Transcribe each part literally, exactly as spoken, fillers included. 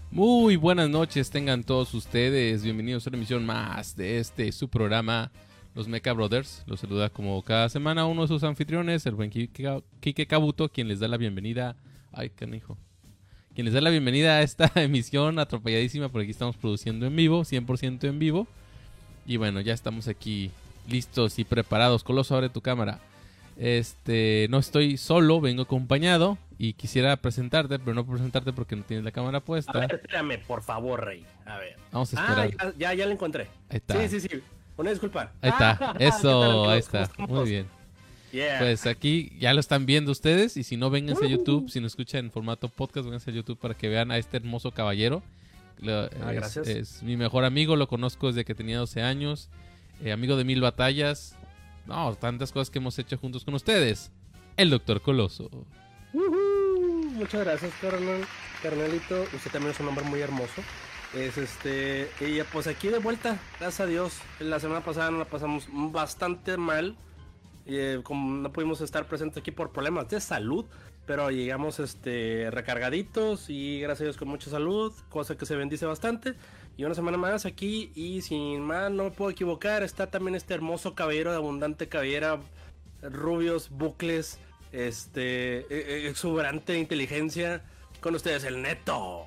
Muy buenas noches tengan todos ustedes, bienvenidos a una emisión más de este su programa Los Mecha Brothers. Los saluda como cada semana uno de sus anfitriones, el buen Kike, Kike Kabuto, quien les da la bienvenida. Ay, canijo. Quien les da la bienvenida a esta emisión atropelladísima, porque aquí estamos produciendo en vivo, cien por ciento en vivo. Y bueno, ya estamos aquí listos y preparados. Coloso, abre tu cámara. Este, no estoy solo, vengo acompañado y quisiera presentarte, pero no presentarte porque no tienes la cámara puesta. A ver, espérame, por favor, Rey. A ver. Vamos a esperar. Ah, ya, ya, ya la encontré. Ahí está. Sí, sí, sí. Una disculpa. Ahí está. Ah, Eso, ahí está. Muy bien. Yeah. Pues aquí ya lo están viendo ustedes y si no, vénganse a YouTube. Si nos escuchan en formato podcast, vénganse a YouTube para que vean a este hermoso caballero. Lo, ah, es, gracias. Es mi mejor amigo, lo conozco desde que tenía doce años. Eh, amigo de mil batallas. No, tantas cosas que hemos hecho juntos con ustedes. El Doctor Coloso. Uh-huh. Muchas gracias, carnal. Carnalito. Usted también es un hombre muy hermoso. Es este. Y pues aquí de vuelta, gracias a Dios. La semana pasada nos la pasamos bastante mal. Y, eh, como no pudimos estar presentes aquí por problemas de salud. Pero llegamos este recargaditos y gracias a Dios con mucha salud. Cosa que se bendice bastante. Y una semana más aquí. Y sin más, no me puedo equivocar. Está también este hermoso caballero de abundante cabellera. Rubios, bucles. Este, exuberante inteligencia. Con ustedes, el Neto.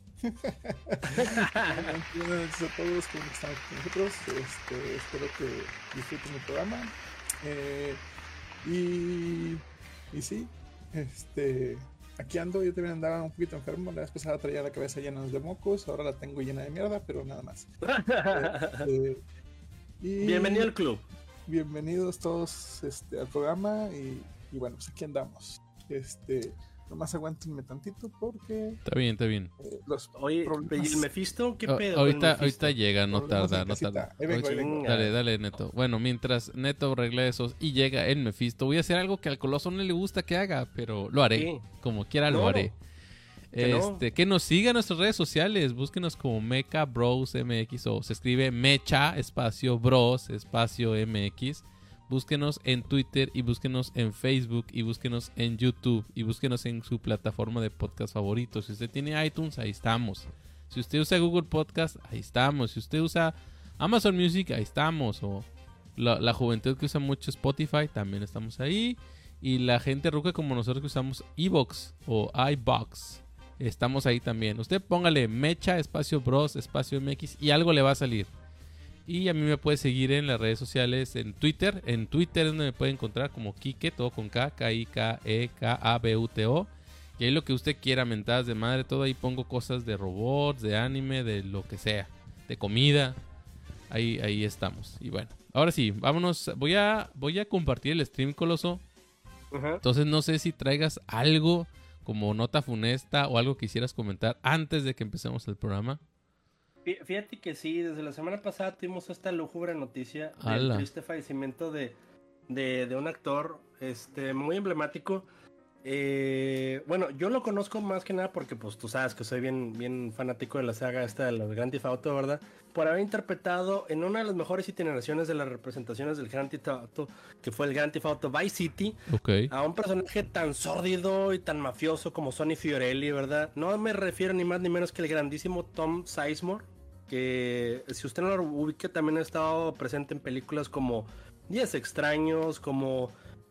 Buenas a todos que están con nosotros. Este, espero que disfruten el programa. Eh, y, y sí, este, aquí ando. Yo también andaba un poquito enfermo. La vez pasada traía la cabeza llena de mocos. Ahora la tengo llena de mierda, pero nada más. Este, y Bienvenido al club. Bienvenidos todos este, al programa. Y, y bueno, pues aquí andamos. Este, nomás aguántenme tantito porque... Está bien, está bien. Eh, los Oye, problemas... ¿y el Mephisto? ¿Qué Oh, pedo? ahorita, Mephisto? ahorita llega, no Problemas tarda, en no casita. tarda. Ahí vengo, ahí Ahorita- vengo. Dale, dale, Neto. Bueno, mientras Neto arregla eso y llega el Mephisto, voy a hacer algo que al Coloso no le gusta que haga, pero lo haré. ¿Qué? Como quiera lo No, haré. que no. Este, que nos siga en nuestras redes sociales, búsquenos como Mecha Bros M X o se escribe Mecha espacio Bros espacio M X. Búsquenos en Twitter y búsquenos en Facebook y búsquenos en YouTube y búsquenos en su plataforma de podcast favorito. Si usted tiene iTunes, ahí estamos. Si usted usa Google Podcast, ahí estamos. Si usted usa Amazon Music, ahí estamos. O la, la juventud que usa mucho Spotify, también estamos ahí. Y la gente ruca como nosotros que usamos iVoox o iBox, estamos ahí también. Usted póngale Mecha, espacio Bros, espacio M X y algo le va a salir. Y a mí me puede seguir en las redes sociales, en Twitter. En Twitter es donde me puede encontrar como Kike, todo con K, K I K E K A B U T O. Y ahí lo que usted quiera, mentadas de madre, todo ahí pongo cosas de robots, de anime, de lo que sea, de comida. Ahí, ahí estamos. Y bueno, ahora sí, vámonos. Voy a, voy a compartir el stream, Coloso. Ajá. Entonces no sé si traigas algo como nota funesta o algo que quisieras comentar antes de que empecemos el programa. Fí- Fíjate que sí, desde la semana pasada tuvimos esta lúgubre noticia ¡Hala! del triste fallecimiento de, de, de un actor este, muy emblemático. Eh, bueno, yo lo conozco más que nada porque pues tú sabes que soy bien, bien fanático de la saga esta de los Grand Theft Auto, ¿verdad? Por haber interpretado en una de las mejores itineraciones de las representaciones del Grand Theft Auto, que fue el Grand Theft Auto Vice City, Ok. a un personaje tan sórdido y tan mafioso como Sonny Fiorelli, ¿verdad? No me refiero ni más ni menos que el grandísimo Tom Sizemore, que si usted no lo ubica también ha estado presente en películas como Días Extraños, como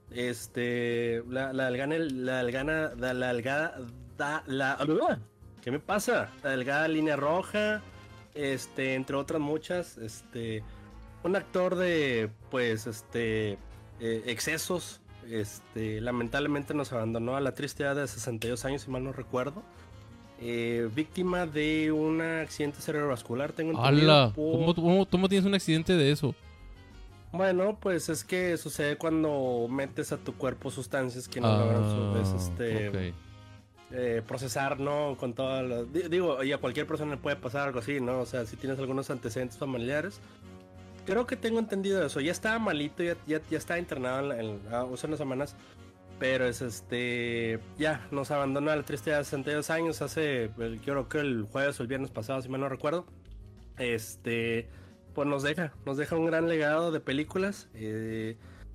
este la la delgana la delgana la, la delgada da- la ¿qué me pasa? La delgada línea roja, este entre otras muchas, este un actor de pues este eh, excesos. Este, lamentablemente nos abandonó a la triste edad de sesenta y dos años, si mal no recuerdo. Eh, víctima de un accidente cerebrovascular, tengo entendido. ¡Hala! por- ¿Cómo, cómo, cómo tienes un accidente de eso? Bueno, pues es que sucede cuando metes a tu cuerpo sustancias que no Ah, logran su, es, este, ok. eh, procesar, ¿no? Con todas las... di- Digo, y a cualquier persona le puede pasar algo así, ¿no? O sea, si tienes algunos antecedentes familiares. Creo que tengo entendido eso. Ya estaba malito, ya, ya, ya estaba internado en, la- en- hace unas semanas. Pero es este... Ya, nos abandonó a la triste edad de sesenta y dos años. Hace, el- yo creo que el jueves o el viernes pasado, si mal no recuerdo. Este... Pues nos deja, nos deja un gran legado de películas. Eh,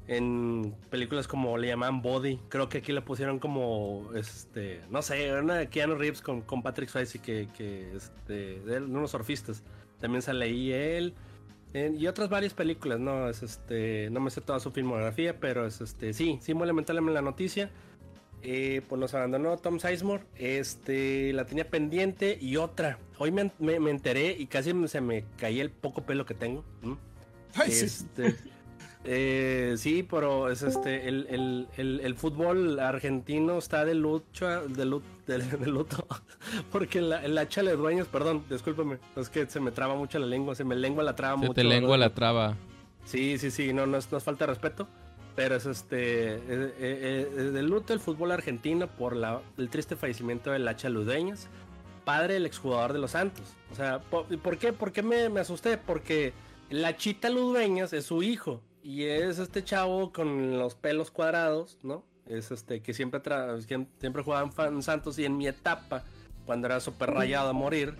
en películas como le llamaban Body. Creo que aquí le pusieron como, este, no sé, una de Keanu Reeves con, con Patrick Swayze que, que este, de él, unos surfistas. También sale ahí él. En, y otras varias películas, no es este, no me sé toda su filmografía, pero es este, sí, sí muy lamentable la noticia. Eh, pues nos abandonó Tom Sizemore. Este, la tenía pendiente y otra. Hoy me, me, me enteré y casi se me caía el poco pelo que tengo. ¿Mm? Ay, Este, sí. eh, sí, pero es este, el, el, el, el fútbol argentino está de lucha, de, luto, de, de luto, porque la, el hacha de dueños, perdón, discúlpame, es que se me traba mucho la lengua, se me lengua la traba Se mucho. te lengua ¿verdad? la traba. Sí, sí, sí, no, no es, no es falta de respeto, pero es este, eh, eh, eh, de luto el fútbol argentino por la, el triste fallecimiento del hacha Ludueñas, padre del exjugador de los Santos. O sea, ¿por, ¿por qué? ¿Por qué me, me asusté? Porque la Chita Ludueñas es su hijo. Y es este chavo con los pelos cuadrados, ¿no? Es este que siempre, tra siempre jugaba en Santos y en mi etapa, cuando era súper rayado a morir,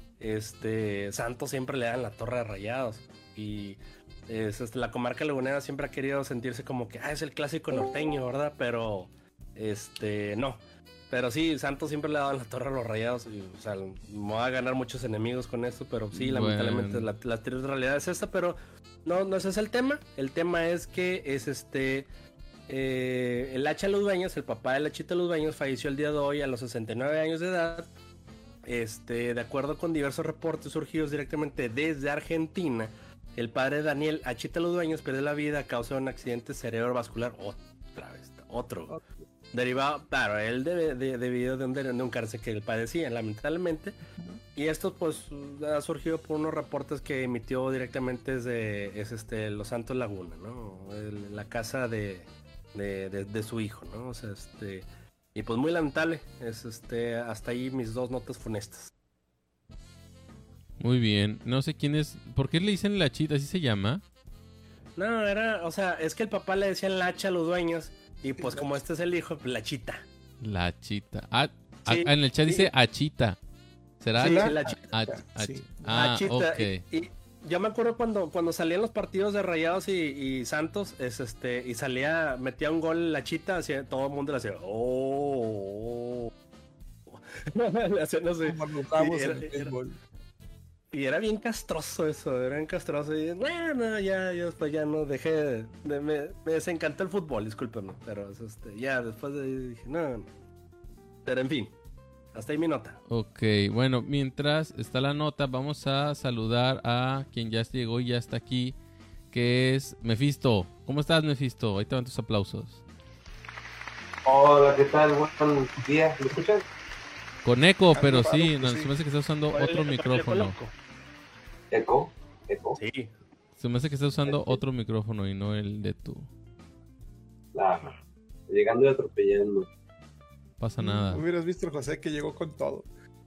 este, Santos siempre le dan la torre de rayados. Y es, este, la comarca lagunera siempre ha querido sentirse como que, ah, es el clásico norteño, ¿verdad? Pero, este, no. Pero sí, Santos siempre le ha dado la torre a los rayados. Y, o sea, me voy a ganar muchos enemigos con esto, pero sí, Bueno. lamentablemente la, la triste realidad es esta, pero no, no ese es el tema. El tema es que es este... Eh, el Hacha Ludueñas, el papá de la Chita Ludueñas, falleció el día de hoy a los sesenta y nueve años de edad. Este, de acuerdo con diversos reportes surgidos directamente desde Argentina, el padre de Daniel Achita Ludueñas perdió la vida a causa de un accidente cerebrovascular. Otra vez, otro. Derivado, claro, él de, de, debido de un, de un cáncer que él padecía, lamentablemente. Y esto pues ha surgido por unos reportes que emitió directamente desde es este, Los Santos Laguna, ¿no? El, la casa de, de, de, de su hijo, ¿no? O sea, este... Y pues muy lamentable, es este, hasta ahí mis dos notas funestas. Muy bien. No sé quién es. ¿Por qué le dicen la Chita? ¿Así se llama? No, era, o sea, es que el papá le decían la Hacha a los dueños. Y pues como este es el hijo, pues la Chita. La Chita. Ah, Sí, ah, en el chat sí. dice Achita. ¿Será? Sí, la- la Chita. Ah, Sí. ah, Achita. ok. Y, y yo me acuerdo cuando, cuando salían los partidos de Rayados y, y Santos, es este, y salía, metía un gol la Chita, hacía, todo el mundo le hacía, oh, oh". Le hacía, no sé. Como nos vamos Sí, era- en el era- béisbol. Y era bien castroso eso, era bien castroso. Y bueno, ya, yo después ya no dejé, de, de- me, me desencantó el fútbol, discúlpenme, pero es este, ya después de ahí dije, no, no. Pero en fin, hasta ahí mi nota. Ok, bueno, mientras está la nota, vamos a saludar a quien ya llegó y ya está aquí, que es Mephisto. ¿Cómo estás, Mephisto? Ahí te van tus aplausos. Hola, ¿qué tal? Buen día, ¿me escuchan? Con eco, Algo pero raro, sí, pues no, sí. se me hace que está usando ¿Cuál otro le- micrófono. cuál le coloco? ¿Eco? ¿Eco? Sí. Se me hace que está usando otro micrófono y no el de tu. Claro. Llegando y atropellando. Pasa nada. Hubieras visto el José que llegó con todo.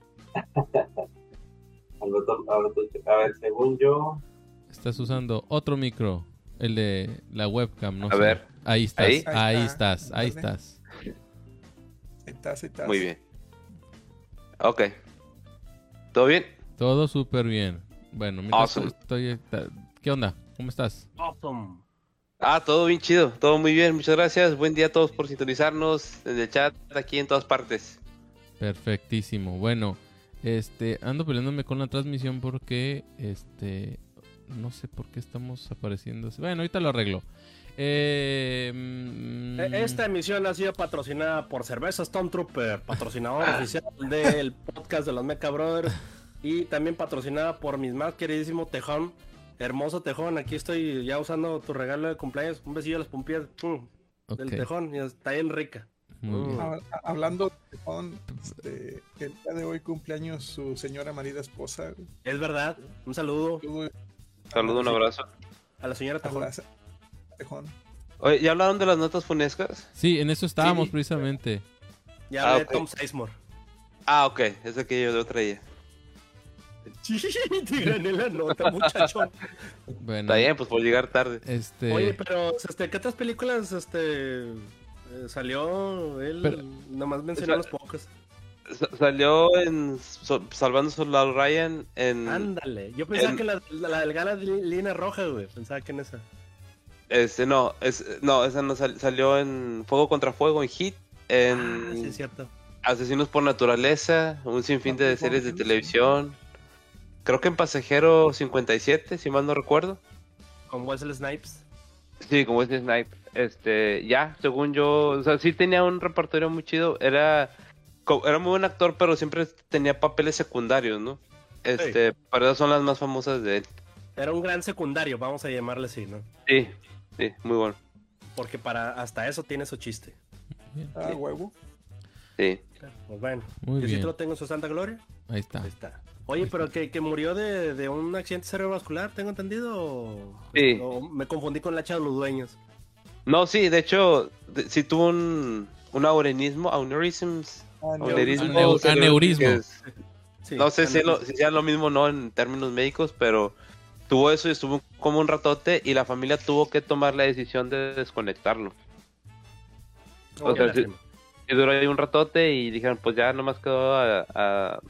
Alberto, Alberto, a ver, según yo... Estás usando otro micro, el de la webcam, no A sé. ver. Ahí estás, ¿Ahí? ahí, Ahí estás, está. ahí Ándale. estás. Ahí estás, ahí estás. Muy bien. Ok. ¿Todo bien? Todo súper bien. Bueno, mientras Awesome. estoy... ¿Qué onda? ¿Cómo estás? Awesome. Ah, todo bien chido, todo muy bien, muchas gracias. Buen día a todos por sintonizarnos en el chat, aquí en todas partes. Perfectísimo. Bueno, este, ando peleándome con la transmisión porque, este, no sé por qué estamos apareciendo. así. Bueno, ahorita lo arreglo. Eh, mm, E- Esta emisión ha sido patrocinada por Cerveza Stormtrooper, patrocinador oficial del podcast de los Mecha Brothers, y también patrocinada por mis más queridísimo Tejón, hermoso Tejón. Aquí estoy ya usando tu regalo de cumpleaños, un besillo a las pompías mm, ok, del Tejón, y está bien rica. muy bien. Hab- Hablando de Tejón, este, el día de hoy cumpleaños su señora marida esposa. Es verdad, un saludo Saludo Saludo, un abrazo. a la señora a Tejón. la- Tejón. Oye, ¿ya hablaron de las notas funescas? Sí, en eso estábamos Sí. precisamente. Ya Ah, hablé ok. de Tom Sizemore. Ah, ok, es que yo lo traía. Sí, te gané la nota, muchacho. Bueno, Está bien, pues por llegar tarde. este, Oye, pero este, ¿qué otras películas este eh, salió él? Pero- Nomás mencionó Esa- los pocos. Sa- salió en So- Salvando Soldado Ryan en... Ándale, yo pensaba en- que la, la, la delgada li- línea roja, güey. Pensaba que en esa. Este, no, es, no, esa no sal- salió en Fuego contra Fuego, en Hit, en Ah, sí, es cierto. Asesinos por Naturaleza, un sinfín de Ah, pues, series de sí. televisión. Creo que en Pasajero cincuenta y siete, si mal no recuerdo. Con Wesley Snipes. Sí, como es Snipe. Este, ya, según yo, o sea, sí tenía un repertorio muy chido. Era, co- era muy buen actor, pero siempre tenía papeles secundarios, ¿no? Este, pero esas son las más famosas de él. Era un gran secundario, vamos a llamarle así, ¿no? Sí, sí, muy bueno. Porque para hasta eso tiene su chiste. Ah, huevo. Sí. Pues bueno, Muy yo sí bien. te lo tengo en su santa gloria. Ahí está. Ahí está. Oye, pero que, que murió de, de un accidente cerebrovascular, ¿tengo entendido? ¿O, Sí. o me confundí con la hacha de los dueños? No, sí, de hecho, de- sí tuvo un, un aurenismo, aneurisms, Ah, no. aneurismo, Aneu- cerebral, aneurismo. que es- Sí, no sé si, ándale. lo, si sea lo mismo no en términos médicos, pero tuvo eso y estuvo como un ratote y la familia tuvo que tomar la decisión de desconectarlo. Oh, o sea, qué lástima. Y duró ahí un ratote y dijeron, pues ya nomás quedó a, a- a-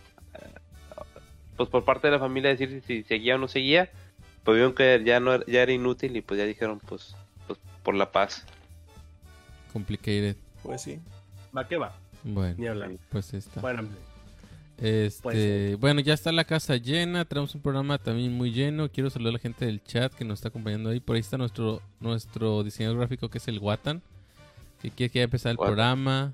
pues por parte de la familia decir si seguía o no seguía. Pues vieron que ya no era- ya era inútil y pues ya dijeron, pues, pues por la paz. Complicated. Pues sí. Va que va, ni Bueno, hablar. pues está. Bueno, Este, Pues, bueno, ya está la casa llena, tenemos un programa también muy lleno. Quiero saludar a la gente del chat que nos está acompañando ahí. Por ahí está nuestro nuestro diseñador gráfico que es el Watan, que quiere que ya empezar el Watan. programa.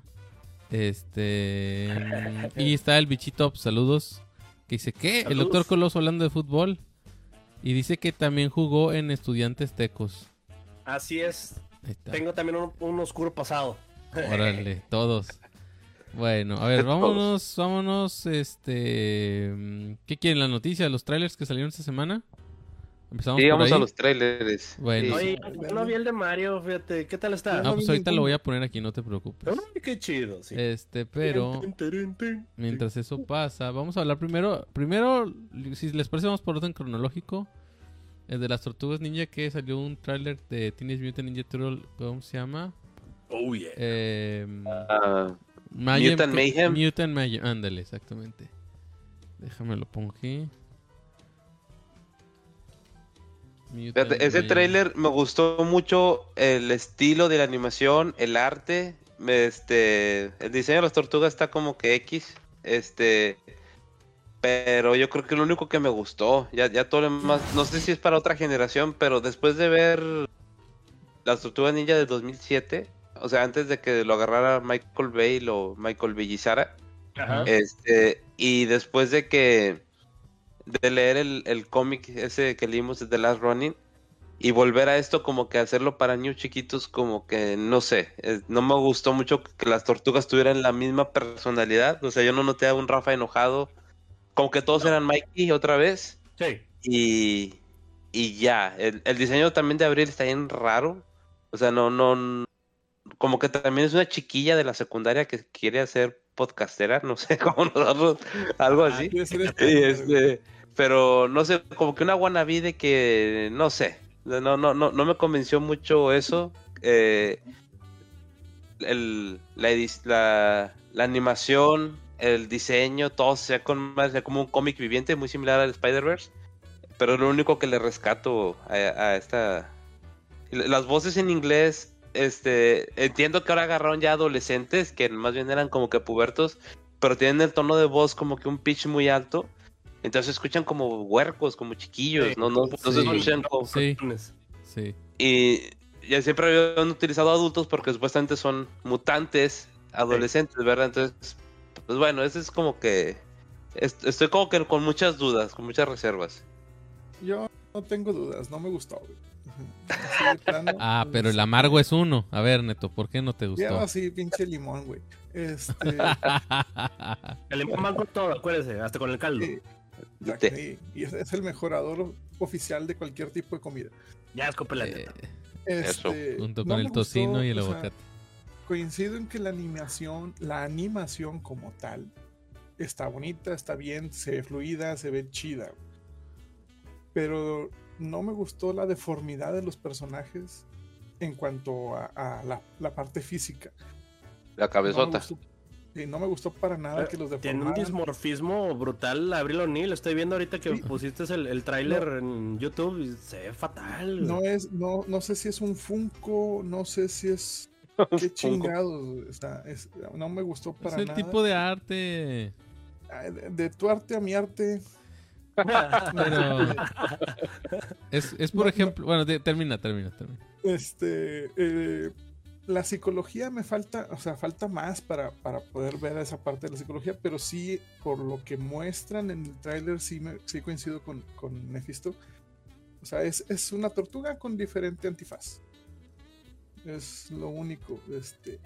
Este, y está el bichito, pues, saludos, que dice que el Saludos. doctor Coloso hablando de fútbol y dice que también jugó en Estudiantes Tecos. así es. Ahí está. Tengo también un, un oscuro pasado. Órale, todos. Bueno, a ver, Todos. vámonos, vámonos, este... mm, ¿qué quieren? ¿La noticia? ¿Los trailers que salieron esta semana? Empezamos Y por vamos ahí. a los trailers. Bueno. Sí. Oye, yo no vi el de Mario, fíjate, ¿qué tal está? Ah, pues ahorita lo voy a poner aquí, no te preocupes. Ay, qué chido, sí. Este, pero Tin, tin, tin, tin. mientras eso pasa, vamos a hablar primero, primero, si les parece, vamos por orden cronológico. El de las Tortugas Ninja, que salió un tráiler de Teenage Mutant Ninja Turtle, ¿cómo se llama? Oh, yeah. Eh, Ah, Mayhem- Mutant Mayhem. Mutant Mayhem, ándale, exactamente. Déjame lo pongo aquí. Mutant fíjate, ese Mayhem. tráiler me gustó mucho el estilo de la animación, el arte, me- este, el diseño de las tortugas está como que X, este, pero yo creo que lo único que me gustó, ya, ya todo lo demás, no sé si es para otra generación, pero después de ver las Tortugas Ninja de dos mil siete, o sea, antes de que lo agarrara Michael Bay o Michael Bellisaria, Ajá. este, y después de que de leer el, el cómic ese que leímos de The Last Running y volver a esto como que hacerlo para niños chiquitos, como que no sé, eh, no me gustó mucho que las tortugas tuvieran la misma personalidad, o sea, yo no noté a un Rafa enojado, como que todos eran Mikey otra vez Sí. y, y ya, el, el diseño también de Abril está bien raro, o sea, no, no, como que también es una chiquilla de la secundaria que quiere hacer podcastera, no sé, como nosotros, algo Ah, así. Quiere ser Y español, este, pero no sé, como que una wannabe de que, no sé, no, no, no, no me convenció mucho eso. Eh, el, la, edis- la, la animación, el diseño, todo sea con más, sea como un cómic viviente, muy similar al Spider-Verse. Pero lo único que le rescato a, a esta, las voces en inglés, este, entiendo que ahora agarraron ya adolescentes que más bien eran como que pubertos, pero tienen el tono de voz como que un pitch muy alto. Entonces escuchan como huercos, como chiquillos, Sí. no, no, no se Sí. escuchan como... Sí. Cartones. Sí. Y ya siempre habían utilizado adultos porque supuestamente son mutantes adolescentes, ¿verdad? Entonces, pues bueno, eso es como que... est- Estoy como que con muchas dudas, con muchas reservas. Yo no tengo dudas, no me gustó, güey. Ujú. Así de plano, Ah, pues, pero el amargo es uno. A ver, Neto, ¿por qué no te Ya gustó? así, pinche limón, güey. Este. El limón van con todo, acuérdese, hasta con el caldo. Sí, ya Sí. que- y es, es el mejorador oficial de cualquier tipo de comida. Ya escupe la Eh, neta. Este, junto no con me el tocino gustó, y el o sea, aguacate. coincido en que la animación, la animación como tal, está bonita, está bien, se ve fluida, se ve chida. Pero no me gustó la deformidad de los personajes en cuanto a, a la, la parte física. La No me cabezota. gustó. Y no me gustó para nada que los Tiene un deformaran. dismorfismo brutal Avril O'Neil. Estoy viendo ahorita que Sí. pusiste el, el tráiler en YouTube y se ve fatal. No es, no, no sé si es un Funko, no sé si es qué chingados, güey, o sea, es- no me gustó Es para el nada. tipo de arte. Ay, de, de tu arte a mi arte. Pero. Es, es por No, ejemplo. Bueno, de- termina, termina, termina. Este, eh, la psicología me falta, o sea, falta más para, para poder ver esa parte de la psicología, pero sí, por lo que muestran en el tráiler, sí, me, sí coincido con, con Mephisto. O sea, es, es una tortuga con diferente antifaz. Es lo único. Este,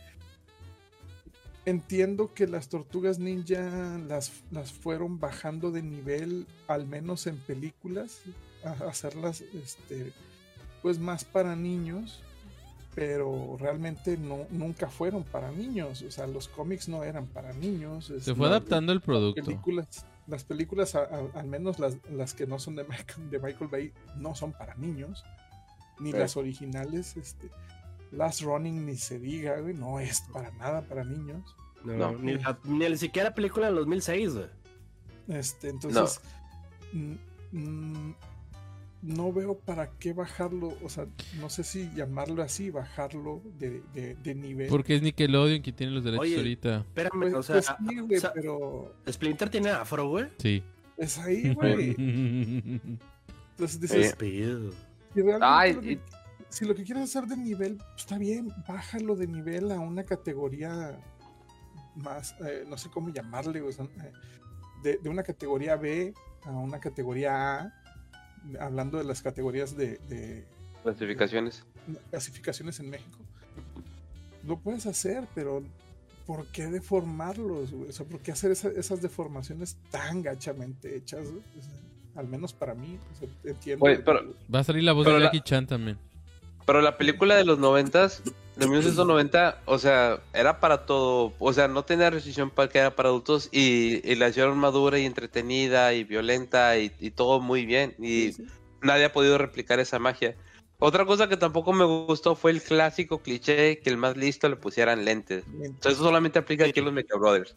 entiendo que las tortugas ninja las, las fueron bajando de nivel, al menos en películas, a hacerlas este, pues más para niños, pero realmente no, nunca fueron para niños. O sea, los cómics no eran para niños. Se este, fue adaptando el producto. películas, las películas, a- a- al menos las, las que no son de Michael, de Michael Bay, no son para niños, ni Sí. las originales. Este, Last Running ni se diga, güey, no es para nada para niños. No, No. Ni, la- ni siquiera película del dos mil seis, güey. Este, entonces, mm, mm, no veo para qué bajarlo, o sea, no sé si llamarlo así, bajarlo de, de, de nivel. Porque es Nickelodeon quien tiene los derechos Oye, ahorita. Espérame, Pues, o sea, pues sí, güey, o sea, pero Splinter tiene afro, güey. Sí. es ahí, güey. Entonces dices, Pedo. si realmente Ay, lo que- y- si lo que quieres hacer de nivel, pues, está bien, bájalo de nivel a una categoría más, eh, no sé cómo llamarle, o sea, eh, de, de una categoría B a una categoría A, hablando de las categorías de, de Clasificaciones. clasificaciones en México. Lo puedes hacer, pero ¿por qué deformarlos, güey? O sea, ¿por qué hacer esa- esas deformaciones tan gachamente hechas, güey? O sea, al menos para mí, o sea, entiendo. Oye, pero- Va a salir la voz Pero de la- Jackie Chan también. Pero la película de los noventas, de mil novecientos noventa, o sea, era para todo, o sea, no tenía restricción para que era para adultos y, y la hicieron madura y entretenida y violenta y, y todo muy bien y Sí, sí. nadie ha podido replicar esa magia. Otra cosa que tampoco me gustó fue el clásico cliché que el más listo le pusieran lentes. O sea, eso solamente aplica aquí en los Mecha Brothers.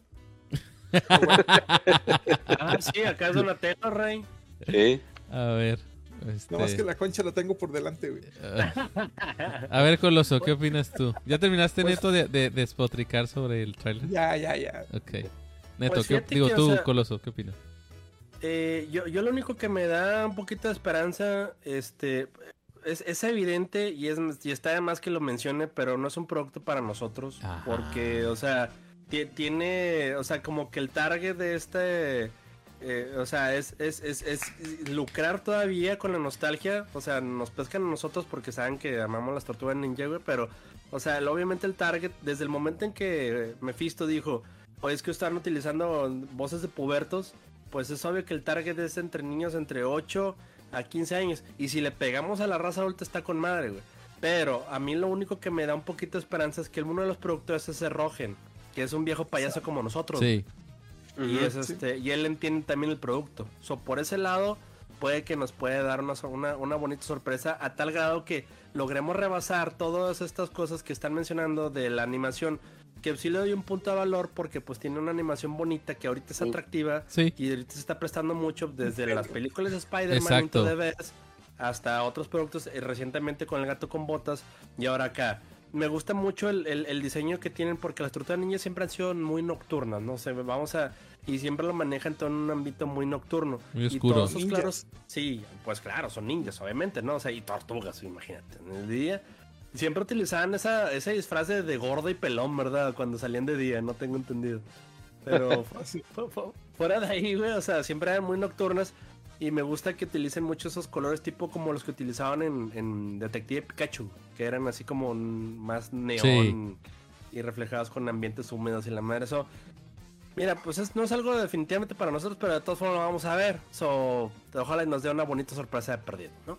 Ah, sí, acá es Donatello, Rey. Sí. A ver. Este... No más que la concha la tengo por delante, güey. A ver, Coloso, ¿qué opinas tú? ¿Ya terminaste, Pues- Neto, de, de despotricar sobre el trailer? Ya, ya, ya. Ok. Neto, Pues ¿qué, fíjate digo que, o tú, sea- Coloso, ¿qué opinas? Eh, yo, yo lo único que me da un poquito de esperanza, este, es, es evidente y es y está de más que lo mencione, pero no es un producto para nosotros, Ajá. porque, o sea, ti- tiene, o sea, como que el target de este, eh, o sea, es, es, es, es lucrar todavía con la nostalgia, o sea, nos pescan a nosotros porque saben que amamos las tortugas ninja, güey, pero, o sea, el- obviamente el target, desde el momento en que Mephisto dijo, oye, es que están utilizando voces de pubertos, pues es obvio que el target es entre niños entre ocho a quince años. Y si le pegamos a la raza adulta está con madre, güey. Pero a mí lo único que me da un poquito de esperanza es que uno de los productores es Rogen, que es un viejo payaso como nosotros. Sí. Y, es, Sí. este, y él entiende también el producto. So, por ese lado, puede que nos puede dar una, so- una, una bonita sorpresa a tal grado que logremos rebasar todas estas cosas que están mencionando de la animación. Que sí le doy un punto de valor porque pues tiene una animación bonita que ahorita es Sí. atractiva. Sí. Y ahorita se está prestando mucho desde las películas de Spider-Man, Exacto. Into the Verse, hasta otros productos, eh, recientemente con El Gato con Botas y ahora acá. Me gusta mucho el, el- el diseño que tienen porque las tortugas niñas siempre han sido muy nocturnas, no sé, vamos a... Y siempre lo manejan todo en un ámbito muy nocturno. Muy Y oscuro. todos esos Ninjas. claros, sí, pues claro, son ninjas, obviamente, ¿no? O sea, y tortugas, imagínate. En el día siempre utilizaban esa, ese disfraz de, de gordo y pelón, ¿verdad? Cuando salían de día, no tengo entendido. Pero fu- fu- fu- fuera de ahí, güey, o sea, siempre eran muy nocturnas. Y me gusta que utilicen mucho esos colores tipo como los que utilizaban en, en Detective Pikachu, que eran así como un- más neón y reflejados con ambientes húmedos y la madre. Eso, mira, pues es- no es algo definitivamente para nosotros, pero de todas formas lo vamos a ver. So, ojalá y nos dé una bonita sorpresa de perdido, ¿no?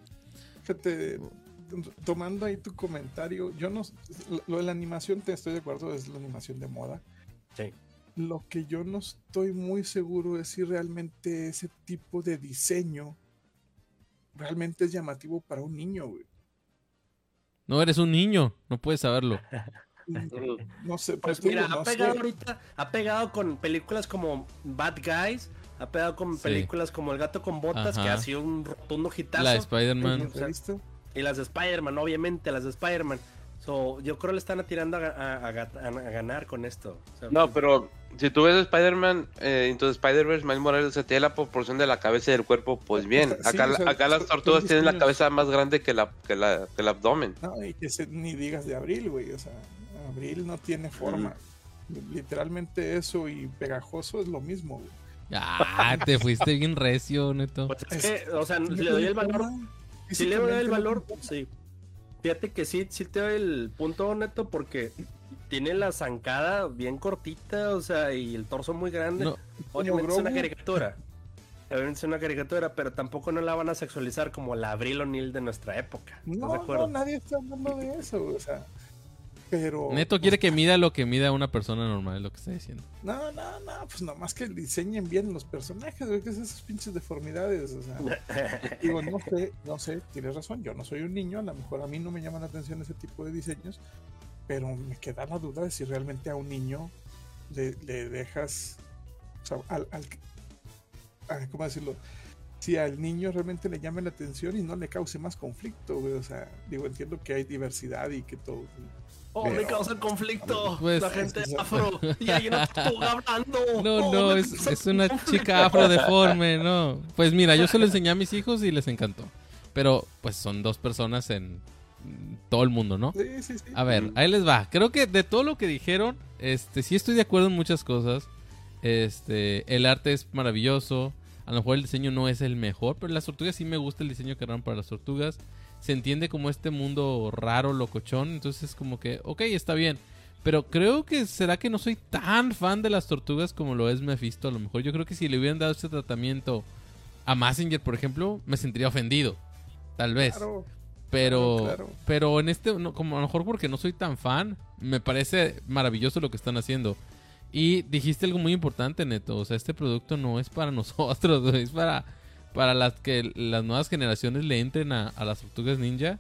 Fíjate, tomando ahí tu comentario, yo no, lo de la animación, te estoy de acuerdo, es la animación de moda. Sí. Lo que yo no estoy muy seguro es si realmente ese tipo de diseño realmente es llamativo para un niño, güey. No eres un niño, no puedes saberlo. No sé, Pues pues, mira, digo, ha no pegado sé. ahorita, ha pegado con películas como Bad Guys, ha pegado con Sí. películas como El gato con botas, Ajá. que ha sido un rotundo hitazo. La de ¿Los Spider-Man. he visto? Y las de Spider-Man, obviamente, las de Spider-Man. So, yo creo que le están atirando a, a- a- a- a ganar con esto. O sea, No, pues, pero si tú ves Spider-Man, eh, entonces Spider-Verse, Miles Morales, o sea, tiene la proporción de la cabeza y del cuerpo, pues bien. Sí, Acá, o sea, acá las son- tortugas son tienen la diseños- cabeza más grande que la que la que el abdomen. No, y que se- ni digas de Abril, güey. O sea, Abril no tiene forma. Literalmente eso y pegajoso es lo mismo, güey. Ah, te fuiste bien recio, Neto. pues es Es- que, o sea, No le doy tiene el valor. forma, Si le doy el físicamente no valor, tiene forma. sí. Fíjate que sí, sí te doy el punto neto porque tiene la zancada bien cortita, o sea, y el torso muy grande. No. Obviamente es una Grogu. caricatura. Obviamente es una caricatura, pero tampoco no la van a sexualizar como la Abril O'Neil de nuestra época. ¿Estás de No, acuerdo? no, nadie está hablando de eso, o sea. Pero. Neto quiere que mida lo que mida una persona normal, es lo que está diciendo. No, no, no, pues nomás que diseñen bien los personajes, güey, que es esas pinches deformidades, o sea. Digo, no sé, no sé, tienes razón, yo no soy un niño, a lo mejor a mí no me llaman la atención ese tipo de diseños, pero me queda la duda de si realmente a un niño le, le dejas, o sea, al, al ah, ¿cómo decirlo? Si al niño realmente le llame la atención y no le cause más conflicto, güey, o sea, digo, entiendo que hay diversidad y que todo. Oh, me Pero- causa conflicto. Pues- la gente es que- afro. Y hay una tortuga hablando. No, Oh, no, me es, causa es una conflicto. chica afro deforme, no. Pues mira, yo se lo enseñé a mis hijos y les encantó. Pero pues son dos personas en todo el mundo, ¿no? Sí, sí, sí. A ver, ahí les va. Creo que de todo lo que dijeron, este, sí estoy de acuerdo en muchas cosas. Este, el arte es maravilloso. A lo mejor el diseño no es el mejor, pero las tortugas sí me gusta el diseño que harán para las tortugas. Se entiende como este mundo raro, locochón. Entonces, como que, ok, está bien. Pero creo que será que no soy tan fan de las tortugas como lo es Mephisto. A lo mejor yo creo que si le hubieran dado este tratamiento a Messenger, por ejemplo, me sentiría ofendido. Tal vez. Claro. Pero, Claro, claro. pero en este, no, como a lo mejor porque no soy tan fan, me parece maravilloso lo que están haciendo. Y dijiste algo muy importante, Neto. O sea, este producto no es para nosotros, güey, es para, para las que las nuevas generaciones le entren a, a las tortugas ninja.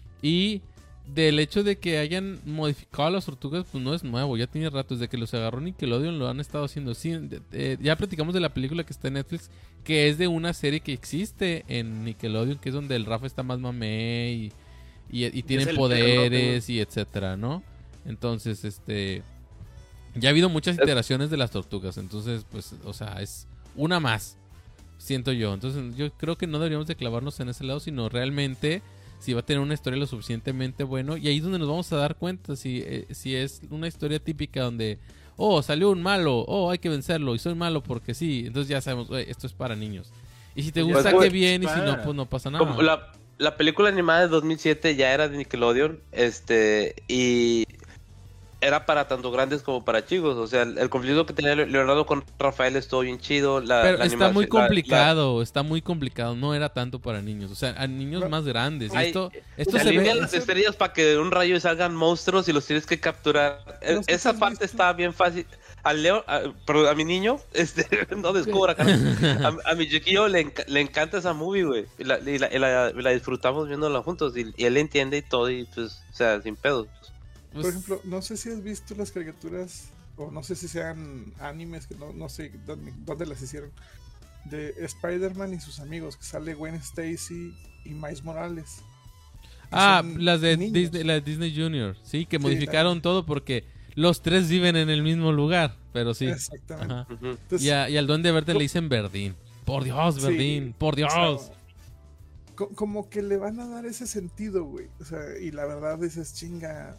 Y del hecho de que hayan modificado a las tortugas, pues no es nuevo, ya tiene rato. Desde que los agarró Nickelodeon lo han estado haciendo. Sí, de- de- ya platicamos de la película que está en Netflix, que es de una serie que existe en Nickelodeon, que es donde el Rafa está más mamé y, y, y tienen el poderes y etcétera, ¿no? Entonces, este... ya ha habido muchas iteraciones de las tortugas, entonces, pues, o sea, es una más, siento yo. Entonces, yo creo que no deberíamos de clavarnos en ese lado, sino realmente si va a tener una historia lo suficientemente bueno. Y ahí es donde nos vamos a dar cuenta si, eh, si es una historia típica donde, oh, salió un malo, oh, hay que vencerlo, y soy malo porque sí. Entonces ya sabemos, "Oye, esto es para niños". Y si te Pues, gusta, pues, qué bien, y si no, para. pues no pasa nada. Como la, la película animada de dos mil siete ya era de Nickelodeon, este, y era para tanto grandes como para chicos. O sea, el, el conflicto que tenía Leonardo con Rafael estuvo bien chido. La, Pero la está animación- muy la- complicado, está muy complicado. No era tanto para niños, o sea, a niños No. más grandes. Y Ay, esto la- esto se se alinean ve... las estrellas para que de un rayo salgan monstruos y los tienes que capturar. E- No sé si Esa has parte visto. está bien fácil. Al Leo, a, perdón, a mi niño, este, no descubra, cara. A, a mi chiquillo le, enca- le encanta esa movie, güey. Y la, y la, y la- y la disfrutamos viéndola juntos. Y, y él entiende y todo, y pues, o sea, sin pedos. Por ejemplo, no sé si has visto las caricaturas, o no sé si sean animes, que no, no sé dónde, dónde las hicieron, de Spider-Man y sus amigos, que sale Gwen Stacy y Miles Morales. Que Ah, son las de niños. Disney, las de Disney Junior, sí, que Sí, modificaron todo porque los tres viven en el mismo lugar, pero sí. Exactamente. Ajá. Ujú. Entonces, Y, a- y al Duende Verde le dicen Verdín. Por Dios, sí, Verdín, por Dios. o sea, co- como que le van a dar ese sentido, güey. O sea, y la verdad dices, chinga,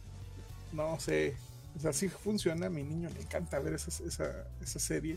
no sé. O sea, sí funciona, a mi niño le encanta ver esa, esa, esa serie.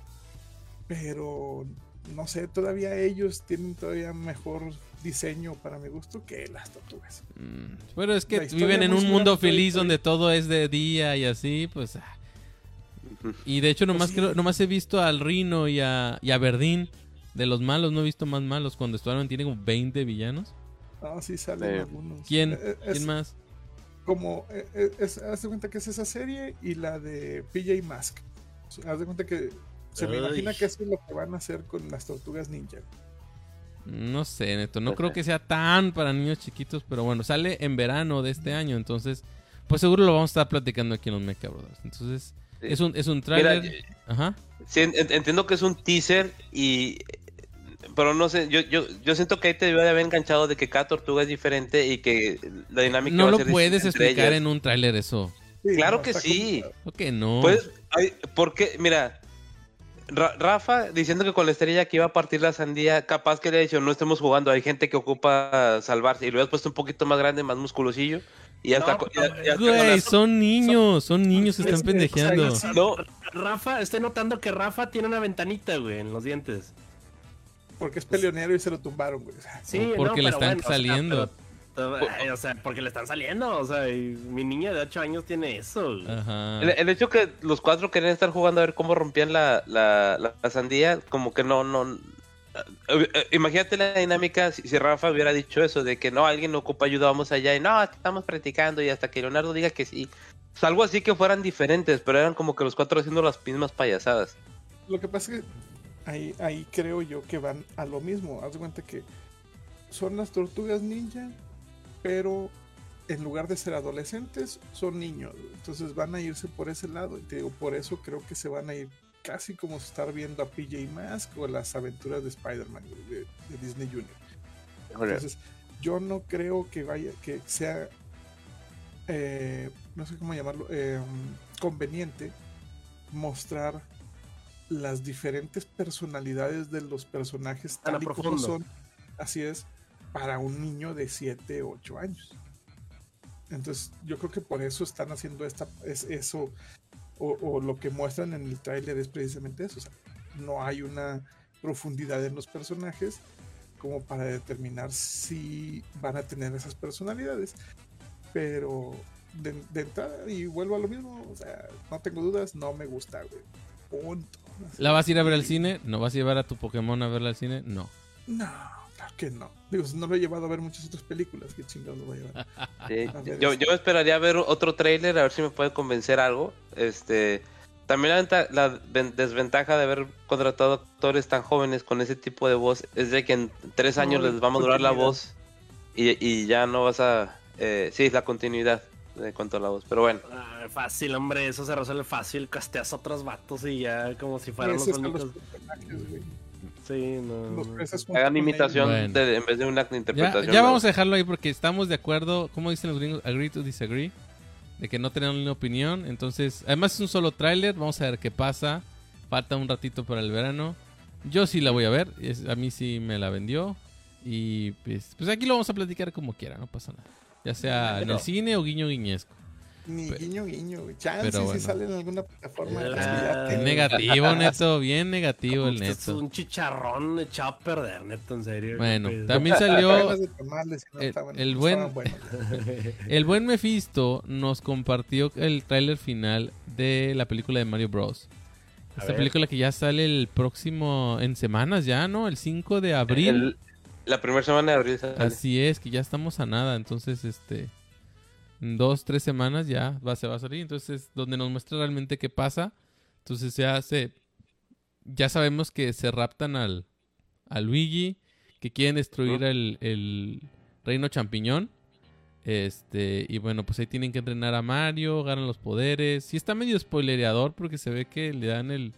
Pero, no sé, todavía ellos tienen todavía mejor diseño para mi gusto que las tortugas. Mm, Pero es que La historia viven en muy un mundo similar, feliz Toy donde todo es de día y así, pues. ah. Ujú. Y de hecho, nomás, sí. creo, nomás he visto al Rino y a, y a Verdín. De los malos, no he visto más malos. Cuando Spider-Man tiene como veinte villanos. No, sí salen Sí. algunos. ¿Quién? Eh, es ¿Quién más? Como, eh, eh, es, haz de cuenta que es esa serie y la de P J Mask. Haz de cuenta que se me Ay. imagina que eso es lo que van a hacer con las tortugas ninja. No sé, Neto. No creo que sea tan para niños chiquitos. Pero bueno, sale en verano de este año. Entonces, pues seguro lo vamos a estar platicando aquí en los Mecha Brothers. Entonces, Sí. es un, es un tráiler. Mira, Ajá. Sí, en- entiendo que es un teaser y... Pero no sé, yo, yo, yo siento que ahí te debió de haber enganchado de que cada tortuga es diferente y que la dinámica No va a lo ser puedes distinta entre explicar ellas. en un tráiler eso. Sí, Claro no, que está sí. complicado. ¿Por qué no? Pues, ay, porque, mira, Ra- Rafa diciendo que con la estrella que iba a partir la sandía, capaz que le ha dicho, no estemos jugando, hay gente que ocupa salvarse, y lo hubieras puesto un poquito más grande, más musculosillo, y ya No, está. co- ya- pero, ya está con Güey, las- son niños, son niños que Es están que, pendejeando. o sea, No, Rafa, estoy notando que Rafa tiene una ventanita, güey, en los dientes. Porque es peleonero y se lo tumbaron, güey. O sea, Sí, O porque no, le pero están bueno, o sea, saliendo. pero- ay, o sea, porque le están saliendo. O sea, y mi niña de ocho años tiene eso. güey. Ajá. el, el hecho que los cuatro querían estar jugando a ver cómo rompían la, la, la- la sandía, como que no, no... eh, eh, Imagínate la dinámica si, si Rafa hubiera dicho eso, de que no, alguien ocupa ayuda, vamos allá, y no, estamos practicando, y hasta que Leonardo diga que sí. O sea, algo así que fueran diferentes, pero eran como que los cuatro haciendo las mismas payasadas. lo que pasa es que ahí, ahí creo yo que van a lo mismo. Haz de cuenta que son las tortugas ninja, pero en lugar de ser adolescentes, son niños. Entonces van a irse por ese lado. Y te digo, por eso creo que se van a ir casi como estar viendo a P J Masks o las aventuras de Spider-Man de, de Disney Junior. Entonces, yo no creo que vaya, que sea, eh, no sé cómo llamarlo, eh, conveniente mostrar las diferentes personalidades de los personajes Tan a tal y como profundo. son, así es, para un niño de siete o ocho años. Entonces, yo creo que por eso están haciendo esta, es eso, o, o lo que muestran en el tráiler es precisamente eso. O sea, no hay una profundidad en los personajes como para determinar si van a tener esas personalidades. Pero de, de entrada, y vuelvo a lo mismo, o sea, no tengo dudas, no me gusta, güey. Punto. ¿La vas a ir a ver al cine? ¿No vas a llevar a tu Pokémon a verla al cine? No. No, claro que no. Digo, no lo he llevado a ver muchas otras películas, que chingados lo voy a llevar. Sí. A ver, Yo, este. yo esperaría ver otro tráiler, a ver si me puede convencer algo. Este, también la, venta- la ven- desventaja de haber contratado actores tan jóvenes con ese tipo de voz es de que en tres No, años la les va a madurar la continuidad. voz y, y ya no vas a... Eh, sí, la continuidad de cuanto a la voz, pero bueno. Ah, fácil, hombre, eso se resuelve fácil. Casteas a otros vatos y ya como si fueran los Esos son únicos. los personajes, güey. Sí, no. Los no. presas junto Hagan con imitación Bueno. de- en vez de una Ya, interpretación. ya nueva. vamos a dejarlo ahí porque estamos de acuerdo, como dicen los gringos, agree to disagree, de que no tenemos una opinión. Entonces, además es un solo tráiler, vamos a ver qué pasa. Falta un ratito para el verano. Yo sí la voy a ver, es- a mí sí me la vendió. Y pues, pues aquí lo vamos a platicar como quiera, no pasa nada. Ya sea en el cine o guiño guiñesco. Ni Pe- guiño, guiño, güey. Chance pero si bueno. sale en alguna plataforma. Ah, pues, ya te- Negativo, Neto, bien negativo el Este es Neto. un chicharrón echado a perder, neto, en serio. Bueno, Pues, también salió Ganas de tamales, y no el- estaban- el no buen- estaban buenos. el buen Mephisto nos compartió el tráiler final de la película de Mario Bros. A Esta ver. película que ya sale el próximo, en semanas ya, ¿no? El cinco de abril. El- la primera semana de abril sale. Así es, que ya estamos a nada. Entonces, este, en dos, tres semanas ya va, se va a salir. Entonces, donde nos muestra realmente qué pasa. Entonces, ya se, ya sabemos que se raptan al, a Luigi, que quieren destruir Ujú. el, el reino champiñón. Este, y bueno, pues ahí tienen que entrenar a Mario, ganan los poderes. Sí está medio spoilereador porque se ve que le dan el,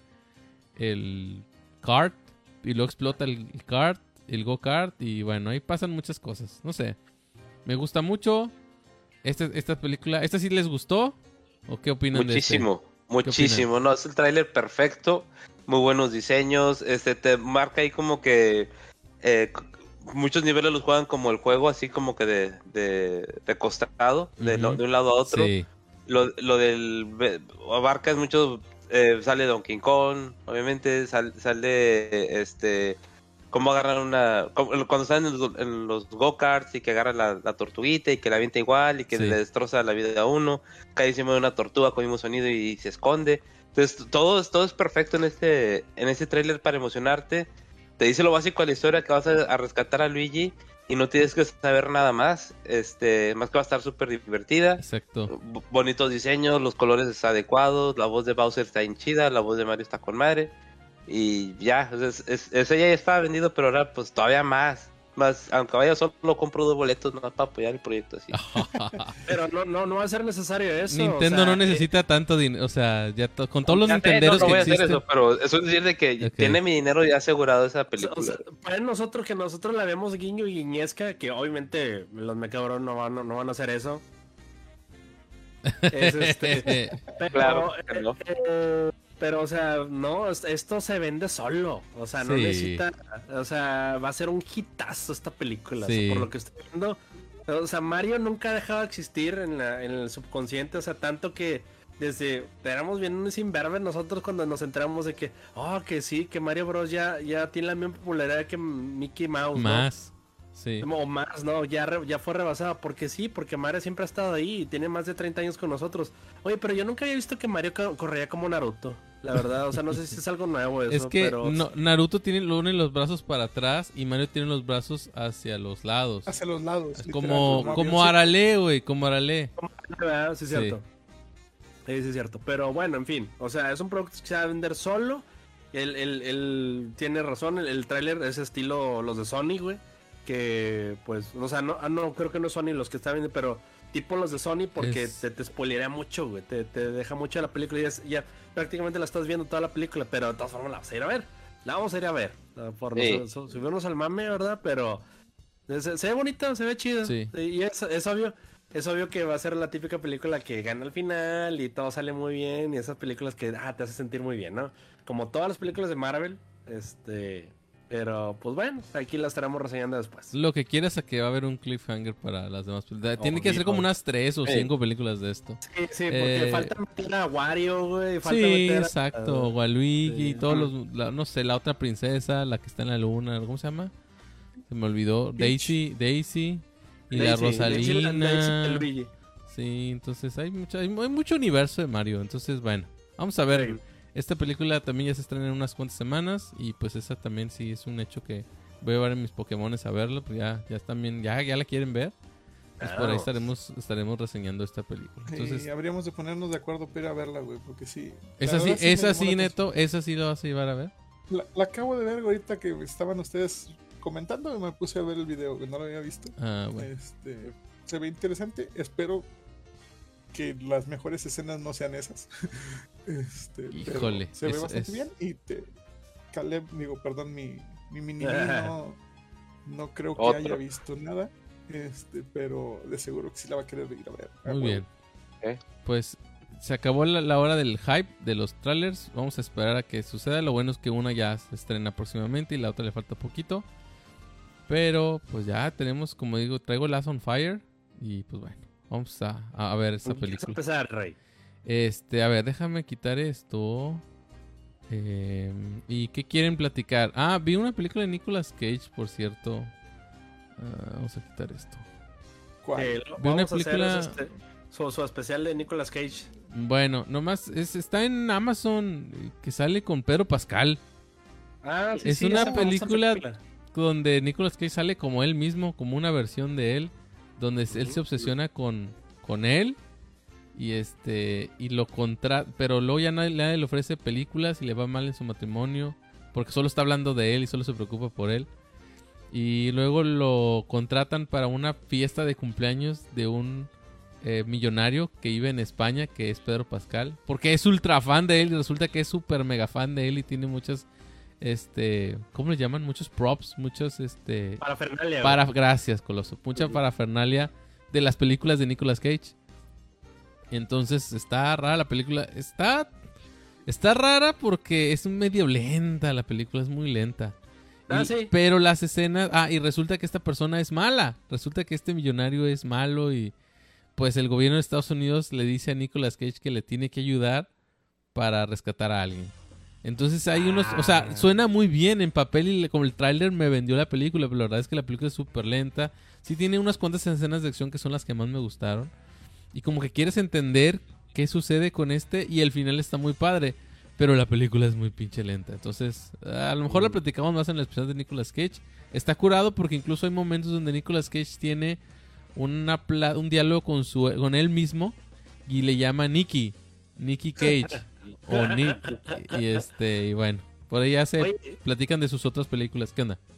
el kart y luego explota el, el kart, el go-kart y bueno, ahí pasan muchas cosas. No sé, me gusta mucho esta, esta película. ¿Esta sí les gustó? ¿O qué opinan Muchísimo, de muchísimo. No, es el tráiler perfecto, muy buenos diseños, este te marca ahí como que eh, c- muchos niveles los juegan como el juego, así como que de, de, de costado, de, lo- Ujú. de un lado a este? otro. Sí, Lo, lo del ve- abarca mucho, eh, sale Donkey Kong, obviamente sal- sale este cómo agarran una cómo- cuando están en los, en los go-karts y que agarran la, la tortuguita y que la avienta igual y que Sí. le destroza la vida a uno, cae encima de una tortuga con el mismo sonido y se esconde. Entonces todo, es- todo es perfecto en este en este tráiler para emocionarte. Te dice lo básico de la historia, que vas a, a rescatar a Luigi y no tienes que saber nada más, este más que va a estar súper divertida. exacto. B- bonitos diseños, los colores adecuados, la voz de Bowser está bien chida, la voz de Mario está con madre. Y ya, es, es- ese ya estaba vendido, pero ahora pues todavía más. Más, aunque vaya solo compro dos boletos más para apoyar el proyecto así. Pero no, no, no va a ser necesario eso. Nintendo o sea, no necesita tanto dinero, o sea, ya to- con todos los Ya sé, nintenderos no, no que voy a hacer existen. eso, pero eso es decir de que Ok. tiene mi dinero ya asegurado esa O sea, película. o sea, para nosotros que nosotros la vemos guiño y guiñesca, que obviamente los mecabrón no van, no van a hacer eso. Es este, pero, Claro, eh, no. eh, pero, o sea, no, es- esto se vende solo. O sea, no Sí. necesita. O sea, va a ser un hitazo esta película. o sea, Sí. por lo que estoy viendo. O sea, Mario nunca ha dejado de existir en, la- en el subconsciente. O sea, tanto que desde. Éramos bien sin verbe nosotros cuando nos enteramos de que. Oh, que sí, que Mario Bros. ya, ya tiene la misma popularidad que Mickey Mouse. ¿no? Más. Sí. O más, no, ya, re- ya fue rebasada. Porque sí, porque Mario siempre ha estado ahí y tiene más de treinta años con nosotros. Oye, pero yo nunca había visto que Mario co- corría como Naruto. La verdad, o sea, no sé si es algo nuevo eso. Es que pero... no- Naruto tiene lo une los brazos para atrás y Mario tiene los brazos hacia los lados. Hacia los lados. Es literal, como, como avión. Arale, güey, como Arale. ¿Verdad? Sí, es Sí. cierto. Sí, sí, es cierto. Pero bueno, en fin. O sea, es un producto que se va a vender solo. Él, él- él tiene razón. El, el tráiler es estilo los de Sony, güey. Que, pues, o sea, no, ah, no, creo que no es Sony los que están viendo, pero tipo los de Sony porque Es- te, te spoilería mucho, güey. Te, te deja mucho la película y ya, ya prácticamente la estás viendo toda la película, pero de todas formas la vas a ir a ver. La vamos a ir a ver. ah, Por Sí. no su- subirnos al mame, ¿verdad? Pero se, se ve bonita, se ve chida. Sí. Y es, es obvio. Es obvio que va a ser la típica película que gana al final y todo sale muy bien y esas películas que ah, te hace sentir muy bien, ¿no? Como todas las películas de Marvel, este, pero pues bueno, aquí las estaremos reseñando después. Lo que quieras a que va a haber un cliffhanger para las demás películas. Tiene Oh, que ser como hijo. unas tres o Sí. cinco películas de esto. Sí, sí, porque Eh, falta meter a Wario, güey, falta Sí, meter a- exacto. Waluigi sí. y todos los, la- no sé, la otra princesa, la que está en la luna, ¿cómo se llama? Se me olvidó. Daisy, Daisy y la Daisy, Daisy, Rosalina. Daisy y Luigi. Sí, entonces hay mucho, hay, hay mucho universo de Mario. Entonces, bueno, vamos a ver. Sí. Esta película también ya se estrena en unas cuantas semanas. Y pues esa también sí es un hecho que voy a ver a mis Pokémones a verlo. Pues ya, ya también, ya, ya la quieren ver. Pues por ahí Vamos. estaremos, estaremos reseñando esta película. Entonces, Sí, habríamos de ponernos de acuerdo para ir a verla, güey, porque sí. esa la sí, verdad me esa llamó sí, la Neto, esa sí lo vas a llevar a ver. atención. La, la acabo de ver ahorita que estaban ustedes comentando y me puse a ver el video, que no lo había visto. Ah, bueno. Este, se ve interesante. Espero que las mejores escenas no sean esas. Este, pero Híjole, se ve es- bastante es- bien. Y te, Caleb, digo, perdón, mi, mi mini no, no creo que Otro. haya visto nada. Este, pero de seguro que sí la va a querer ir a ver. Ah, Muy huevo. bien. Ok. Pues se acabó la, la hora del hype de los trailers. Vamos a esperar a que suceda. Lo bueno es que una ya se estrena próximamente y la otra le falta poquito. Pero pues ya tenemos, como digo, traigo Last on Fire. Y pues bueno, vamos a, a ver esta ¿Quieres película. empezar, Rey? Este, a ver, déjame quitar esto. Eh, ¿Y qué quieren platicar? Ah, vi una película de Nicolas Cage, por cierto. Ah, vamos a quitar esto. ¿Cuál? Eh, lo- Vi una vamos a hacer película- es, este, su, su especial de Nicolas Cage. Bueno, nomás es, está en Amazon, eh, que sale con Pedro Pascal, Ah, sí, Es sí, una esa famosa película- donde Nicolas Cage sale como él mismo, como una versión de él, donde él se obsesiona con, con él y este y lo contra, pero luego ya nadie, nadie le ofrece películas y le va mal en su matrimonio porque solo está hablando de él y solo se preocupa por él. Y luego lo contratan para una fiesta de cumpleaños de un eh, millonario que vive en España, que es Pedro Pascal, porque es ultra fan de él y resulta que es súper mega fan de él y tiene muchas, este, ¿cómo le llaman? Muchos props, muchos, este, Parafernalia. para, gracias, Coloso, mucha parafernalia de las películas de Nicolas Cage. Entonces está rara la película, está, está rara porque es medio lenta, la película es muy lenta. Ah, Y- sí. Pero las escenas, ah, y resulta que esta persona es mala, resulta que este millonario es malo y pues el gobierno de Estados Unidos le dice a Nicolas Cage que le tiene que ayudar para rescatar a alguien. Entonces hay unos, o sea, suena muy bien en papel y le- como el tráiler me vendió la película, pero la verdad es que la película es súper lenta. Sí tiene unas cuantas escenas de acción que son las que más me gustaron. Y como que quieres entender qué sucede con este y el final está muy padre. Pero la película es muy pinche lenta. Entonces, a lo mejor la platicamos más en el especial de Nicolas Cage. Está curado porque incluso hay momentos donde Nicolas Cage tiene una pla- un diálogo con, su, con él mismo y le llama Nicky. Nicky Cage. O Nick. Y este, y bueno. Por ahí ya se Oye, platican de sus otras películas. ¿Qué onda?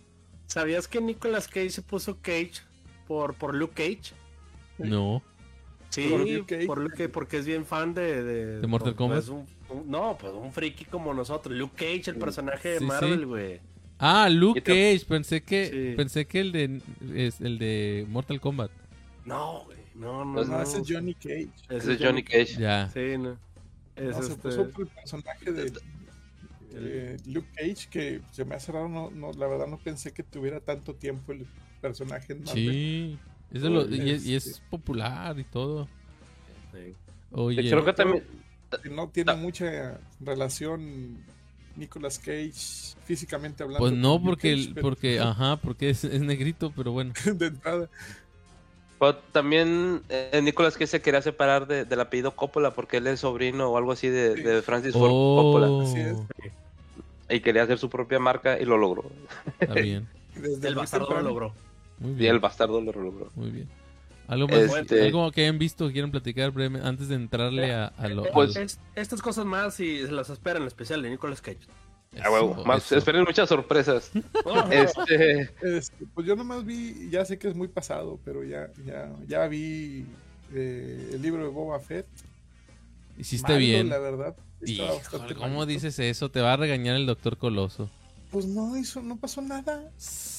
¿Sabías que Nicolas Cage se puso Cage por, por Luke Cage? No. Sí, ¿Por Luke Cage? por Luke Cage, porque es bien fan de... ¿De, ¿De Mortal pues, Kombat? es un- un- no, pues un friki como nosotros. Luke Cage, el personaje de Sí, Marvel, sí. güey. Ah, Luke Y tam- Cage. Pensé que Sí. pensé que el de es el de Mortal Kombat. No, güey. No, no, Pues no. No, ese es Johnny Cage. Ese es Johnny Cage. Ya. Sí, no. Es No, se este... puso por el personaje de eh, Luke Cage, que se me hace raro, no, no, la verdad no pensé que tuviera tanto tiempo el personaje en Marvel. Sí. Es de lo- y, es, y es Este. popular y todo. Sí. Oye. Creo que también. Que no tiene mucha relación Nicolas Cage físicamente hablando. Pues no, con Luke porque, Cage, el- pero porque, ajá, porque es, es negrito, pero bueno. de entrada. Pero también eh, Nicolas Cage se quería separar de- del apellido Coppola porque él es sobrino o algo así de, Sí. de Francis Ford Oh, Coppola. Así es. Y quería hacer su propia marca y lo logró. está bien. Desde El muy bastardo lo temprano. logró. Muy Y bien. el bastardo lo logró. Muy bien. Algo más, Este- algo que hayan visto, quieren platicar brevemente antes de entrarle a, a lo. Pues- al- Es- estas cosas más y se las esperan en el especial de Nicolas Cage. Ah, huevo. eso, Más, eso. esperen muchas sorpresas. este, Este, pues yo nomás vi, ya sé que es muy pasado, pero ya, ya, ya vi eh, el libro de Boba Fett. Hiciste Malo, bien. la verdad. Estaba Híjole, bastante ¿cómo malito. dices eso? Te va a regañar el doctor Coloso. Pues no hizo, no pasó nada.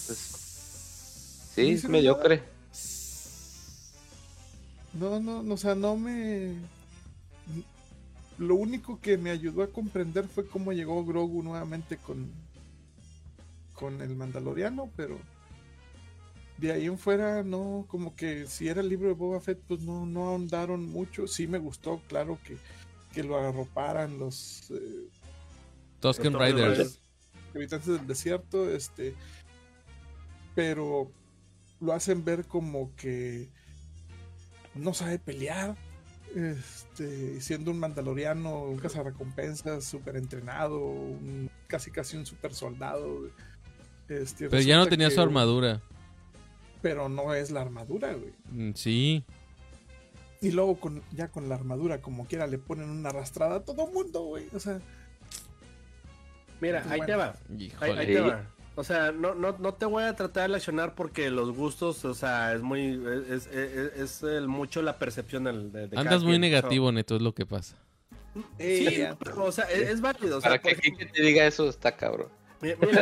sí, es mediocre. No, no, no, o sea, no me. Lo único que me ayudó a comprender fue cómo llegó Grogu nuevamente con. con el Mandaloriano, pero. De ahí en fuera, no, como que si era el libro de Boba Fett, pues no, no ahondaron mucho. Sí me gustó, claro, que, que lo arroparan los eh, Tusken Los Tusken Riders. Riders. habitantes del desierto, este. Pero lo hacen ver como que no sabe pelear. Este, siendo un mandaloriano, un cazarrecompensas súper entrenado, un- casi casi un super soldado. Este, Pero ya no resulta tenía que- su armadura. Pero no es la armadura, güey. Mm, Sí. Y luego con, ya con la armadura, como quiera, le ponen una arrastrada a todo mundo, güey. O sea, Mira, Pues ahí bueno. te va. Ahí, Híjole. ahí te va. O sea, no, no, no te voy a tratar de leccionar porque los gustos, o sea, es muy, es, es, es- es el mucho la percepción del, de, de cada Andas muy quien. negativo, Neto, es lo que pasa. So, eh, sí, ya. o sea, es, es válido. O sea, Para por que, ejemplo, que te diga eso está cabrón. mi- mira,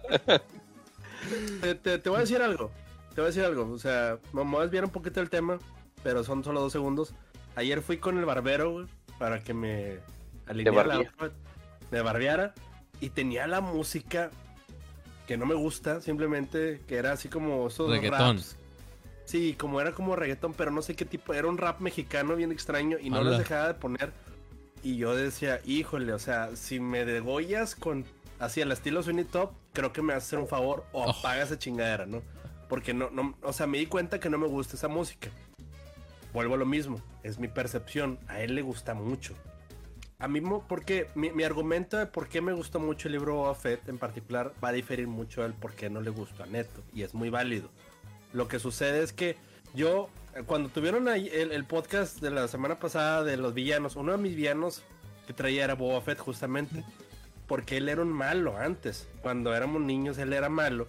te, te- te voy a decir algo. Te voy a decir algo. O sea, me voy a desviar un poquito del tema, pero son solo dos segundos. Ayer fui con el barbero, güey, para que me alineara la barbía. outfit, me barbeara, y tenía la música que no me gusta, simplemente que era así como esos Reggaetón. raps. Sí, como era como reggaetón, pero no sé qué tipo, era un rap mexicano bien extraño y no Ala. los dejaba de poner. Y yo decía, híjole, o sea, si me degollas con así al estilo Sweeney Top, creo que me vas a hacer un favor o Oh. apaga esa chingadera, ¿no? Porque no, no, o sea, me di cuenta que no me gusta esa música. Vuelvo a lo mismo, es mi percepción, a él le gusta mucho. A mí, mo- porque mi, mi argumento de por qué me gustó mucho el libro Boba Fett en particular va a diferir mucho del por qué no le gustó a Neto, y es muy válido. Lo que sucede es que yo, eh, cuando tuvieron ahí el, el podcast de la semana pasada de los villanos, uno de mis villanos que traía era Boba Fett justamente, porque él era un malo antes, cuando éramos niños él era malo.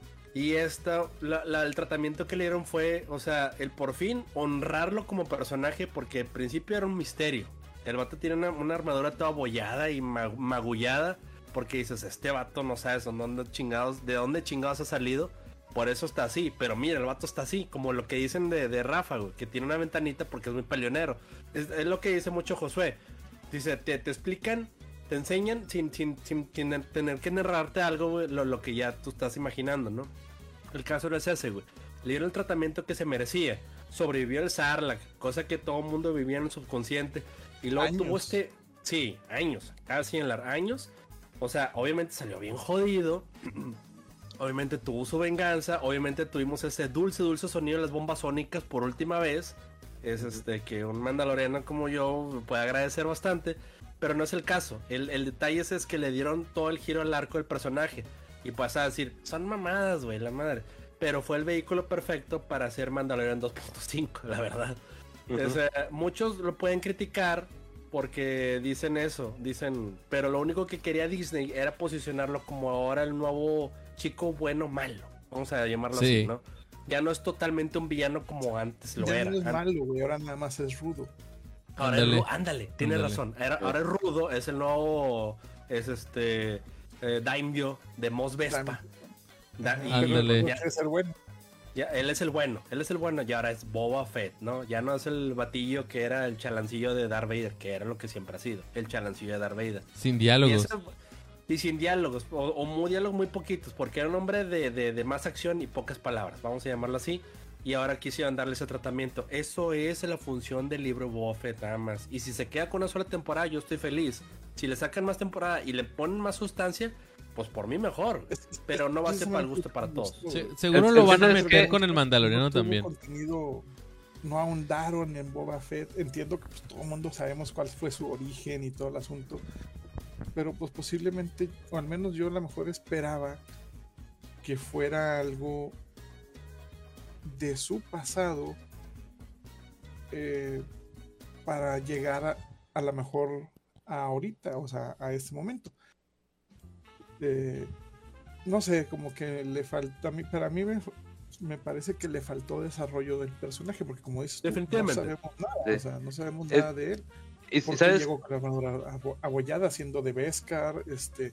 Y esta, la- la- el tratamiento que le dieron fue, o sea, el por fin honrarlo como personaje, porque al principio era un misterio. El vato tiene una, una armadura toda abollada y ma- magullada, porque dices, este vato no sabes de dónde chingados, de dónde chingados ha salido, por eso está así. Pero mira, el vato está así, como lo que dicen de, de Rafa, güey, que tiene una ventanita porque es muy peleonero. Es, es lo que dice mucho Josué. Dice, te, te explican, te enseñan sin, sin, sin, sin tener que narrarte algo, güey, lo, lo que ya tú estás imaginando, ¿no? El caso no es ese, güey. Le dieron el tratamiento que se merecía. Sobrevivió el Sarlacc, cosa que todo el mundo vivía en el subconsciente. Y luego Años. tuvo este... Sí, años. Casi en los años. O sea, obviamente salió bien jodido. Obviamente tuvo su venganza. Obviamente tuvimos ese dulce, dulce sonido de las bombas sónicas por última vez. Es este que un mandaloriano como yo puede agradecer bastante. Pero no es el caso. El, el detalle es, es que le dieron todo el giro al arco del personaje. Y vas a decir, son mamadas, güey, la madre. Pero fue el vehículo perfecto para hacer Mandalorian dos punto cinco, la verdad. Ujú. O sea, muchos lo pueden criticar porque dicen eso, dicen, pero lo único que quería Disney era posicionarlo como ahora el nuevo chico bueno malo. Vamos a llamarlo Sí. así, ¿no? Ya no es totalmente un villano como antes lo Ya era. no es An- malo, güey, ahora nada más es rudo. Ahora es Ándale. ru- ándale, tienes Ándale. razón. Era- ahora es rudo, es el nuevo, es este eh, Daimyo de Mos Vespa. Da- y- Ándale. ya- Quiere ser bueno. ya, él es el bueno, él es el bueno y ahora es Boba Fett, ¿no? Ya no es el batillo que era el chalancillo de Darth Vader, que era lo que siempre ha sido, el chalancillo de Darth Vader. Sin Y, diálogos. ese- y sin diálogos, o, o muy diálogos muy poquitos, porque era un hombre de, de- de más acción y pocas palabras, vamos a llamarlo así. Y ahora quisieron darle ese tratamiento. Eso es la función del libro Boba Fett nada más. Y si se queda con una sola temporada, yo estoy feliz. Si le sacan más temporada y le ponen más sustancia, pues por mí mejor. Es- es- Pero no va a es ser para el gusto precisamente para lo que todos. me Se- gustó, seguro El- lo el van a chiste es meter que- con el Mandaloriano no tuvo también. contenido, no ahondaron en Boba Fett. Entiendo que pues, todo el mundo sabemos cuál fue su origen y todo el asunto. Pero pues posiblemente, o al menos yo a lo mejor esperaba que fuera algo de su pasado eh, para llegar a, a lo mejor a ahorita, o sea, a este momento. Eh, no sé, como que le falta a mí, para mí me, me parece que le faltó desarrollo del personaje, porque como dices tú, Definitivamente. no sabemos nada, Sí. o sea, no sabemos Es- nada de él. Y Porque sabes, llegó con la armadura abo- abollada haciendo de Beskar, este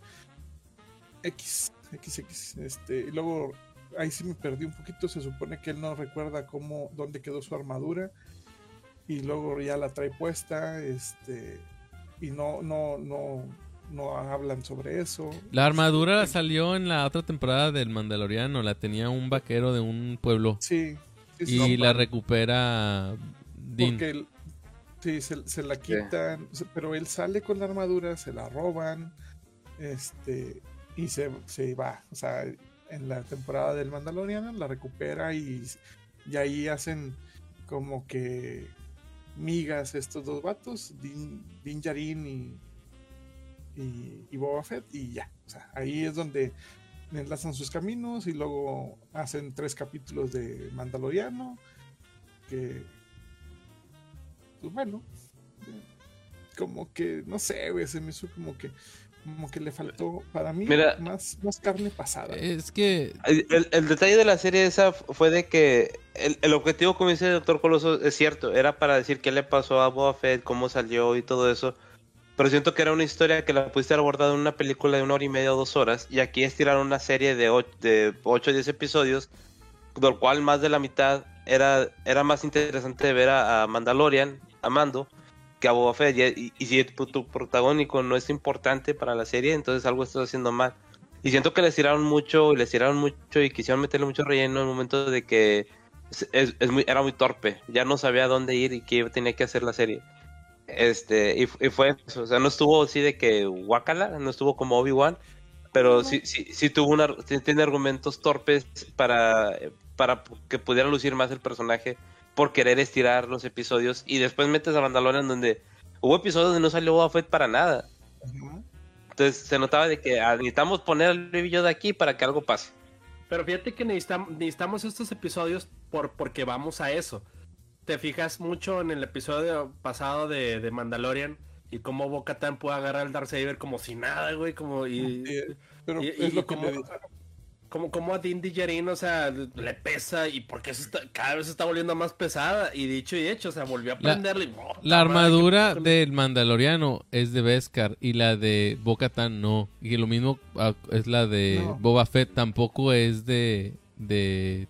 X, X, X, este, y luego ahí sí me perdí un poquito, se supone que él no recuerda cómo, dónde quedó su armadura, y luego ya la trae puesta, este, y no, no, no, no hablan sobre eso. La armadura Este, salió en la otra temporada del Mandaloriano. La tenía un vaquero de un pueblo. Sí, sí, sí, Y sí, la recupera Din. porque él- sí, se, se la quitan, se- pero él sale con la armadura, se la roban, este, y se, se va, o sea, en la temporada del Mandaloriano la recupera y, y ahí hacen como que migas estos dos vatos, Din, Din Djarin y, y, y Boba Fett, y ya, o sea, ahí es donde enlazan sus caminos y luego hacen tres capítulos de Mandaloriano, que pues bueno, como que, no sé, güey, se me hizo como que, como que le faltó, para mí, Mira. más, más carne pasada. Es que el, el- el detalle de la serie esa fue de que el, el objetivo, como dice el Doctor Coloso, es cierto, era para decir qué le pasó a Boba Fett, cómo salió y todo eso. Pero siento que era una historia que la pudiste haber abordado en una película de una hora y media o dos horas. Y aquí estiraron una serie de ocho, de ocho o diez episodios, del cual más de la mitad era, era más interesante ver a, a Mandalorian, a Mando, que a Boba Fett. Y, y, y si tu, tu protagónico no es importante para la serie, entonces algo estás haciendo mal. Y siento que les tiraron mucho, y les tiraron mucho y quisieron meterle mucho relleno en el momento de que es, es- es muy, era muy torpe. Ya no sabía dónde ir y qué tenía que hacer la serie. Este, y, y fue eso, o sea, no estuvo así de que guácala, no estuvo como Obi-Wan, pero sí, sí, sí tuvo una, sí tiene argumentos torpes para, para que pudiera lucir más el personaje por querer estirar los episodios, y después metes a Mandalorian donde hubo episodios donde no salió Boba Fett para nada. Ajá. Entonces se notaba de que ah, necesitamos poner al brillo de aquí para que algo pase. Pero fíjate que necesitamos, necesitamos estos episodios por, porque vamos a eso. Te fijas mucho en el episodio pasado de, de Mandalorian y cómo Bo-Katan puede agarrar al Darksaber como si nada, güey, como y, Sí, pero y- es y- lo y que como, le digo. como, como a Din Djarin, o sea, le pesa y porque se está, cada vez se está volviendo más pesada y dicho y hecho, o sea, volvió a La- prenderle. y, oh, la madre, armadura qué- del Mandaloriano es de Beskar y la de Bo-Katan no. Y lo mismo ah, es la de No. Boba Fett, tampoco es de de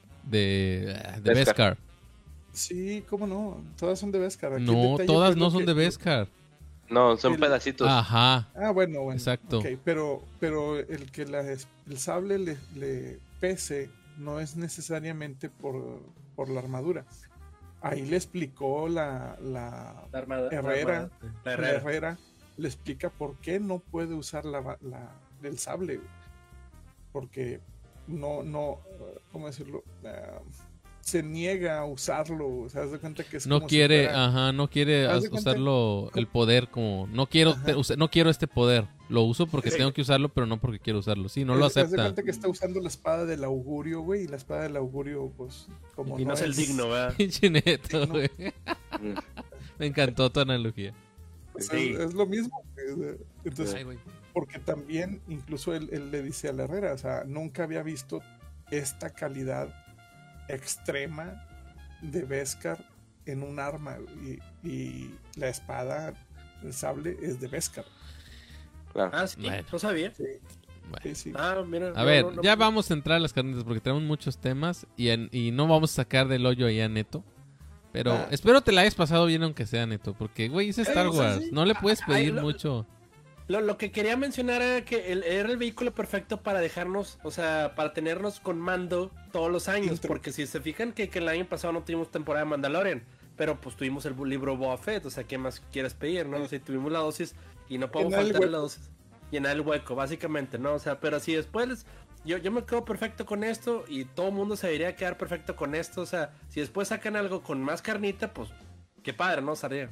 de, ah, de Beskar. Beskar. Sí, cómo no, todas son de Beskar. Aquí el No, detalle todas fue no lo son que- de Beskar. No, son El- pedacitos. Ajá. Ah, bueno, bueno. Exacto. Ok, pero, pero el que la, el sable le, le pese no es necesariamente por, por la armadura. Ahí le explicó la, la, La armada- la Herrera, armada- la la Herrera. Herrera, le explica por qué no puede usar la, la, el sable. güey. Porque no, no, ¿cómo decirlo? Ah, se niega a usarlo. O sea, haz de cuenta que es No como si quiere, fuera- ajá, no quiere Haz de as- cuenta- usarlo el poder como no quiero Ajá. te- usa- no quiero este poder. Lo uso porque Sí. tengo que usarlo, pero no porque quiero usarlo. Sí, no lo Haz- haz de acepta. cuenta que está usando la espada del augurio, güey, y la espada del augurio, pues, como Y no es el digno, ¿verdad? Pinche neto, No. güey. Mm. Me encantó tu analogía. O sea, Sí. es, es lo mismo. güey. Entonces, Ay, güey. porque también, incluso él, él le dice a la Herrera, o sea, nunca había visto esta calidad extrema de Beskar en un arma y, y la espada, el sable es de Beskar. Claro. Ah, sí, Bueno. no sabía. Sí, Bueno. sí, sí. Ah, mira. A no, ver, no, no, ya no. vamos a entrar a las carnitas porque tenemos muchos temas y, en- y no vamos a sacar del hoyo ahí a Neto. Pero Ah. espero te la hayas pasado bien aunque sea Neto, porque güey, es Star Eh, o sea, Wars, sí. no le puedes Ay, pedir lo- mucho. Lo, lo que quería mencionar era que el- era el vehículo perfecto para dejarnos, o sea, para tenernos con Mando todos los años. Intro. Porque si se fijan que, que el año pasado no tuvimos temporada de Mandalorian, pero pues tuvimos el libro Boba Fett, o sea, ¿qué más quieres pedir, no? O sea, tuvimos la dosis y no podemos Llenar el faltar la hueco. dosis. Llenar el hueco, básicamente, ¿no? O sea, pero si después yo, yo me quedo perfecto con esto y todo el mundo se debería quedar perfecto con esto, o sea, si después sacan algo con más carnita, pues qué padre, ¿no? Sería.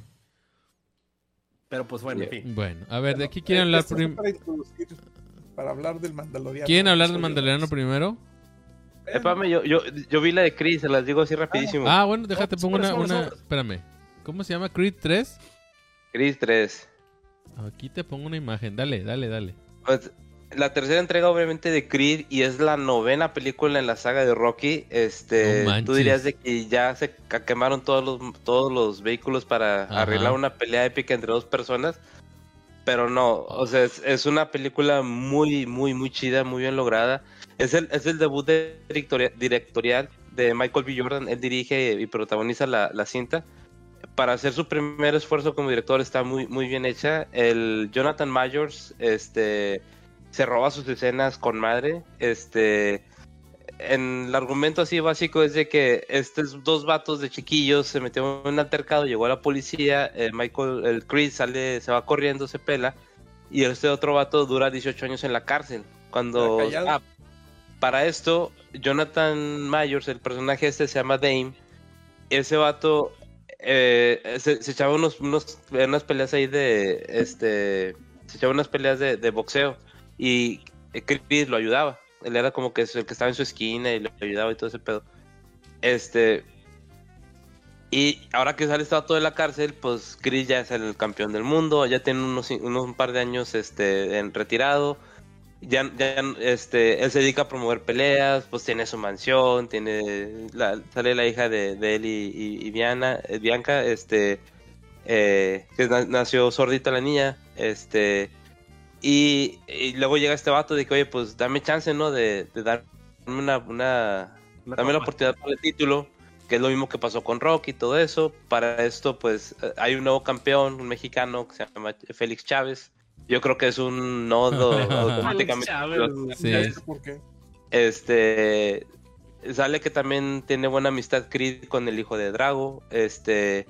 Pero pues bueno, en fin. Bueno, a ver, de Bueno, aquí quieren eh, hablar esto prim- fue para introducir, para hablar del Mandaloriano. ¿Quieren hablar del episodio Mandaloriano dos. primero? Espérame, yo, yo, yo vi la de Chris, se las digo así rapidísimo. Ah, bueno, déjate No, pongo una, sobres, sobres, una... sobres. Espérame. ¿Cómo se llama? ¿Creed tres? Chris tres. Aquí te pongo una imagen. Dale, dale, dale. Pues, la tercera entrega obviamente de Creed y es la novena película en la saga de Rocky. Este, No manches. tú dirías de que ya se ca- quemaron todos los todos los vehículos para Ajá. arreglar una pelea épica entre dos personas, pero no, o sea, es, es una película muy muy muy chida, muy bien lograda. Es el es el debut de directoria- directorial de Michael B. Jordan. Él dirige y protagoniza la, la cinta. Para hacer su primer esfuerzo como director está muy muy bien hecha. El Jonathan Majors, este se roba sus escenas con madre. Este, en el argumento así básico es de que estos dos vatos de chiquillos se metieron en un altercado, llegó a la policía, eh, Michael, el Chris sale, se va corriendo, se pela, y este otro vato dura dieciocho años en la cárcel. Cuando Ah, callado. ah, para esto, Jonathan Majors, el personaje este se llama Dame, ese vato eh, se, se echaba unos, unos, unas peleas ahí de, este, se echaba unas peleas de, de boxeo. Y Chris lo ayudaba. Él era como que el que estaba en su esquina y lo ayudaba y todo ese pedo. Este. Y ahora que sale este vato de la cárcel, pues Chris ya es el campeón del mundo. Ya tiene unos, unos un par de años este, en retirado. Ya, ya este, él se dedica a promover peleas. Pues tiene su mansión. Tiene la, sale la hija de, de él y, y, y Diana, eh, Bianca. Este. Eh, que na- nació sordita la niña. Este. Y, y luego llega este vato de que, oye, pues dame chance, ¿no? De, de darme una, una Una dame la copa. oportunidad para el título, que es lo mismo que pasó con Rocky y todo eso. Para esto, pues, eh, hay un nuevo campeón, un mexicano que se llama Félix Chávez. Yo creo que es un nodo automáticamente. Chávez, güey. Sí. Ya sé por qué. Este sale que también tiene buena amistad Creed con el hijo de Drago. Este.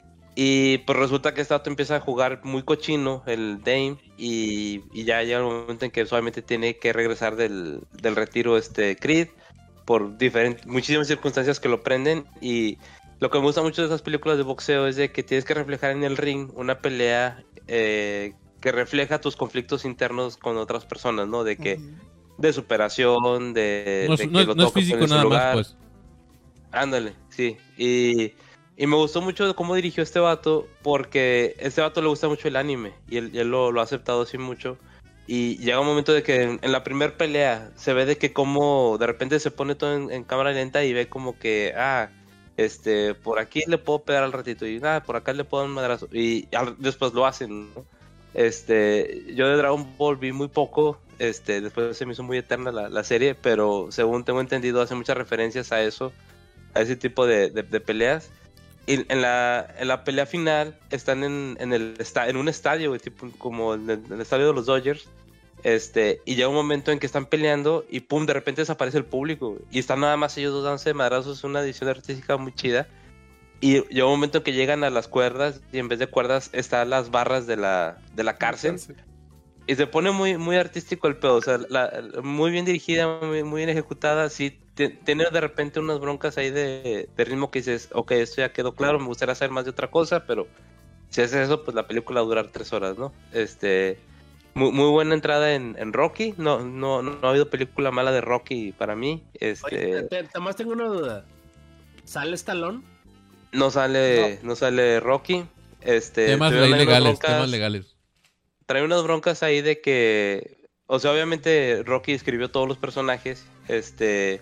Y pues resulta que este vato empieza a jugar muy cochino, el Dame, y, y ya llega el momento en que solamente tiene que regresar del, del retiro este Creed, por diferentes, muchísimas circunstancias que lo prenden. Y lo que me gusta mucho de esas películas de boxeo es de que tienes que reflejar en el ring una pelea eh, que refleja tus conflictos internos con otras personas, ¿no? De que, Ujú. de superación, de, No de es, que no es- lo no es tocas físico en su nada más, lugar. pues. Ándale, sí. Y, y me gustó mucho cómo dirigió este vato, porque a este vato le gusta mucho el anime y él, y él lo, lo ha aceptado así mucho. Y llega un momento de que en, en la primera pelea se ve de que como de repente se pone todo en, en cámara lenta y ve como que, ah, este, por aquí le puedo pegar al ratito y nada, por acá le puedo dar un madrazo. Y al- después lo hacen, ¿no? Este, yo de Dragon Ball vi muy poco, este, después se me hizo muy eterna la, la serie, pero según tengo entendido hace muchas referencias a eso, a ese tipo de, de, de peleas. Y en la, en la pelea final están en, en, el, esta- en un estadio, güey, tipo como en el, en el estadio de los Dodgers. Este, y llega un momento en que están peleando y pum, de repente desaparece el público, güey, y están nada más ellos dos dándose de madrazos. Es una edición artística muy chida. Y llega un momento en que llegan a las cuerdas y en vez de cuerdas están las barras de la, de la cárcel. Y se pone muy, muy artístico el pedo, o sea, la- la- muy bien dirigida, muy, muy bien ejecutada. Sí, te- tiene de repente unas broncas ahí de, de ritmo que dices, ok, esto ya quedó claro, me gustaría hacer más de otra cosa, pero si haces eso, pues la película va a durar tres horas, ¿no? Este, muy, muy buena entrada en, en Rocky, no, no, no ha habido película mala de Rocky para mí. Este, Oye, te- te- además tengo una duda. ¿Sale Stallone? no sale, no. sale Rocky. Este, Temas tuvieron ahí unas legales, broncas- temas legales. trae unas broncas ahí de que, o sea, obviamente Rocky escribió todos los personajes, este,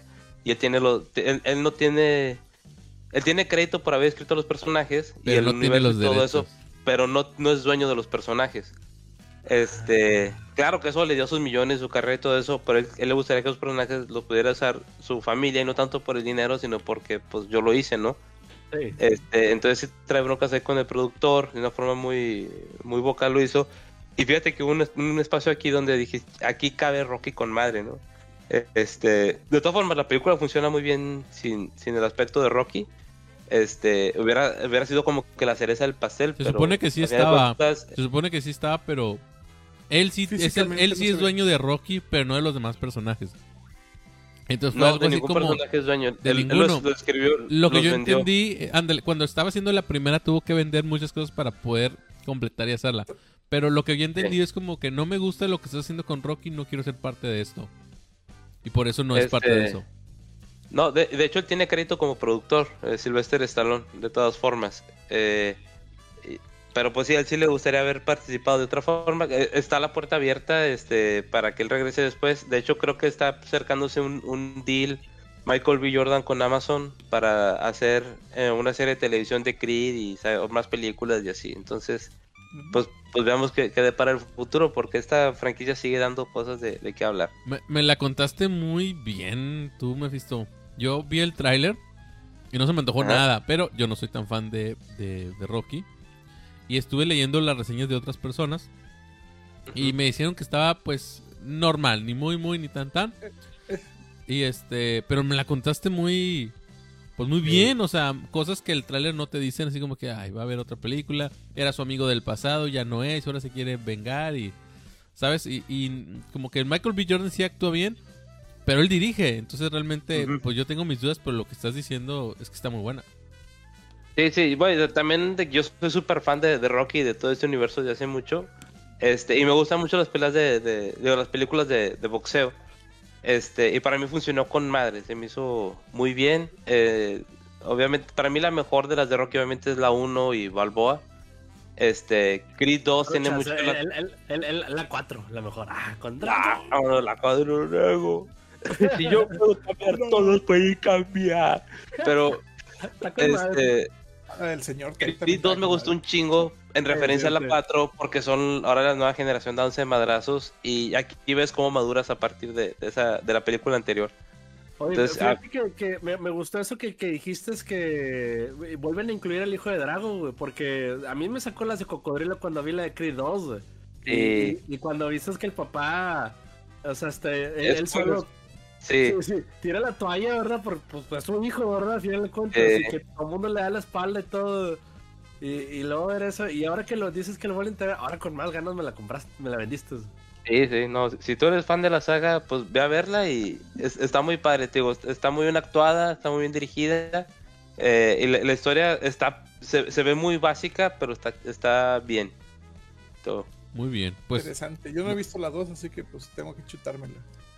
y él tiene los, él, él no tiene, él tiene crédito por haber escrito los personajes Pero y el no tiene universo los y todo derechos. eso, pero no, no es dueño de los personajes. Este, claro que eso le dio sus millones, su carrera y todo eso, pero él, él le gustaría que los personajes los pudiera usar su familia y no tanto por el dinero, sino porque pues yo lo hice, ¿no? Sí. Este, entonces sí trae broncas ahí con el productor, de una forma muy, muy vocal lo hizo. Y fíjate que hubo un, un espacio aquí donde dije, aquí cabe Rocky con madre, ¿no? Eh, Este, de todas formas, la película funciona muy bien sin, sin el aspecto de Rocky. Este, hubiera, hubiera sido como que la cereza del pastel. Se pero supone que sí a final de estaba. cuentas, Se supone que sí estaba, pero él sí, es, el- Físicamente él no sí se es ve. dueño de Rocky, pero no de los demás personajes. Entonces fue no algo de así ningún como personaje es dueño. de Él, él ninguno. los- lo escribió, lo que los yo vendió. entendí. eh, Ándale, cuando estaba haciendo la primera tuvo que vender muchas cosas para poder completar y hacerla. Pero lo que yo entendí Sí. es como que no me gusta lo que estás haciendo con Rocky, no quiero ser parte de esto. Y por eso no es Este, parte de eso. No, de, de hecho él tiene crédito como productor, eh, Sylvester Stallone, de todas formas. Eh, y- pero pues sí, a él sí le gustaría haber participado de otra forma. Eh, está la puerta abierta este, para que él regrese después. De hecho creo que está acercándose un, un deal Michael B. Jordan con Amazon para hacer eh, una serie de televisión de Creed y ¿sabe? O más películas y así. Entonces, pues, pues veamos qué, qué depara el futuro, porque esta franquicia sigue dando cosas de, de qué hablar. Me, me la contaste muy bien, tú, Mephisto. Yo vi el tráiler y no se me antojó Ajá. nada, pero yo no soy tan fan de, de, de Rocky. Y estuve leyendo las reseñas de otras personas y me dijeron que estaba, pues, normal, ni muy, muy, ni tan, tan. Y este, pero me la contaste muy, pues muy bien, o sea, cosas que el tráiler no te dicen, así como que, ay, va a haber otra película, era su amigo del pasado, ya no es, ahora se quiere vengar y, ¿sabes? Y, y como que el Michael B. Jordan sí actúa bien, pero él dirige, entonces realmente, Ujú. pues yo tengo mis dudas, pero lo que estás diciendo es que está muy buena. Sí, sí, bueno, también de- yo soy súper fan de, de Rocky y de todo este universo de hace mucho. Este, y me gustan mucho las peleas de, de, de las películas de, de boxeo. Este, y para mí funcionó con madre, se me hizo muy bien. Eh, obviamente, para mí la mejor de las de Rocky obviamente es la uno y Balboa. Este, Creed dos tiene mucho el, la... el, el, el- el- la cuatro, la mejor. Ah, con Ah, Drago. no, la cuadro luego. Si yo puedo cambiar, todos pueden cambiar. Pero, Está con madre. este... Ah, el señor Creed también dos está me con gustó madre. un chingo en Sí, referencia sí, a la sí. cuatro porque son ahora la nueva generación dándose madrazos y aquí ves cómo maduras a partir de, de esa de la película anterior. Oye, Entonces, fíjate que, que me, me gustó eso que, que dijiste, es que güey, vuelven a incluir al hijo de Drago, güey, porque a mí me sacó las de cocodrilo cuando vi la de Creed dos, güey. Y, Sí. y, y cuando viste que el papá, o sea, este, él, Es él solo Sí, sí, sí, tira la toalla, ¿verdad? Por, pues, pues es un hijo, ¿verdad? Al final de cuentas, Sí. y que todo el mundo le da la espalda y todo. Y, y luego ver eso, y ahora que lo dices que lo vuelven a integrar, ahora con más ganas me la compraste, me la vendiste. sí, sí, no, si tú eres fan de la saga, pues ve a verla y es- está muy padre, te digo, está muy bien actuada, está muy bien dirigida, eh, y la, la historia está se, se ve muy básica, pero está está bien. Todo. Muy bien, pues Interesante. Yo no he visto la dos, así que pues tengo que chutármela.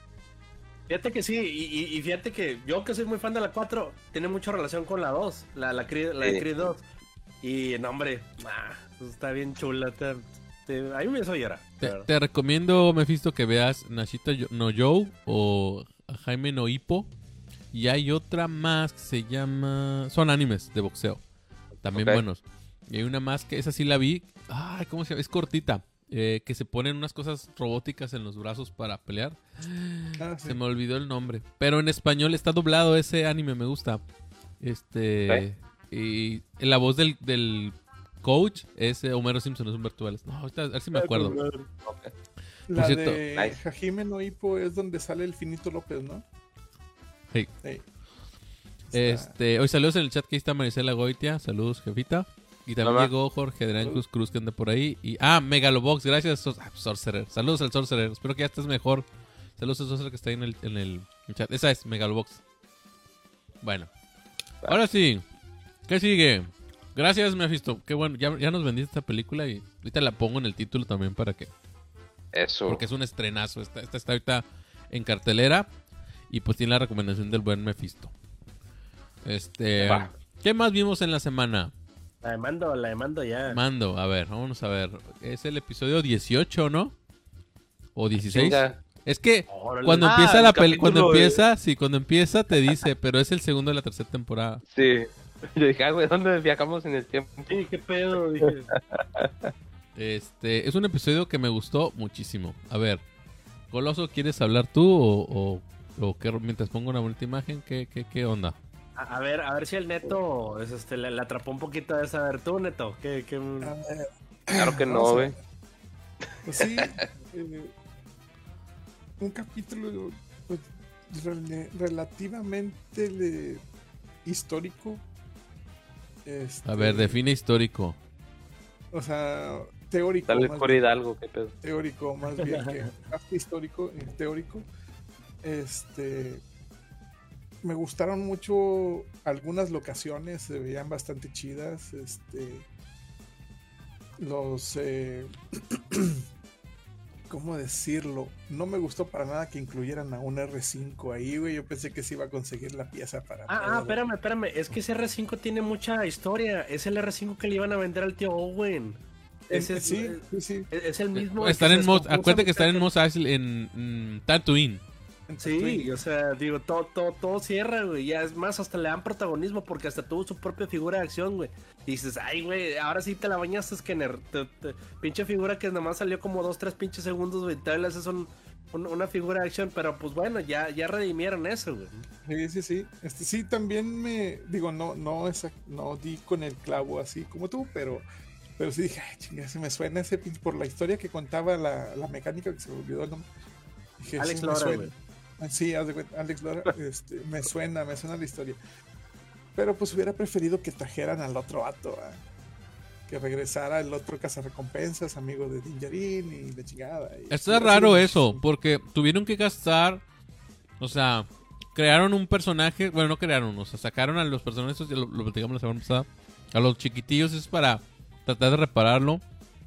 Fíjate que sí, y, y- y fíjate que yo que soy muy fan de la cuatro, tiene mucha relación con la dos, la, la, Creed- la de Sí. Creed dos. Y no, hombre, ah, pues está bien chula. Te, te- a mí me hizo llorar. la te, verdad. te recomiendo, Mephisto, que veas Nashita Yo- no Joe o Jaime no Hippo. Y hay otra más que se llama... Son animes de boxeo. También Ok. buenos. Y hay una más que esa sí la vi. Ay, ¿cómo se llama? Es cortita. eh, que se ponen unas cosas robóticas en los brazos para pelear. Ah, sí. Se me olvidó el nombre. Pero en español está doblado ese anime, me gusta. Este... Y la voz del, del coach es eh, Homero Simpson, es Humberto Vélez. No, ahorita, a ver si me acuerdo. Ok. La Por cierto, de nice. Hajime no Ippo es donde sale el Finito López, ¿no? Hey. Hey. Está- Este, hoy saludos en el chat que ahí está Marisela Goitia. Saludos, jefita. Y también Hola. llegó Jorge Adrián Cruz Cruz que anda por ahí. Y, ah, Megalobox, gracias, Sor- ah, Sorcerer. Saludos al Sorcerer. Espero que ya estés mejor. Saludos al Sorcerer que está ahí en el, en el chat. Esa es Megalobox. Bueno, ahora sí. ¿Qué sigue? Gracias, Mephisto. Qué bueno, ya, ya nos vendiste esta película y ahorita la pongo en el título también para que. Eso. Porque es un estrenazo. Esta, esta está ahorita en cartelera. Y pues tiene la recomendación del buen Mephisto. Este. Va. ¿Qué más vimos en la semana? La demando, la demando ya. Mando, a ver, vamos a ver. Es el episodio dieciocho, ¿no? ¿O dieciséis? Chinga. Es Es que Órale. cuando Ah, empieza el la peli, capítulo cuando de- empieza, sí, cuando empieza te dice, pero es el segundo de la tercera temporada. Sí. Yo dije, ah, güey, ¿dónde viajamos en el tiempo? Sí, qué pedo, dije. Este, es un episodio que me gustó muchísimo. A ver, Coloso, ¿quieres hablar tú o, o, o qué, mientras pongo una bonita imagen? ¿Qué, qué, qué onda? A, a ver, a ver si el Neto es, este, le, le atrapó un poquito de esa. A ver, tú, Neto, ¿qué, qué... A ver, Claro que no, vamos a güey. ver. Pues sí, eh, un capítulo pues, rel- relativamente le- histórico. Este, A ver, define histórico. O sea, teórico. Dale más por bien. Hidalgo, qué pedo. Teórico, más bien que más que histórico, eh, teórico. Este, me gustaron mucho algunas locaciones, se veían bastante chidas. Este, los, eh, ¿cómo decirlo? No me gustó para nada que incluyeran a un R cinco ahí, güey. Yo pensé que se iba a conseguir la pieza para. Ah, ah, poder- espérame, espérame. Es que ese R cinco tiene mucha historia. Es el R cinco que le iban a vender al tío Owen. Ese es, sí, sí, sí. es, es el mismo. Están que en se Mos, descompuso acuérdate que están en mucho. Mos Eisley, en mm, Tatooine. Sí, o sea, digo, todo, todo, todo cierra, güey. Ya es más, hasta le dan protagonismo porque hasta tuvo su propia figura de acción, güey. Y dices, ay, güey, ahora sí te la bañaste, Skinner. Te- te- pinche figura que nomás salió como dos, tres pinches segundos, güey. Tal vez es un, un- una figura de acción, pero pues bueno, ya, ya redimieron eso, güey. Sí, sí, sí. Este, sí, también me. Digo, no, no, esa- no di con el clavo así como tú, pero. Pero sí dije, ay, chinga, se me suena ese pinche. Por la historia que contaba la, la mecánica, que se me olvidó el nombre. Dije, Alex sí, me Lora, suena. güey. Sí, haz de cuenta, Alex Lora, este, me suena, me suena la historia. Pero pues hubiera preferido que trajeran al otro vato, ¿va? Que regresara el otro cazarrecompensas, amigo de Dinjarin y de chingada. y- Está hubiera raro sido eso, muchísimo. porque tuvieron que gastar, o sea, crearon un personaje, bueno, no crearon, o sea, sacaron a los personajes, ya lo, lo platicamos la semana pasada, a los chiquitillos es para tratar de repararlo,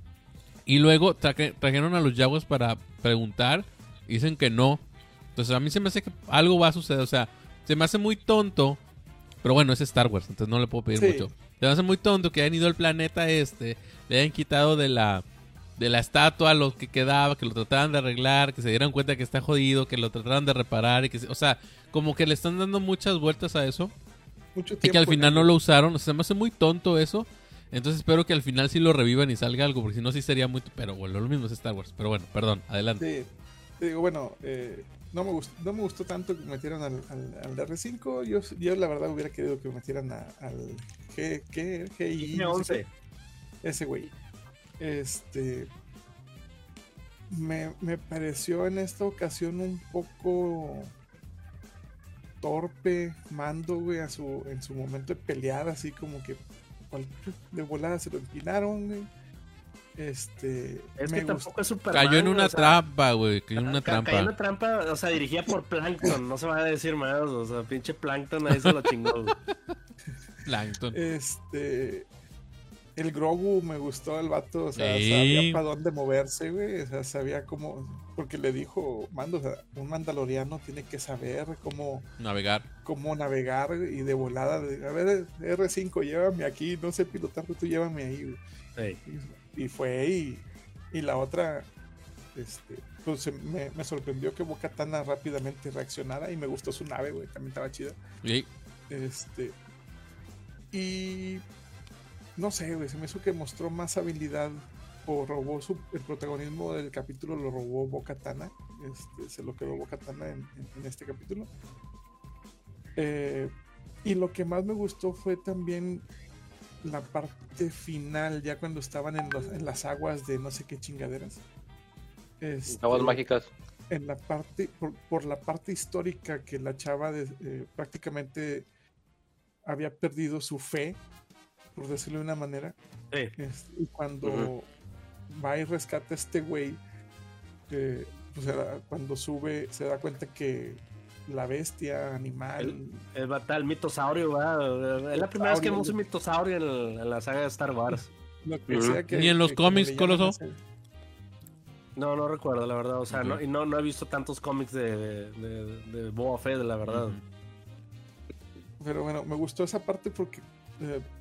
y luego traje- trajeron a los Jaguars para preguntar, y dicen que no. Entonces a mí se me hace que algo va a suceder, o sea, se me hace muy tonto, pero bueno, es Star Wars, entonces no le puedo pedir Sí. mucho. Se me hace muy tonto que hayan ido al planeta este, le hayan quitado de la de la estatua lo que quedaba, que lo trataran de arreglar, que se dieran cuenta que está jodido, que lo trataran de reparar, y que se- o sea, como que le están dando muchas vueltas a eso, Mucho y que al tiempo en final el- no lo usaron, o sea, se me hace muy tonto eso. Entonces espero que al final sí lo revivan y salga algo, porque si no sí sería muy... Pero bueno, lo mismo es Star Wars, pero bueno, perdón, adelante. Sí, te digo, bueno, eh, no, me gustó, no me gustó tanto que metieran al, al, al R cinco. Yo, yo la verdad hubiera querido que metieran a- al G, ¿qué? G I, G no sé once. qué. Ese güey. Este. Me, me pareció en esta ocasión un poco torpe Mando, güey, a su, en su momento de pelear, así como que cual- de volada se lo empinaron, güey. Este. Es me que gustó. tampoco es super. Cayó en una trampa, güey, cayó en una Cayó en una trampa. trampa, o sea, dirigida por Plankton, no se va a decir más, o sea, pinche Plankton ahí se lo chingó, güey. Plankton. Este. El Grogu me gustó el vato, o sea, Sí. sabía para dónde moverse, güey. O sea, sabía cómo. Porque le dijo, Mando, o sea, un mandaloriano tiene que saber cómo, Navegar. cómo navegar y de volada. De, a ver, R cinco, llévame aquí, no sé pilotar, tú llévame ahí, güey. Ey. Y, y fue, y, y la otra, este, pues se- me, me sorprendió que Bo-Katana rápidamente reaccionara y me gustó su nave, güey, también estaba chida. Y Este. Y. No sé, güey. Se me hizo que mostró más habilidad. O robó su, el protagonismo del capítulo. Lo robó Bo-Katana. Este, se lo quedó Bo-Katana en, en, en este capítulo. Eh, y lo que más me gustó fue también la parte final. Ya cuando estaban en, los, en las aguas de no sé qué chingaderas. Este, Aguas mágicas. en la parte por, por la parte histórica que la chava de- eh, prácticamente había perdido su fe, por decirlo de una manera. Sí. Es- y cuando Ujú. va y rescata a este güey, eh, pues era- cuando sube se da cuenta que la bestia animal El bata, el mitosaurio, ¿verdad? Es la primera vez que Mitosaurio. vemos un mitosaurio en, el- en la saga de Star Wars. lo que Ujú. sea que, Ni en los que como cómics, le llaman Coloso. a ese- No, no recuerdo, la verdad. O sea, Ok. no, y no, no he visto tantos cómics de, de, de Boba Fett, la verdad. Ujú. Pero bueno, me gustó esa parte porque eh,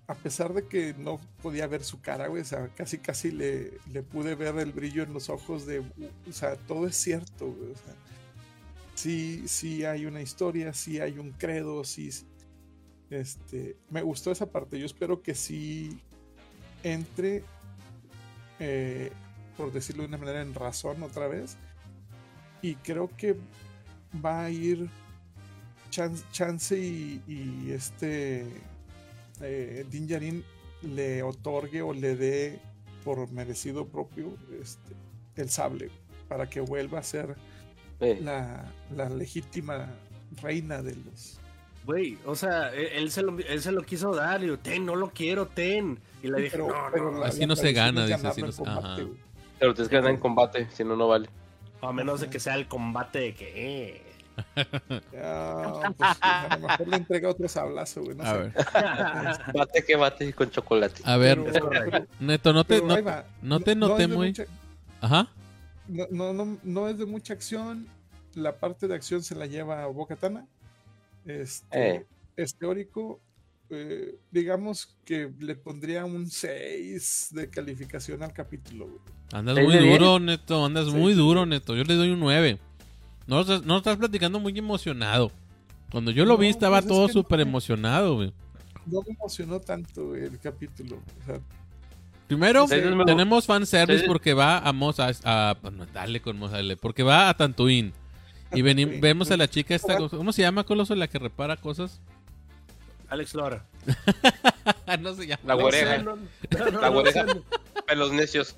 a pesar de que no podía ver su cara, güey, o sea, casi casi le, le pude ver el brillo en los ojos de, o sea, todo es cierto, güey, o sea, sí, sí hay una historia, sí hay un credo, sí, este, me gustó esa parte. Yo espero que sí entre, eh, por decirlo de una manera, en razón otra vez, y creo que va a ir Chance, Chance y, y este eh, Din Djarin le otorgue o le dé por merecido propio este, el sable para que vuelva a ser Eh, la, la legítima reina de los. Güey, o sea, él, él se lo, él se lo quiso dar, y yo, ten, no lo quiero, ten. Y le dije, Pero- no, pero no, la- Así la no se tradición gana, es dice, ganarlo así no en se- combate, ajá. güey. pero tienes que ganar en combate, si no, no vale. a menos de que sea el combate de que... eh. Ah, pues, a lo mejor le entrega otro sablazo, güey. No A sé. ver, Bate que bate con chocolate. a ver, Pero- Es correcto. pero- Neto, no te, pero no, ahí va. no te No noté es de muy... mucha- Ajá. no, no, no, no es de mucha acción. La parte de acción se la lleva Bo-Katana. Este, Eh. es teórico. Eh, digamos que le pondría un seis de calificación al capítulo, güey. Andas ¿seis muy de diez? duro, Neto, andas Sí, muy sí, duro, sí. Neto. Yo le doy un nueve. No, lo estás- no lo estás platicando muy emocionado. Cuando yo lo No, vi estaba pues es todo que súper no. emocionado, güey. No me emocionó tanto, güey, el capítulo. O sea, Primero, Sí, sí, me- tenemos fanservice sí, sí. porque va a Mos a, a- no, dale con Mos Eisley, porque va a Tatooine. Y veni- Tatooine. vemos a la chica esta, ¿cómo se llama, Coloso? La que repara cosas. Alex Lora. No se llama. La No güereja. sé, no- no, no, La no güereja. sé. Pelos necios.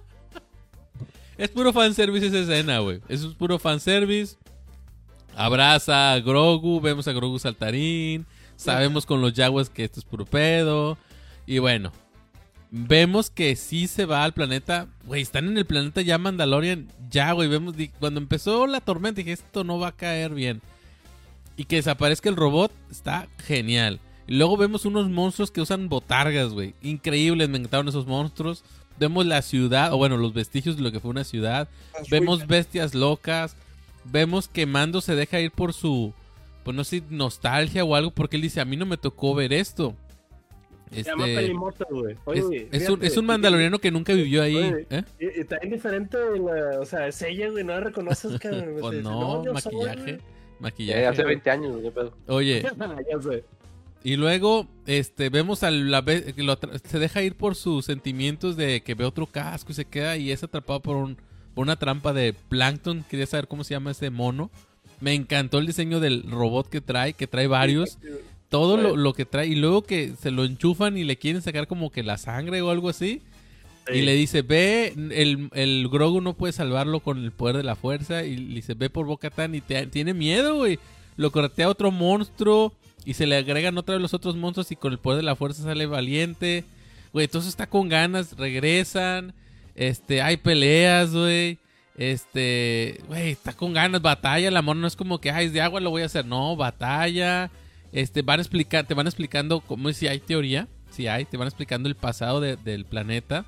Es puro fanservice esa escena, güey. Eso es puro fanservice. Abraza a Grogu, vemos a Grogu saltarín. Sabemos con los Jaguars que esto es puro pedo. Y bueno, vemos que sí se va al planeta. Güey, están en el planeta ya Mandalorian. Ya, güey, vemos. di- Cuando empezó la tormenta dije, esto no va a caer bien. Y que desaparezca el robot, está genial. Y luego vemos unos monstruos que usan botargas, güey. Increíbles, me encantaron esos monstruos. Vemos la ciudad, o bueno, los vestigios de lo que fue una ciudad. las Vemos ruinas. bestias locas. Vemos que Mando se deja ir por su, pues no sé, nostalgia o algo, porque él dice, a mí no me tocó ver esto. Se llama Este, Pelimoto, güey. es, Oye, es un, fíjate, es un mandaloriano que nunca vivió ahí. Oye, ¿eh? Y, y está bien diferente, la- o sea, es ella, güey, no la reconoces, cabrón. Pues Dice, no, yo soy, maquillaje. güey. Maquillaje. Eh, hace veinte años, ¿qué pedo? Oye, Ya sé. y luego este vemos a la vez que lo atra- se deja ir por sus sentimientos de que ve otro casco y se queda y es atrapado por un por una trampa de plancton. Quería saber cómo se llama ese mono. Me encantó el diseño del robot que trae, que trae varios. Todo lo, lo que trae. Y luego que se lo enchufan y le quieren sacar como que la sangre o algo así. Y Sí. le dice, ve, el, el Grogu no puede salvarlo con el poder de la fuerza. Y le dice, ve por Bo-Katan y te, tiene miedo, güey. Lo corretea otro monstruo y se le agregan otra vez los otros monstruos y con el poder de la fuerza sale valiente. Güey, entonces está con ganas, regresan. Este, hay peleas, güey. Este, güey, está con ganas, batalla. La mona no es como que, ay, es de agua, lo voy a hacer. No, batalla. Este, van a explicar, te van explicando cómo si hay teoría. Si hay, te van explicando el pasado de- del planeta.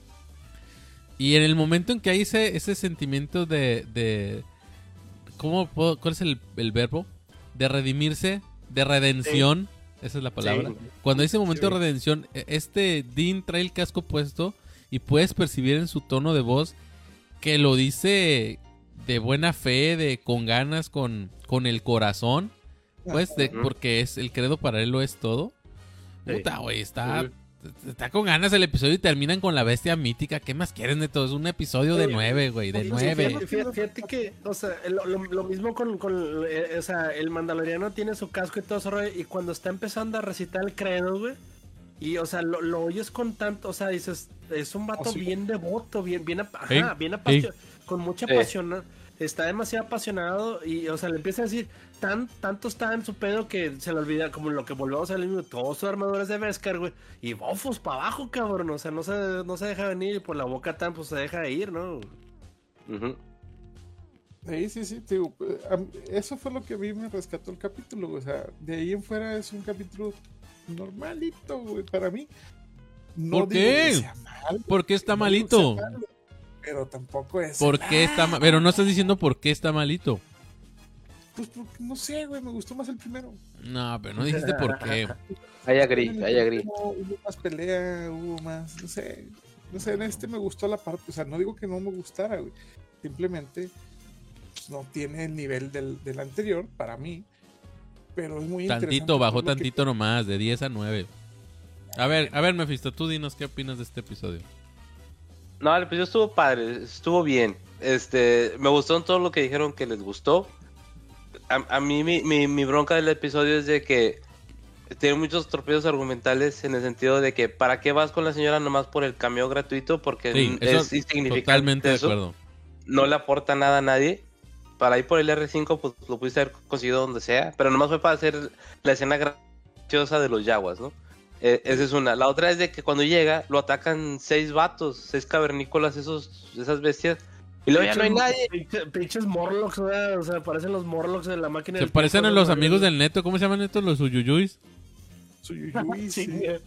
Y en el momento en que hay ese, ese sentimiento de, de ¿cómo puedo, cuál es el, el verbo? De redimirse, de redención. Esa es la palabra. Sí. Cuando hay ese momento Sí. de redención, e- este Dean trae el casco puesto y puedes percibir en su tono de voz que lo dice de buena fe, de con ganas, con, con el corazón. Pues, de- Ujú. porque es el credo para él lo es todo. Sí. Puta, güey, está, Sí. está con ganas el episodio y terminan con la bestia mítica. ¿Qué más quieren de todo? Es un episodio de Sí. nueve, güey, de Sí, nueve. Fíjate, fíjate- fíjate que, o sea, lo, lo- lo mismo con, con, eh, o sea, el mandaloriano tiene su casco y todo eso, rollo, y cuando está empezando a recitar el credo, güey, y, o sea, lo, lo oyes con tanto, o sea, dices, es un vato Oh, sí. bien devoto, bien, bien, apa- Ey, ajá, bien apasionado, ey. con mucha Sí. pasión, está demasiado apasionado, y, o sea, le empieza a decir, tan, tanto está en su pedo que se le olvida, como lo que volvemos a ver, todos sus armadores de Beskar, güey, y bofos para abajo, cabrón, o sea, no se, no se deja venir, y por la boca tan, pues se deja ir, ¿no? Ujú. Sí, sí, sí, te digo, eh, a mí- eso fue lo que a mí me rescató el capítulo, güey, o sea, de ahí en fuera es un capítulo normalito, güey, para mí. No ¿Por digo qué? que sea malo, ¿Por qué está no digo que malito? sea malo, pero tampoco es... ¿Por qué está mal? Pero no estás diciendo por qué está malito. Pues no sé, güey, me gustó más el primero. No, pero no dijiste por qué. Ahí agree, ahí agree. Hubo, hubo más pelea, hubo más, no sé, no sé, en este me gustó la parte, o sea, no digo que no me gustara, güey, simplemente pues, no tiene el nivel del, del anterior, para mí, pero es muy interesante. Tantito, bajó por lo tantito que- nomás, de diez a nueve. A ver, a ver, Mephisto, tú dinos qué opinas de este episodio. No, el episodio estuvo padre, estuvo bien. Este, me gustó todo lo que dijeron que les gustó. A, a mí mi, mi, mi bronca del episodio es de que tiene muchos tropiezos argumentales en el sentido de que ¿para qué vas con la señora nomás por el cameo gratuito? Porque Sí, es eso insignificante totalmente de eso. acuerdo. No le aporta nada a nadie. Para ir por el R cinco, pues lo pudiste haber conseguido donde sea, pero nomás fue para hacer la escena graciosa de los yaguas, ¿no? Eh, esa es una. La otra es de que cuando llega, lo atacan seis vatos, seis cavernícolas, esos, esas bestias, y luego ya no hay nadie. Pinche- Pinches Morlocks, ¿verdad? O sea, parecen los Morlocks de la máquina Se del parecen a tiempo, los ¿no? amigos del Neto. ¿Cómo se llaman estos? Los Uyuyuis. Su Yuyuy, Sí, sí. güey.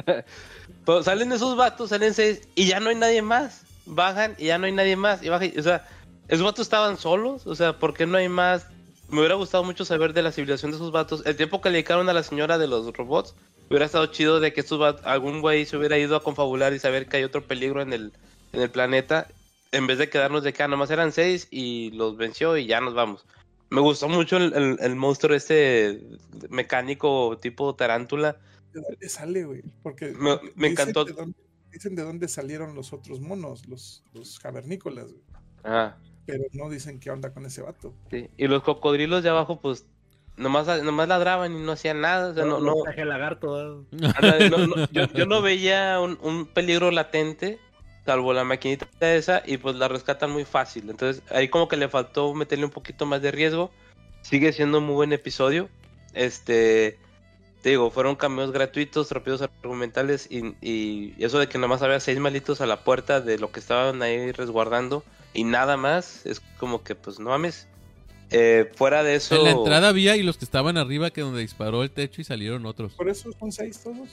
Pero salen esos vatos, salen seis, y ya no hay nadie más. Bajan y ya no hay nadie más. Y baja, y- o sea, esos vatos estaban solos, o sea, ¿por qué no hay más? Me hubiera gustado mucho saber de la civilización de esos vatos. El tiempo que le dedicaron a la señora de los robots, hubiera estado chido de que estos vatos, algún güey se hubiera ido a confabular y saber que hay otro peligro en el, en el planeta, en vez de quedarnos de que ah, nomás eran seis y los venció y ya nos vamos. Me gustó mucho el, el, el monstruo este mecánico tipo tarántula. ¿De dónde sale, güey? Porque Me- me dicen encantó. de dónde- dicen de dónde salieron los otros monos, los, los cavernícolas, güey. Ajá. Pero no dicen qué onda con ese vato. Sí, y los cocodrilos de abajo, pues, nomás, nomás ladraban y no hacían nada. O sea, no, no, Traje lagarto, ¿verdad? ándale, no, no, yo, yo no veía un, un peligro latente, salvo la maquinita esa, y pues la rescatan muy fácil. Entonces, ahí como que le faltó meterle un poquito más de riesgo. Sigue siendo un muy buen episodio. Este, te digo, fueron cameos gratuitos, rápidos argumentales, y, y eso de que nomás había seis malitos a la puerta de lo que estaban ahí resguardando. Y nada más, es como que pues no mames. Eh, fuera de eso. En la entrada había y los que estaban arriba que donde disparó el techo y salieron otros. Por eso son seis todos.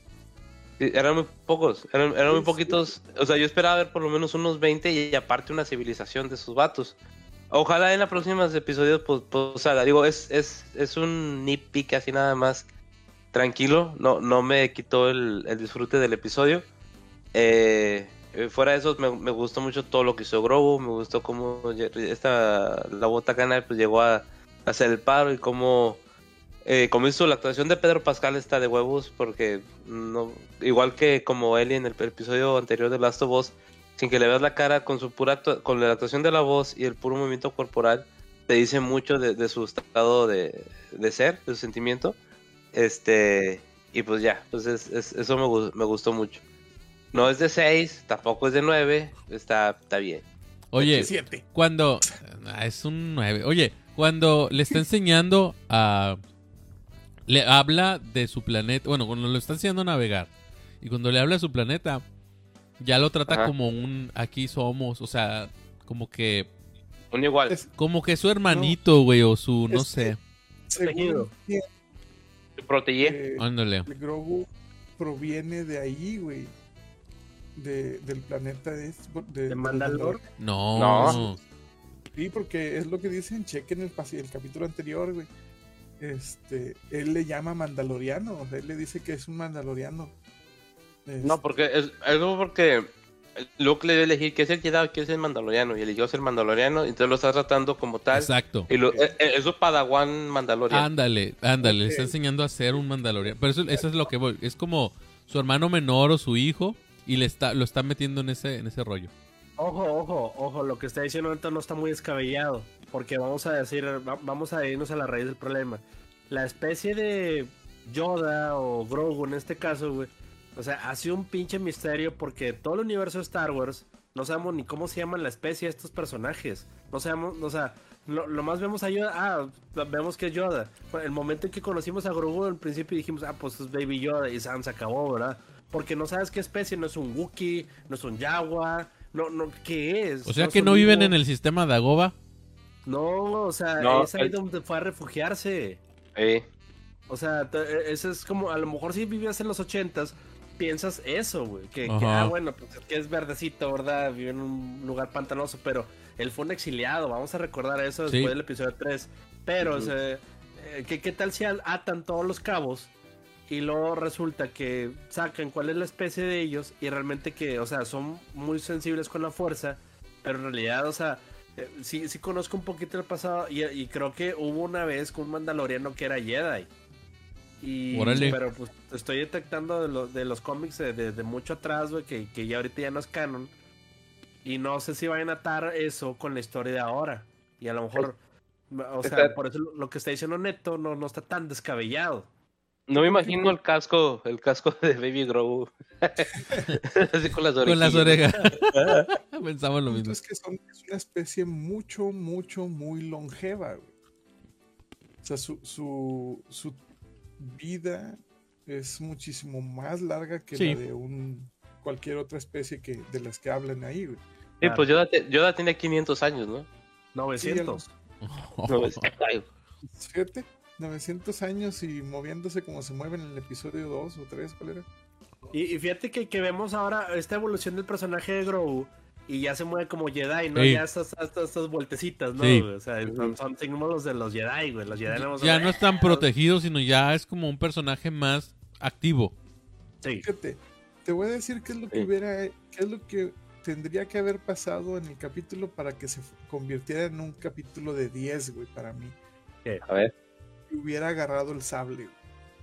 Sí, eran muy pocos, eran, eran muy Sí, poquitos. O sea, yo esperaba ver por lo menos unos veinte y, aparte una civilización de sus vatos. Ojalá en los próximos episodios, pues, pues salga. Digo, es, es, es un nitpick así nada más tranquilo. No, no me quitó el, el disfrute del episodio. Eh, eh, fuera de eso, me, me gustó mucho todo lo que hizo Grogu. Me gustó cómo esta, la Botacana pues llegó a, a hacer el paro y cómo... Eh, como hizo la actuación de Pedro Pascal está de huevos porque no igual que como Ellie en el episodio anterior de Last of Us, sin que le veas la cara, con su pura actua- con la actuación de la voz y el puro movimiento corporal te dice mucho de, de su estado de, de ser, de su sentimiento. Este y pues ya, pues es- es- eso me, gu- me gustó mucho. No es de seis, tampoco es de nueve, está, está bien. Oye, Siete. cuando... Ah, es un nueve. Oye, cuando le está enseñando a... Le habla de su planeta... Bueno, cuando lo está enseñando a navegar. Y cuando le habla de su planeta, ya lo trata Ajá. como un... Aquí somos, o sea, como que... Un igual. Es- Como que su hermanito, güey, o su... No Este- sé. Según que, Protegí. eh, Ándale. el Grogu proviene de ahí, güey. De, del planeta de, de, ¿De Mandalor? No. No. Sí, porque es lo que dicen, chequen el, pasi- el capítulo anterior, güey. Este, él le llama mandaloriano, o sea, él le dice que es un mandaloriano. Este, No, porque es algo porque Luke le dio a elegir qué es el Jedi, qué es el Mandaloriano, y eligió ser Mandaloriano, y entonces lo está tratando como tal. Exacto. Y lo, eh, eh, es su Padawan Mandalorian. Ándale, ándale. Le Ok. está enseñando a ser un mandaloriano. Pero eso, eso es lo que voy. Es como su hermano menor o su hijo y le está, lo está metiendo en ese, en ese rollo. Ojo, ojo, ojo, lo que está diciendo ahorita no está muy descabellado, porque vamos a decir, va- vamos a irnos a la raíz del problema. La especie de Yoda o Grogu en este caso, güey, o sea, ha sido un pinche misterio porque todo el universo de Star Wars no sabemos ni cómo se llama la especie de estos personajes. No sabemos, o sea, lo, lo más vemos a Yoda, ah, vemos que es Yoda. El momento en que conocimos a Grogu al principio dijimos, ah, pues es Baby Yoda y Sam se acabó, ¿verdad? Porque no sabes qué especie, no es un Wookiee, no es un Jaguar. No, no, ¿qué es? O sea es que un no viven Ewok. en el sistema Dagoba. No, o sea, No, es ahí el- donde fue a refugiarse. Eh, O sea, t- eso es como, a lo mejor si vivías en los ochentas, piensas eso, güey. Que, que, Ajá. ah, bueno, pues que es verdecito, ¿verdad? Vive en un lugar pantanoso, pero él fue un exiliado. Vamos a recordar eso después Sí. del episodio tres. Pero, Ujú. o sea, eh, ¿qué, ¿qué tal si atan todos los cabos y luego resulta que sacan cuál es la especie de ellos y realmente que, o sea, son muy sensibles con la fuerza, pero en realidad, o sea, eh, sí, sí conozco un poquito el pasado y, y creo que hubo una vez con un mandaloriano que era Jedi. Y, Órale. pero pues estoy detectando de, lo- de los cómics de, de- de mucho atrás, güey, que, que ya ahorita ya no es canon. Y no sé si vayan a atar eso con la historia de ahora. Y a lo mejor, o sea, Está- por eso lo- lo que está diciendo Neto no, no está tan descabellado. No me imagino el casco, el casco de Baby Grogu. Así con las orejas. Con las orejas. Pensamos lo El mismo. punto es que son, es una especie mucho, mucho, muy longeva, güey. O sea, su, su, su vida es muchísimo más larga que Sí. la de un cualquier otra especie que de las que hablan ahí, güey. Sí, pues Yoda, te- Yoda tiene quinientos años, ¿no? novecientos. No, es- ay, Fíjate, novecientos años y moviéndose como se mueve en el episodio dos o tres, ¿cuál era? Y, y fíjate que, que vemos ahora esta evolución del personaje de Grogu y ya se mueve como Jedi, ¿no? Sí. Ya estas, estas, estas vueltecita, ¿no? Sí. güey? O sea, son, son símbolos de los Jedi, güey. Los Jedi no Ya no es tan protegido, sino ya es como un personaje más activo. Sí. Fíjate, te voy a decir qué es lo que Sí. hubiera, qué es lo que tendría que haber pasado en el capítulo para que se fu- convirtiera en un capítulo de diez, güey, para mí. a ver, Que hubiera agarrado el sable, güey.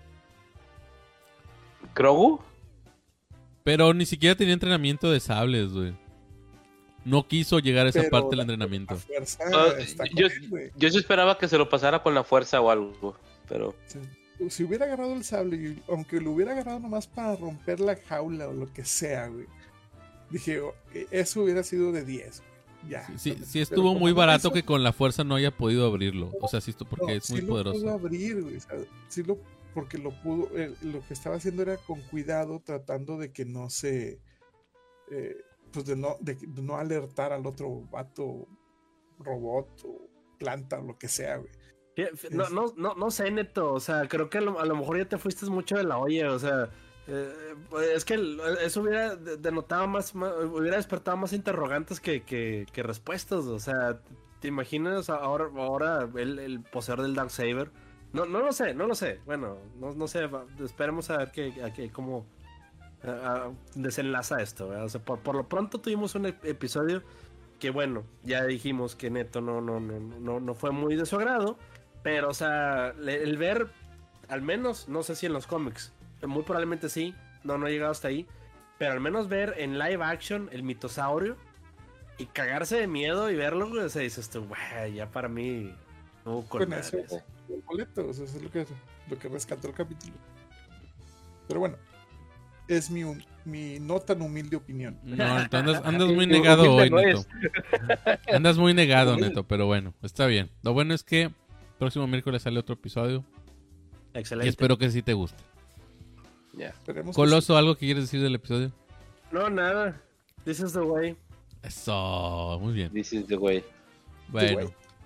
¿Grogu? Pero ni siquiera tenía entrenamiento de sables, güey. No quiso llegar a esa Pero parte del la- entrenamiento. La fuerza Ah, está con yo, él, güey. yo sí esperaba que se lo pasara con la fuerza o algo, pero Si, si hubiera agarrado el sable, y aunque lo hubiera agarrado nomás para romper la jaula o lo que sea, güey. Dije, oh, e- eso hubiera sido de diez, güey. Ya. Sí, sí Pero estuvo como muy no barato hizo- que con la fuerza no haya podido abrirlo. O sea, sí, esto porque no, es muy sí lo pudo poderoso. abrir, güey. O sea, sí lo, porque lo pudo, eh, lo que estaba haciendo era con cuidado, tratando de que no se, eh, pues de no, de, de no alertar al otro vato, robot o planta o lo que sea, güey. Fí- fí- No, no, no, no sé, Neto. O sea, creo que a lo, a lo mejor ya te fuiste mucho de la olla. O sea, eh, es que el- eso hubiera de- denotado más, más- hubiera despertado más interrogantes que, que, que respuestas. O sea, ¿te imaginas ahora, ahora el, el poseedor del Darksaber? No, no lo sé, no lo sé. Bueno, no, no sé. va- Esperemos a ver que, a que- cómo ah, ah, desenlaza esto. ¿verdad? O sea, por, por lo pronto tuvimos un ep- episodio que, bueno, ya dijimos que Neto no, no, no, no, no fue muy de su agrado. Pero, o sea, le- el ver, al menos, no sé si en los cómics, muy probablemente sí, no, no he llegado hasta ahí, pero al menos ver en live action el mitosaurio y cagarse de miedo y verlo, güey, o sea, dices tú, güey, ya para mí, no, con Con eso, madres. el boleto, o sea, eso es lo que, lo que rescató el capítulo. Pero bueno, es mi, hum- mi no tan humilde opinión. No, tú andas, andas muy Humilde negado hoy, no Neto. es. Andas muy negado, Humilde. Neto, pero bueno, está bien. Lo bueno es que próximo miércoles sale otro episodio y Excelente. espero que sí te guste. Ya. Esperemos que Coloso, ¿algo que quieres decir del episodio? No, nada. This is the way. Eso, muy bien. This is the way. Bueno,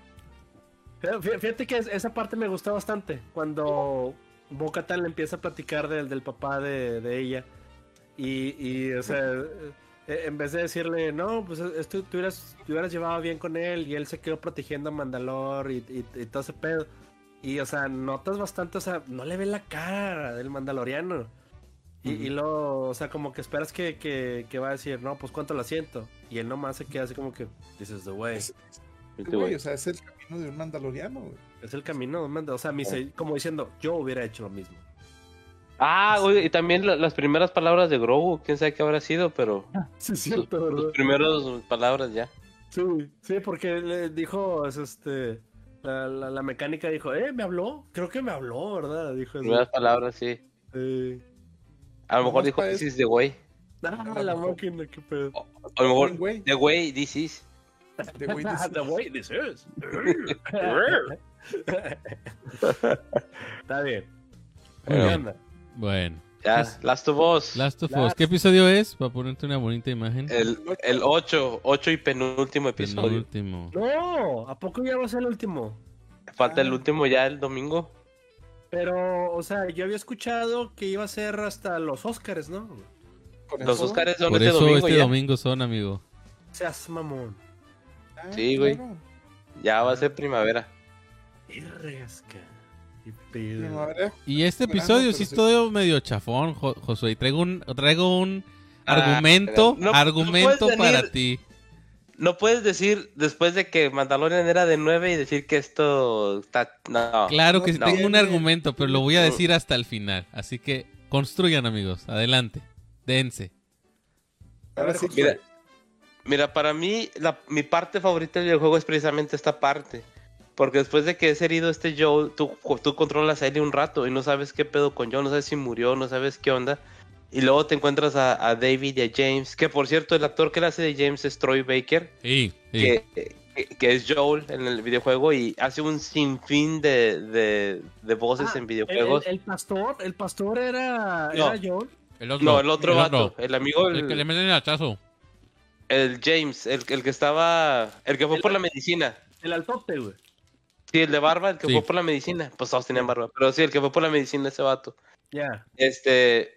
Fí- fí- Fíjate que es- esa parte me gustó bastante. Cuando Bo-Katan le empieza a platicar del, del papá de, de ella. Y, y, o sea, eh, en vez de decirle, no, pues esto te hubieras, te hubieras llevado bien con él. Y él se quedó protegiendo a Mandalor y, y- y todo ese pedo. Y, o sea, notas bastante, o sea, no le ve la cara del Mandaloriano. Y, y luego, o sea, como que esperas que, que, que va a decir, no, pues cuánto lo siento. Y él nomás se queda así como que, this is the way. Es, Este güey, güey. o sea, es el camino de un mandaloriano, güey. Es el camino, manda. O sea, me dice- como diciendo, yo hubiera hecho lo mismo. Ah, güey, y también la- las primeras palabras de Grogu, quién sabe qué habrá sido, pero Sí, es sus, sus primeras palabras ya. Sí, sí, porque le dijo, es este, la, la, la mecánica dijo, eh, me habló, creo que me habló, ¿verdad? Dijo así. Primeras palabras, sí. Sí. A lo mejor Nomás dijo para this eso. is the way. Ah, la máquina, qué pedo. O a lo mejor Güey. the way this is. De güey, dice- The way this is. Está bien. Bueno. ¿Qué onda? bueno. Ya, Pues- Last of Us. Last of Us. Last- ¿Qué episodio es? Para ponerte una bonita imagen. El, el ocho, ocho y penúltimo episodio. Penúltimo. No, ¿a poco ya va a ser el último? Falta el último ya el domingo. Pero, o sea, yo había escuchado que iba a ser hasta los Oscars, ¿no? con Los eso- Oscars son Por este eso domingo este ya. domingo son, amigo. Seas mamón. Ah, Sí, güey. claro. Ya va a ser primavera. Irresca. Qué Me pedo. madre. Y este Esperando, episodio pero sí es sí. todo medio chafón, Jo- Josué. Y traigo un, traigo un Ah, argumento, no- no argumento puedes para venir- ti. No puedes decir después de que Mandalorian era de nueve y decir que esto está... No. Claro no que sí no. tengo un tiene- argumento, pero lo voy a No. decir hasta el final. Así que construyan, amigos. Adelante. Dense. Ahora ver, sí Josué. Mira, mira, para mí, la, mi parte favorita del videojuego es precisamente esta parte. Porque después de que es herido este Joel, tú, tú controlas a Ellie un rato y no sabes qué pedo con Joel, no sabes si murió, no sabes qué onda. Y luego te encuentras a, a David y a James, que por cierto, el actor que le hace de James es Troy Baker, Sí, sí. que, que, que es Joel en el videojuego y hace un sinfín de, de, de voces Ah, en el, videojuegos. el- el pastor, el pastor era, No. era John. El otro. No, el otro vato, el amigo, El que le el, meten el hachazo. el James, el, el que estaba, el que fue El- por la medicina. El altote, güey. Sí, el de barba, el que Sí. fue por la medicina. Pues todos tenían barba. Pero sí, el que fue por la medicina, ese vato. Ya. Este.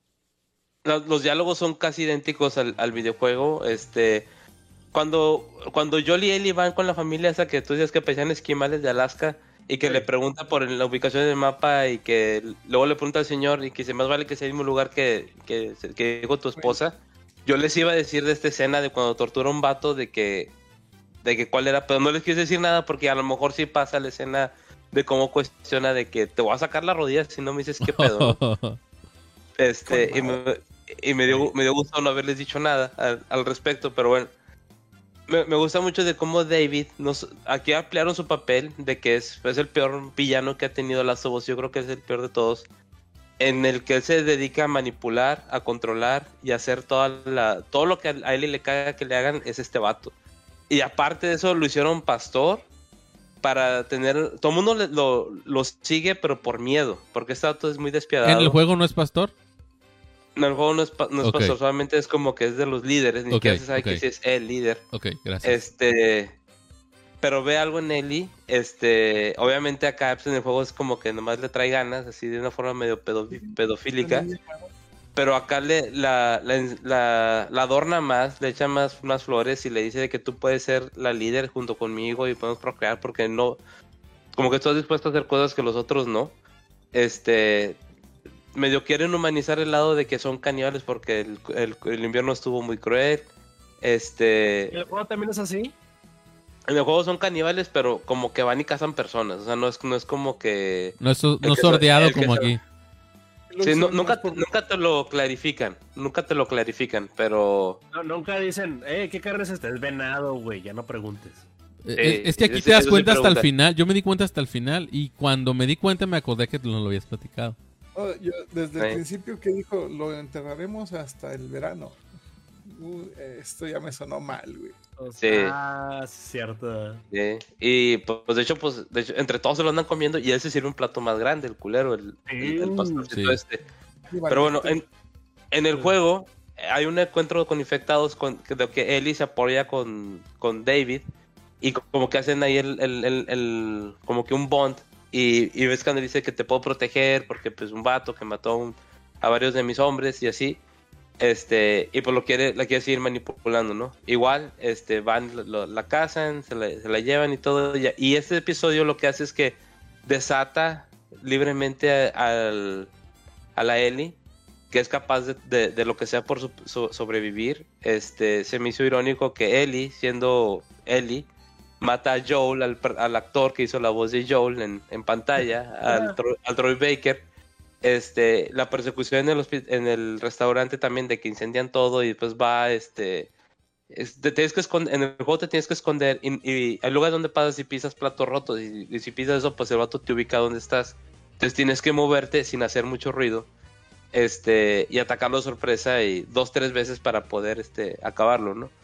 lo- Los diálogos son casi idénticos al, al videojuego. Este. Cuando, cuando Joel y Ellie van con la familia esa que tú dices que pesan esquimales de Alaska y que Sí. le pregunta por la ubicación del mapa y que luego le pregunta al señor y que dice más vale que sea el mismo lugar que, que, que llegó tu esposa. Yo les iba a decir de esta escena de cuando tortura a un vato de que de que cuál era, pero no les quise decir nada porque a lo mejor sí pasa la escena de cómo cuestiona de que te voy a sacar la rodilla si no me dices qué pedo, ¿no? Este, y me, y me dio, me dio gusto no haberles dicho nada al, al respecto, pero bueno. Me, me gusta mucho de cómo David, nos, aquí ampliaron su papel de que es, es el peor villano que ha tenido Last of Us, yo creo que es el peor de todos, en el que él se dedica a manipular, a controlar y a hacer toda la, todo lo que a él le caga que le hagan es este vato. Y aparte de eso lo hicieron pastor para tener, todo el mundo le- lo, lo sigue pero por miedo, porque este vato es muy despiadado. ¿En el juego no es pastor? No, el juego no es, pa- no es Ok. pastor, solamente es como que es de los líderes, ni Ok, siquiera se sabe ok. que si es el líder. Ok, gracias. Este, pero ve algo en Ellie, este, obviamente acá pues, en el juego es como que nomás le trae ganas, así de una forma medio pedo- pedofílica, pero acá le, la, la, la- la adorna más, le echa más, más flores y le dice de que tú puedes ser la líder junto conmigo y podemos procrear porque no, como que estás dispuesto a hacer cosas que los otros no. Este, medio quieren humanizar el lado de que son caníbales porque el, el, el invierno estuvo muy cruel. Este, ¿El juego también es así? en el juego son caníbales, pero como que van y cazan personas. O sea, no es, no es como que. No es, no el es que sordeado el que como se- aquí. Sí, no- nunca, nunca te lo clarifican. Nunca te lo clarifican, pero. No, nunca dicen, eh, ¿qué carne es esta? Es venado, güey, ya no preguntes. Eh, es, es que aquí eso- te das eso sí cuenta hasta el pregunta. final. Yo me di cuenta hasta el final. Y cuando me di cuenta me acordé que no lo habías platicado. Oh, yo, desde Sí. el principio que dijo, lo enterraremos hasta el verano. Uh, esto ya me sonó mal, güey. O Sí. sea, ah, cierto. Sí. Y pues de hecho, pues, de hecho, entre todos se lo andan comiendo y él se sirve un plato más grande, el culero, el, el, el pastorcito Sí. este. Pero bueno, en, en el juego eh, hay un encuentro con infectados con que, de que Ellie se apoya con, con David y co- como que hacen ahí el, el, el, el- como que un bond y, y ves cuando dice que te puedo proteger porque pues un vato que mató a, un- a varios de mis hombres y así este y pues lo quiere la quiere seguir manipulando, ¿no? Igual este van lo- lo- la cazan, se la, se la llevan y todo y, y este episodio lo que hace es que desata libremente a, al a la Ellie, que es capaz de, de- de lo que sea por so- so- sobrevivir. Este, se me hizo irónico que Ellie, siendo Ellie, mata a Joel, al, per- al actor que hizo la voz de Joel en, en pantalla, al, Tro- al Troy Baker. Este, la persecución en el, hospi- en el restaurante también de que incendian todo y después va, este, es- te tienes que esconder, en el juego te tienes que esconder y, y hay lugares donde pasas y pisas platos rotos y, y si pisas eso, pues el vato te ubica donde estás. Entonces tienes que moverte sin hacer mucho ruido, este, y atacarlo de sorpresa y dos, tres veces para poder, este, acabarlo, ¿no?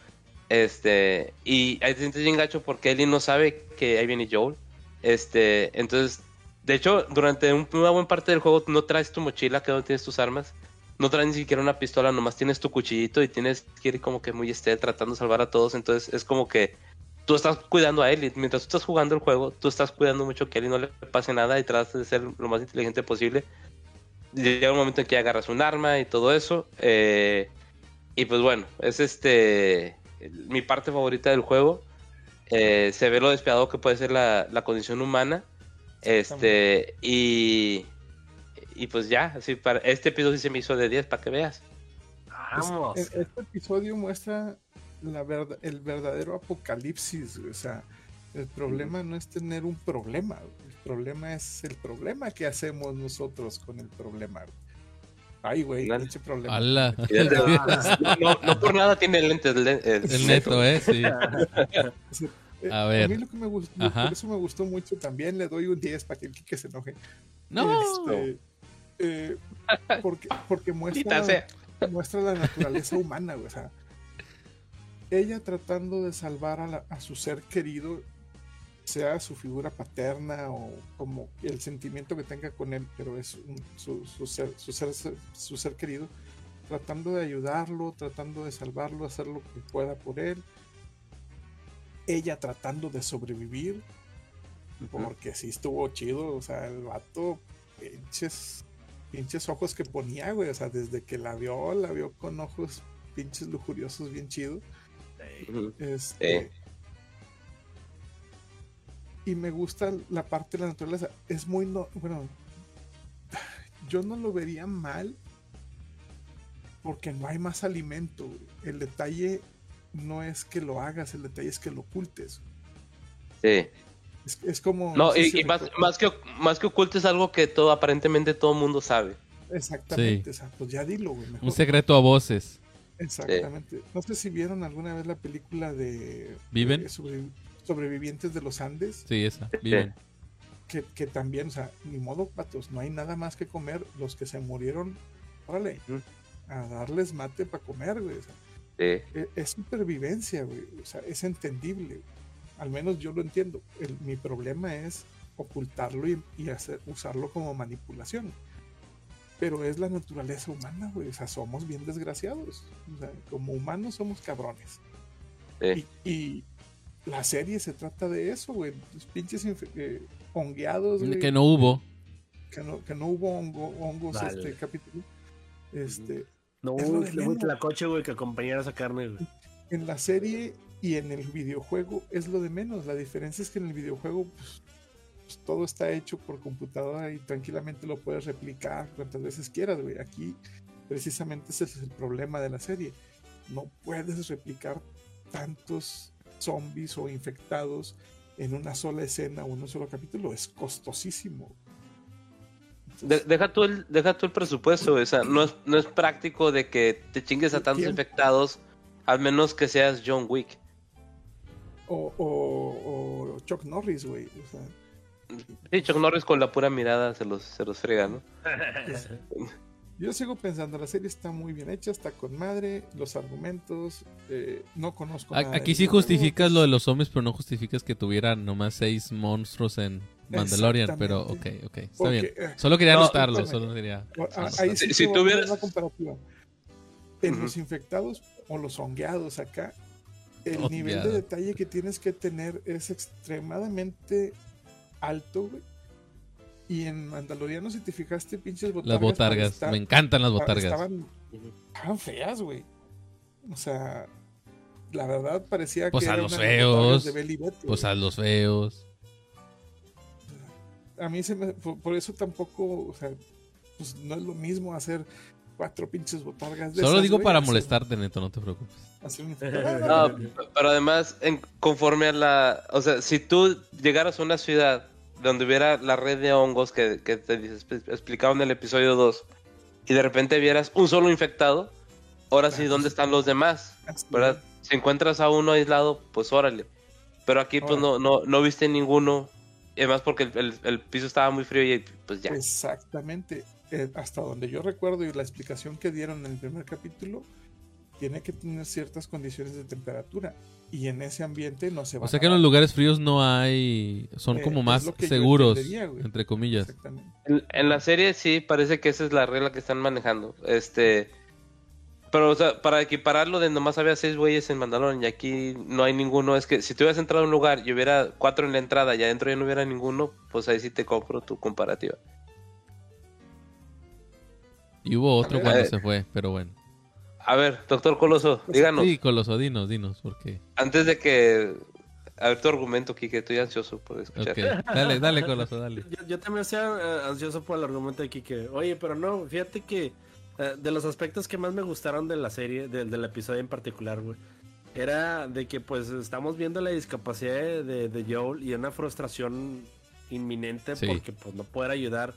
Este, y ahí te sientes bien gacho porque Ellie no sabe que ahí viene Joel. Este, entonces, de hecho, durante un- una buena parte del juego no traes tu mochila, que es donde tienes tus armas. No traes ni siquiera una pistola, nomás tienes tu cuchillito y tienes que ir como que muy esté tratando de salvar a todos. Entonces es como que tú estás cuidando a Ellie. Mientras tú estás jugando el juego, tú estás cuidando mucho que a Ellie no le pase nada y tratas de ser lo más inteligente posible. Llega un momento en que agarras un arma y todo eso. eh, y pues bueno, es este mi parte favorita del juego. Eh, se ve lo despiadado que puede ser la, la condición humana. Este, y, y pues ya, así para este episodio sí se me hizo de diez, para que veas. Vamos. Es- e- Este episodio muestra la verdad, el verdadero apocalipsis, güey. O sea, el problema no es tener un problema, güey. El problema es el problema que hacemos nosotros con el problema, güey. Ay, güey, Dale. ese problema. ¡Hala! No, no por nada tiene lentes. el- el- El neto, ¿eh? Sí. O sea, eh, A ver. mí lo que me gustó, Ajá. por eso me gustó mucho, también le doy un diez para que el Kike se enoje. ¡No! Este, eh, porque, porque muestra, Maldita sea. la, muestra la naturaleza humana, güey. O sea, ella tratando de salvar a, la- a su ser querido, sea su figura paterna o como el sentimiento que tenga con él, pero es un- su, su ser, su, ser, su ser querido, tratando de ayudarlo, tratando de salvarlo, hacer lo que pueda por él. Ella tratando de sobrevivir, porque sí estuvo chido, o sea, el vato, pinches, pinches ojos que ponía, güey, o sea, desde que la vio, la vio con ojos pinches lujuriosos, bien chido. Ujú. Este, Sí. Y me gusta la parte de la naturaleza, es muy, no, bueno, yo no lo vería mal, porque no hay más alimento, güey. El detalle no es que lo hagas, el detalle es que lo ocultes. Sí. Es, es como... No, sé y, si y más, recuerdas- más que más que ocultes algo que todo aparentemente todo el mundo sabe. Exactamente, Sí. o sea, pues ya dilo, güey. Mejor. Un secreto a voces. Exactamente. No sé si vieron alguna vez la película de... ¿Viven? de sobrevi- sobrevivientes de los Andes, Sí, esa. Viven. que, que también, o sea, ni modo, patos, no hay nada más que comer. Los que se murieron, órale, Ujú. a darles mate para comer, güey. O sea, Sí. es, es supervivencia, güey. O sea, es entendible. Al menos yo lo entiendo. El- mi problema es ocultarlo y, y hacer, usarlo como manipulación. Pero es la naturaleza humana, güey. O sea, somos bien desgraciados. O sea, como humanos somos cabrones. Sí. Y, y la serie se trata de eso, güey. Los pinches infe- eh, hongueados, güey. Que no hubo. Que no, que no hubo hongo- hongos Vale. este capítulo. Este, No Es lo hubo de le hubo menos. la coche, güey, que acompañara esa carne, güey. en la serie y en el videojuego es lo de menos. La diferencia es que en el videojuego pues, pues, todo está hecho por computadora y tranquilamente lo puedes replicar cuantas veces quieras, güey. Aquí precisamente ese es el problema de la serie. No puedes replicar tantos zombies o infectados en una sola escena o en un solo capítulo. Es costosísimo. De- deja, tú el, deja tú el presupuesto, güey. O sea, no es, no es práctico de que te chingues a El tantos tiempo. infectados, al menos que seas John Wick. O, o, o Chuck Norris, güey. O sea, Sí, Chuck Norris con la pura mirada se los, se los frega, ¿no? yo sigo pensando, la serie está muy bien hecha, está con madre, los argumentos, eh, no conozco A- nada Aquí del sí videojuego, justificas lo de pues, los zombies, pero no justificas que tuvieran nomás seis monstruos en Mandalorian. Pero ok, Exactamente. ok. Está porque, bien. eh, Solo quería No, anotarlo. exactamente. Solo quería. a- ahí sí Si- te si voy a poner tuvieras- la comparativa. En Ujú. los infectados o los hongueados acá, el Hongueado. nivel de detalle que tienes que tener es extremadamente alto, güey. Y en Mandaloriano, si te fijaste, pinches botargas. Las botargas. para Me estar- encantan las para- botargas. Estaban, estaban feas, güey. O sea, la verdad parecía Pues que a eran los unas feos. botargas de Bell y Beto, Pues güey. a los feos. A mí se me. Por, por eso tampoco. O sea, pues no es lo mismo hacer cuatro pinches botargas de Solo esas, digo güey, para hacer- molestarte, Neto, no te preocupes. hacer un- No, pero además, en, conforme a la... O sea, si tú llegaras a una ciudad donde hubiera la red de hongos que, que te dices- explicaba en el episodio dos, y de repente vieras un solo infectado, ahora sí, ¿dónde están los demás? Así, ¿Verdad? Si encuentras a uno aislado, pues órale. Pero aquí pues no, no, no viste ninguno. Y además porque el, el- el piso estaba muy frío y pues ya. Exactamente. Eh, hasta donde yo recuerdo y la explicación que dieron en el primer capítulo, tiene que tener ciertas condiciones de temperatura. Y en ese ambiente no se va O sea a que en los lugares fríos no hay. Son Eh, como es más lo que yo seguros, entendería, güey. entre comillas. Exactamente. En, en la serie sí, parece que esa es la regla que están manejando. Este... Pero, o sea, para equipararlo de nomás había seis güeyes en Mandalorian y aquí no hay ninguno. Es que si tú hubieras entrado a un lugar y hubiera cuatro en la entrada y adentro ya no hubiera ninguno, pues ahí sí te compro tu comparativa. Y hubo otro ver, cuando eh. se fue, pero bueno. A ver, doctor Coloso, díganos. Sí, Coloso, dinos, dinos, porque. Antes de que a ver tu argumento, Kike, estoy ansioso por escuchar. Ok, dale, dale, Coloso, dale. Yo, yo también estoy eh, ansioso por el argumento de Kike. Oye, pero no, fíjate que eh, de los aspectos que más me gustaron de la serie, del, del episodio en particular, güey, era de que pues estamos viendo la discapacidad de, de, de Joel y una frustración inminente Sí. porque pues no poder ayudar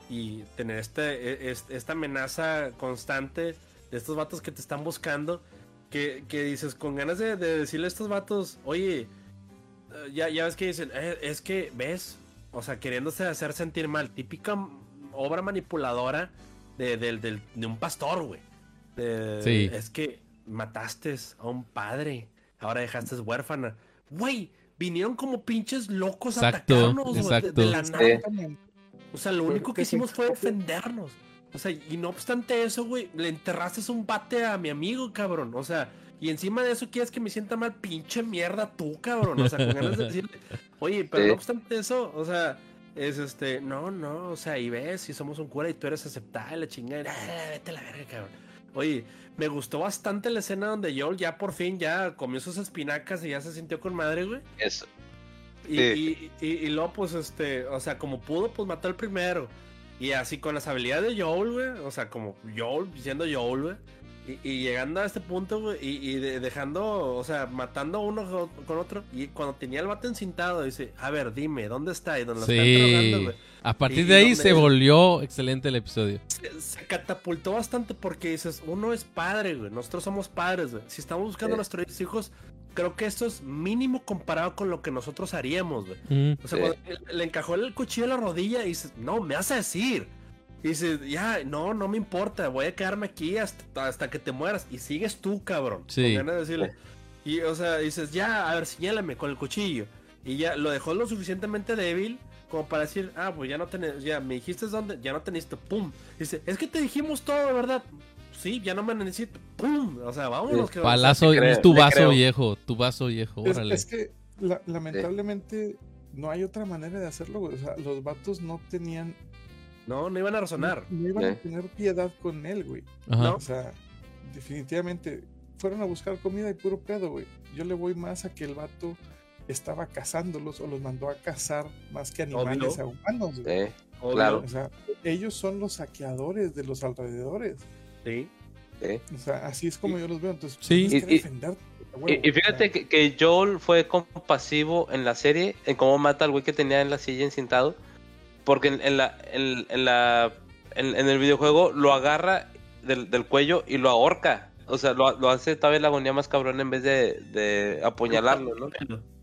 y tener este, este, esta amenaza constante de estos vatos que te están buscando, que, que dices con ganas de, de decirle a estos vatos, oye, eh, ya, ya ves que dicen, eh, es que, ¿ves? O sea, queriéndose hacer sentir mal, típica obra manipuladora de, de, de, de un pastor, güey. De- Sí. Es que mataste a un padre, ahora dejaste huérfana. Güey, vinieron como pinches locos a Exacto, atacarnos, güey, de, exacto. de la Sí. nada. Exactamente. O sea, lo Pero único que es un hicimos fue poco- defendernos. O sea, y no obstante eso, güey, le enterraste un bate a mi amigo, cabrón. O sea, y encima de eso quieres que me sienta mal, pinche mierda tú, cabrón. O sea, con ganas de decirle, oye, pero Sí. no obstante eso, o sea, es este, no, no, o sea, y ves, si somos un cura y tú eres aceptada, la chingada, ah, vete a la verga, cabrón. Oye, me gustó bastante la escena donde Joel ya por fin ya comió sus espinacas y ya se sintió con madre, güey. Eso. Y, Sí. y, y, y luego, pues, este, o sea, como pudo, pues mató al primero. Y así con las habilidades de Joel, güey. O sea, como Joel, siendo Joel, güey. Y, y llegando a este punto, güey. Y, y de- dejando, o sea, matando uno con- con otro. Y cuando tenía el vato encintado, dice, a ver, dime, ¿dónde está? Y donde lo está interrogando, Sí. güey. A partir Y- de y ahí donde- se volvió excelente el episodio. Se, se catapultó bastante porque dices, uno es padre, güey. Nosotros somos padres, güey. Si estamos buscando a Sí. nuestros hijos, creo que esto es mínimo comparado con lo que nosotros haríamos, güey. Mm. O sea, Sí. cuando le- le encajó el cuchillo en la rodilla y dices, no, me vas a decir. Y dices, ya, no, no me importa, voy a quedarme aquí hasta, hasta que te mueras. Y sigues tú, cabrón. Sí. Con ganas de decirle. Y, o sea, dices, ya, a ver, señálame con el cuchillo. Y ya lo dejó lo suficientemente débil como para decir, ah, pues ya no tenés, ya me dijiste dónde, ya no tenés, pum. Dice, es que te dijimos todo, ¿verdad? Sí, ya no me necesito, pum. O sea, vámonos. que- Palazo, le creo, es tu le vaso creo. viejo, tu vaso viejo, Es, órale. es que la- lamentablemente no hay otra manera de hacerlo, güey. O sea, los vatos no tenían. No, no iban a razonar. No, no iban a Sí. tener piedad con él, güey. Ajá. no. O sea, definitivamente fueron a buscar comida y puro pedo, güey. Yo le voy más a que el vato estaba cazándolos o los mandó a cazar más que animales Obvio. a humanos, güey. Sí, Obvio. claro. O sea, ellos son los saqueadores de los alrededores. Sí. sí. O sea, así es como yo los veo. Entonces, Sí. tienes que Y- y- defenderte, a huevo. Y, y fíjate O sea, que, que Joel fue compasivo en la serie, en cómo mata al güey que tenía en la silla encintado. Porque en, en la, en, en la en, en el videojuego lo agarra del, del cuello y lo ahorca. O sea, lo, lo hace todavía la agonía más cabrón en vez de, de apuñalarlo, ¿no?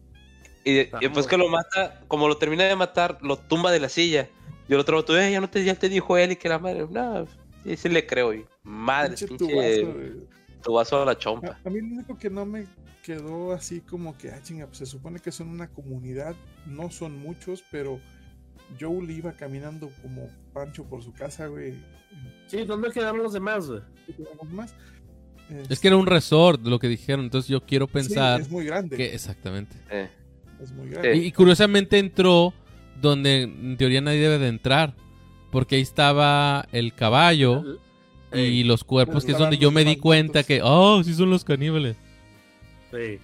Y, de- y después que lo mata, como lo termina de matar, lo tumba de la silla. Y el otro vato, eh, ya no te, ya te dijo él y que la madre, no, sí, sí le creo, y madre, pinche pinche tubazo, güey. tu vaso a la chompa. A, a mí lo único que no me quedó así como que, ah, chinga, pues se supone que son una comunidad, no son muchos, pero Joel iba caminando como Pancho por su casa, güey. Sí, ¿dónde quedaron los demás, güey? Algo más. Es que era un resort, lo que dijeron. Entonces yo quiero Sí, pensar es muy grande. que exactamente. Eh, Es muy grande. Y, y curiosamente entró donde en teoría nadie debe de entrar. Porque ahí estaba el caballo y Ey, los cuerpos, que es Estaban donde yo los me di malditos. cuenta que, oh, sí son los caníbales. sí.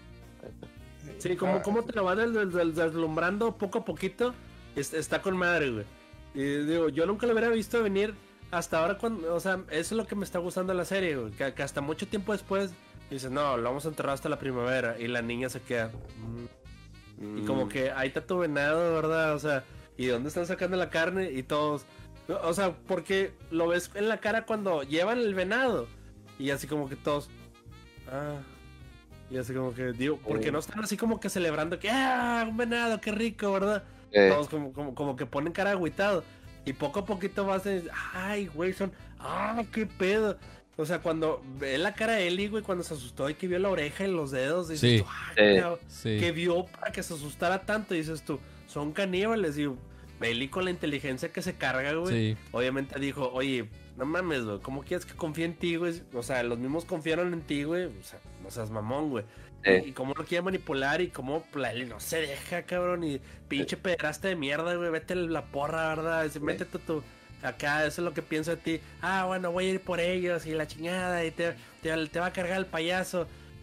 Sí, como, Ah, como te lo van des- des- des- deslumbrando poco a poquito, es- está con madre, güey. Y digo, yo nunca lo hubiera visto venir hasta ahora cuando, o sea, eso es lo que me está gustando de la serie, güey. Que, que hasta mucho tiempo después dices, no, lo vamos a enterrar hasta la primavera. Y la niña se queda. mm. Y como mm, que ahí está tu venado, ¿verdad? O sea, ¿y de dónde están sacando la carne? Y todos. O sea, porque lo ves en la cara cuando llevan el venado. Y así como que todos. Ah. Y así como que, digo, porque no están así como que celebrando que, ah, un venado, qué rico, ¿verdad? eh, Todos como, como, como que ponen cara agüitado. Y poco a poquito vas a decir, ay, güey, son, ah, qué pedo. O sea, cuando ve la cara de Ellie, güey, cuando se asustó y que vio la oreja y los dedos, dices Sí. tú, ah, Sí. qué- Sí. que vio para que se asustara tanto, dices tú, son caníbales. Y Ellie con la inteligencia que se carga, güey, Sí. obviamente dijo, oye, no mames, güey, ¿cómo quieres que confíe en ti, güey? O sea, los mismos confiaron en ti, güey, o sea, no seas mamón, güey. eh, Y cómo lo quiere manipular y cómo la Ellie no se deja, cabrón. Y pinche pederasta de mierda, güey. Vete la porra, ¿verdad? Dice, métete tú. Acá, eso es lo que pienso de ti. Ah, bueno, voy a ir por ellos y la chingada. Y te, te, te va a cargar el payaso.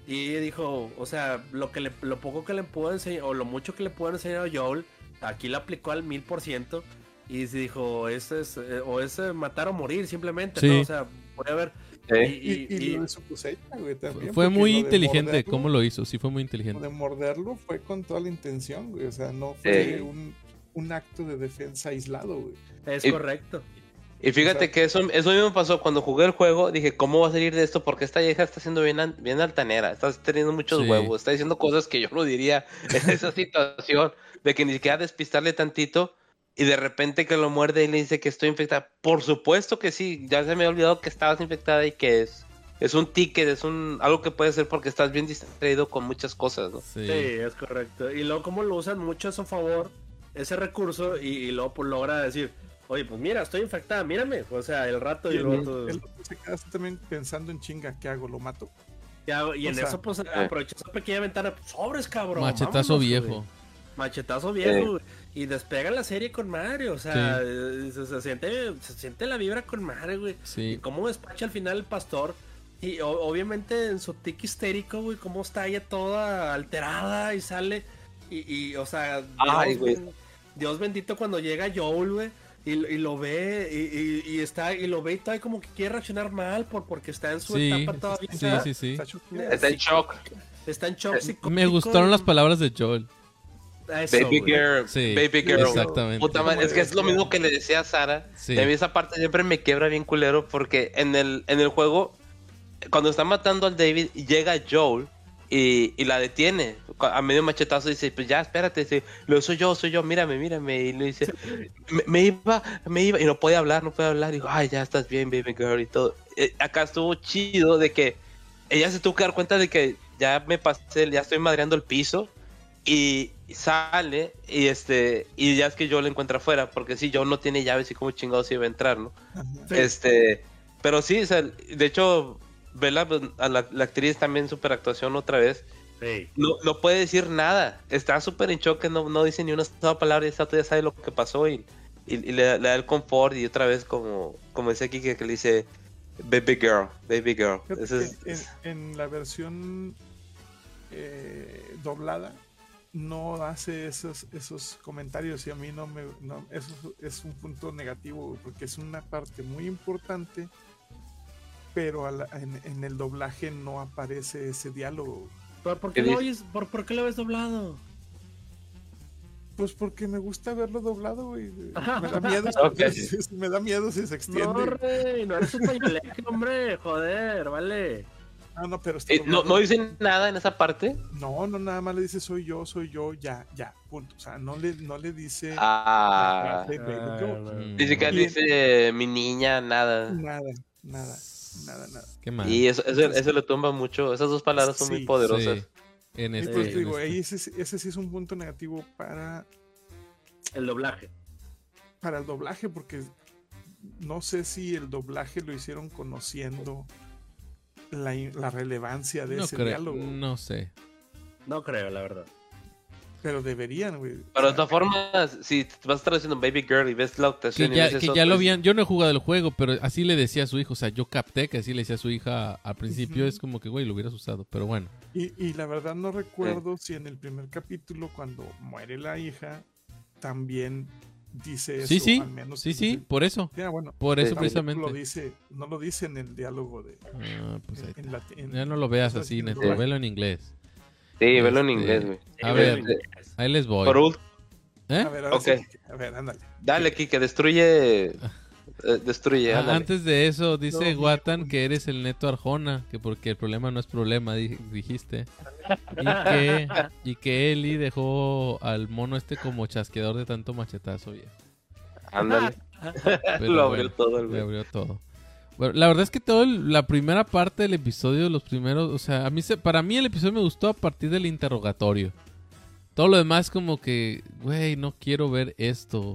Y dijo, o sea, lo que le, lo poco que le puedo enseñar, o lo mucho que le puedo enseñar a Joel, aquí lo aplicó al mil por ciento. Y se dijo, ese es, eh, o es eh, matar o morir simplemente, Sí. ¿no? O sea, puede haber. Sí. Y, Y, y- y y- lo de su cosecha, güey, también. Fue porque muy lo de inteligente morderlo- cómo lo hizo, sí fue muy Lo inteligente. de morderlo fue con toda la intención, güey. O sea, no fue Sí. un, un acto de defensa aislado, güey. es y- correcto. Y fíjate O sea- que eso, eso mismo pasó cuando jugué el juego. Dije, ¿cómo va a salir de esto? Porque esta vieja está siendo bien, an- bien altanera. Está teniendo muchos Sí. huevos. Está diciendo cosas que yo no diría en esa situación. De que ni siquiera despistarle tantito. Y de repente que lo muerde y le dice que estoy infectada. Por supuesto que sí. Ya se me ha olvidado que estabas infectada y que es, es un ticket. Es un algo que puede ser porque estás bien distraído con muchas cosas, ¿no? Sí. Sí. es correcto. Y luego como lo usan mucho a su favor, ese recurso, y, y luego pues logra decir, oye, pues mira, estoy infectada, mírame. O sea, el rato y, Y el, luego... el otro se queda así también pensando en chinga, ¿qué hago? ¿Lo mato? Ya, y o en sea, eso pues aprovechó esa pequeña ventana, pues, sobres, cabrón. Machetazo vámonos, viejo. güey. Machetazo viejo, güey. Y despega la serie con madre, o sea, eh, se, se siente, se siente la vibra con madre, güey. Y Sí. cómo despacha al final el pastor. Y o- obviamente en su tic histérico, güey, cómo está ella toda alterada y sale. Y, y o sea, Dios, Ay, güey. ben- Dios bendito cuando llega Joel, güey. Y, y lo ve, y, y- y está, y lo ve y todavía como que quiere reaccionar mal por, porque está en su Sí, etapa todavía. sí, sí, sí. Está chulo. Está en shock. Está en shock psicótico. Me gustaron las palabras de Joel. Eso, Baby güey. girl. Sí, Baby girl. exactamente. Puta madre, es que es lo mismo que le decía a Sara. Sí. Y a mí esa parte siempre me quiebra bien culero porque en el, en el juego, cuando está matando al David, llega Joel y, y la detiene. A medio machetazo dice, pues ya, espérate. Dice, lo soy yo, soy yo, mírame, mírame. Y le dice, me, me iba, me iba. Y no podía hablar, no podía hablar. Y digo, ay, ya estás bien, baby girl y todo. Eh, acá estuvo chido de que ella se tuvo que dar cuenta de que ya me pasé, ya estoy madreando el piso. Y sale y este y ya es que Joel le encuentra afuera porque si Joel no tiene llaves y como chingados iba a entrar, ¿no? Ajá. Sí. Este, pero sí, o sea, de hecho, Bella, a la, la actriz también super actuación otra vez, Sí. no, no puede decir nada, está súper en shock, no, no dice ni una sola palabra y esta ya sabe lo que pasó y, y, y le, le da el confort y otra vez como, como dice aquí que, que le dice baby girl, baby girl. Fíjate Ese es- que en, en la versión eh, doblada no hace esos esos comentarios y a mí no me no, eso es un punto negativo, güey, porque es una parte muy importante, pero a la- en, en el doblaje no aparece ese diálogo. ¿Por, por qué ¿Qué lo dice? oyes? ¿Por, por qué lo ves doblado? Pues porque me gusta verlo doblado, güey. Ajá. Me da miedo, Ok. si- me da miedo si se extiende. No, rey, no eres un pañueleque, hombre, joder, vale. Ah, no, pero está Eh, no, doblado. no dice nada en esa parte. No, no, nada más le dice soy yo, soy yo, ya, ya, punto. O sea, no le, no le dice Ah, la frase, baby girl. Mm. dice que Y- dice mi niña, nada. Nada, nada, nada, nada. Qué mal. Y eso, eso, eso le tumba mucho. Esas dos palabras son muy Sí, poderosas. Sí. En Y este, pues en te digo, este. ahí ese, ese sí es un punto negativo para, El doblaje. para el doblaje, porque no sé si el doblaje lo hicieron conociendo la, la relevancia de No ese creo, diálogo, no sé. No creo, la verdad. pero deberían, güey. Pero de O sea, todas formas, si te vas a estar haciendo Baby Girl y ves la Que actuación y ya, ves que eso, ya lo pues, habían, yo no he jugado el juego, pero así le decía a su hijo, o sea, yo capté que así le decía a su hija al principio, Ujú. es como que, güey, lo hubieras usado, pero bueno. Y, y la verdad no recuerdo si en el primer capítulo, cuando muere la hija, también dice eso. Sí, sí, al menos sí, en sí, ese- por eso, Ya, bueno, por eso Sí. tampoco precisamente. lo dice, no lo dice en el diálogo de. Ah, pues ahí en- en la- en- ya no lo veas o sea, así, en el neto, doblaje. velo en inglés. Sí, velo en Este, inglés, güey. A ver, Este, ahí les voy. Por último, ¿Eh? A ver, ahora Ok. sí, a ver, ándale. dale, Kike, destruye. eh, destruye, Ah, ándale. antes de eso, dice No, Watan mi- que eres el neto Arjona, que porque el problema no es problema, di- dijiste. Y que, y que Eli dejó al mono este como chasqueador de tanto machetazo, viejo. Ándale. Pero Lo abrió bueno, todo el le güey. abrió todo. Bueno, la verdad es que todo el- la primera parte del episodio, los primeros, o sea, a mí se, para mí el episodio me gustó a partir del interrogatorio. Todo lo demás como que, güey, no quiero ver esto.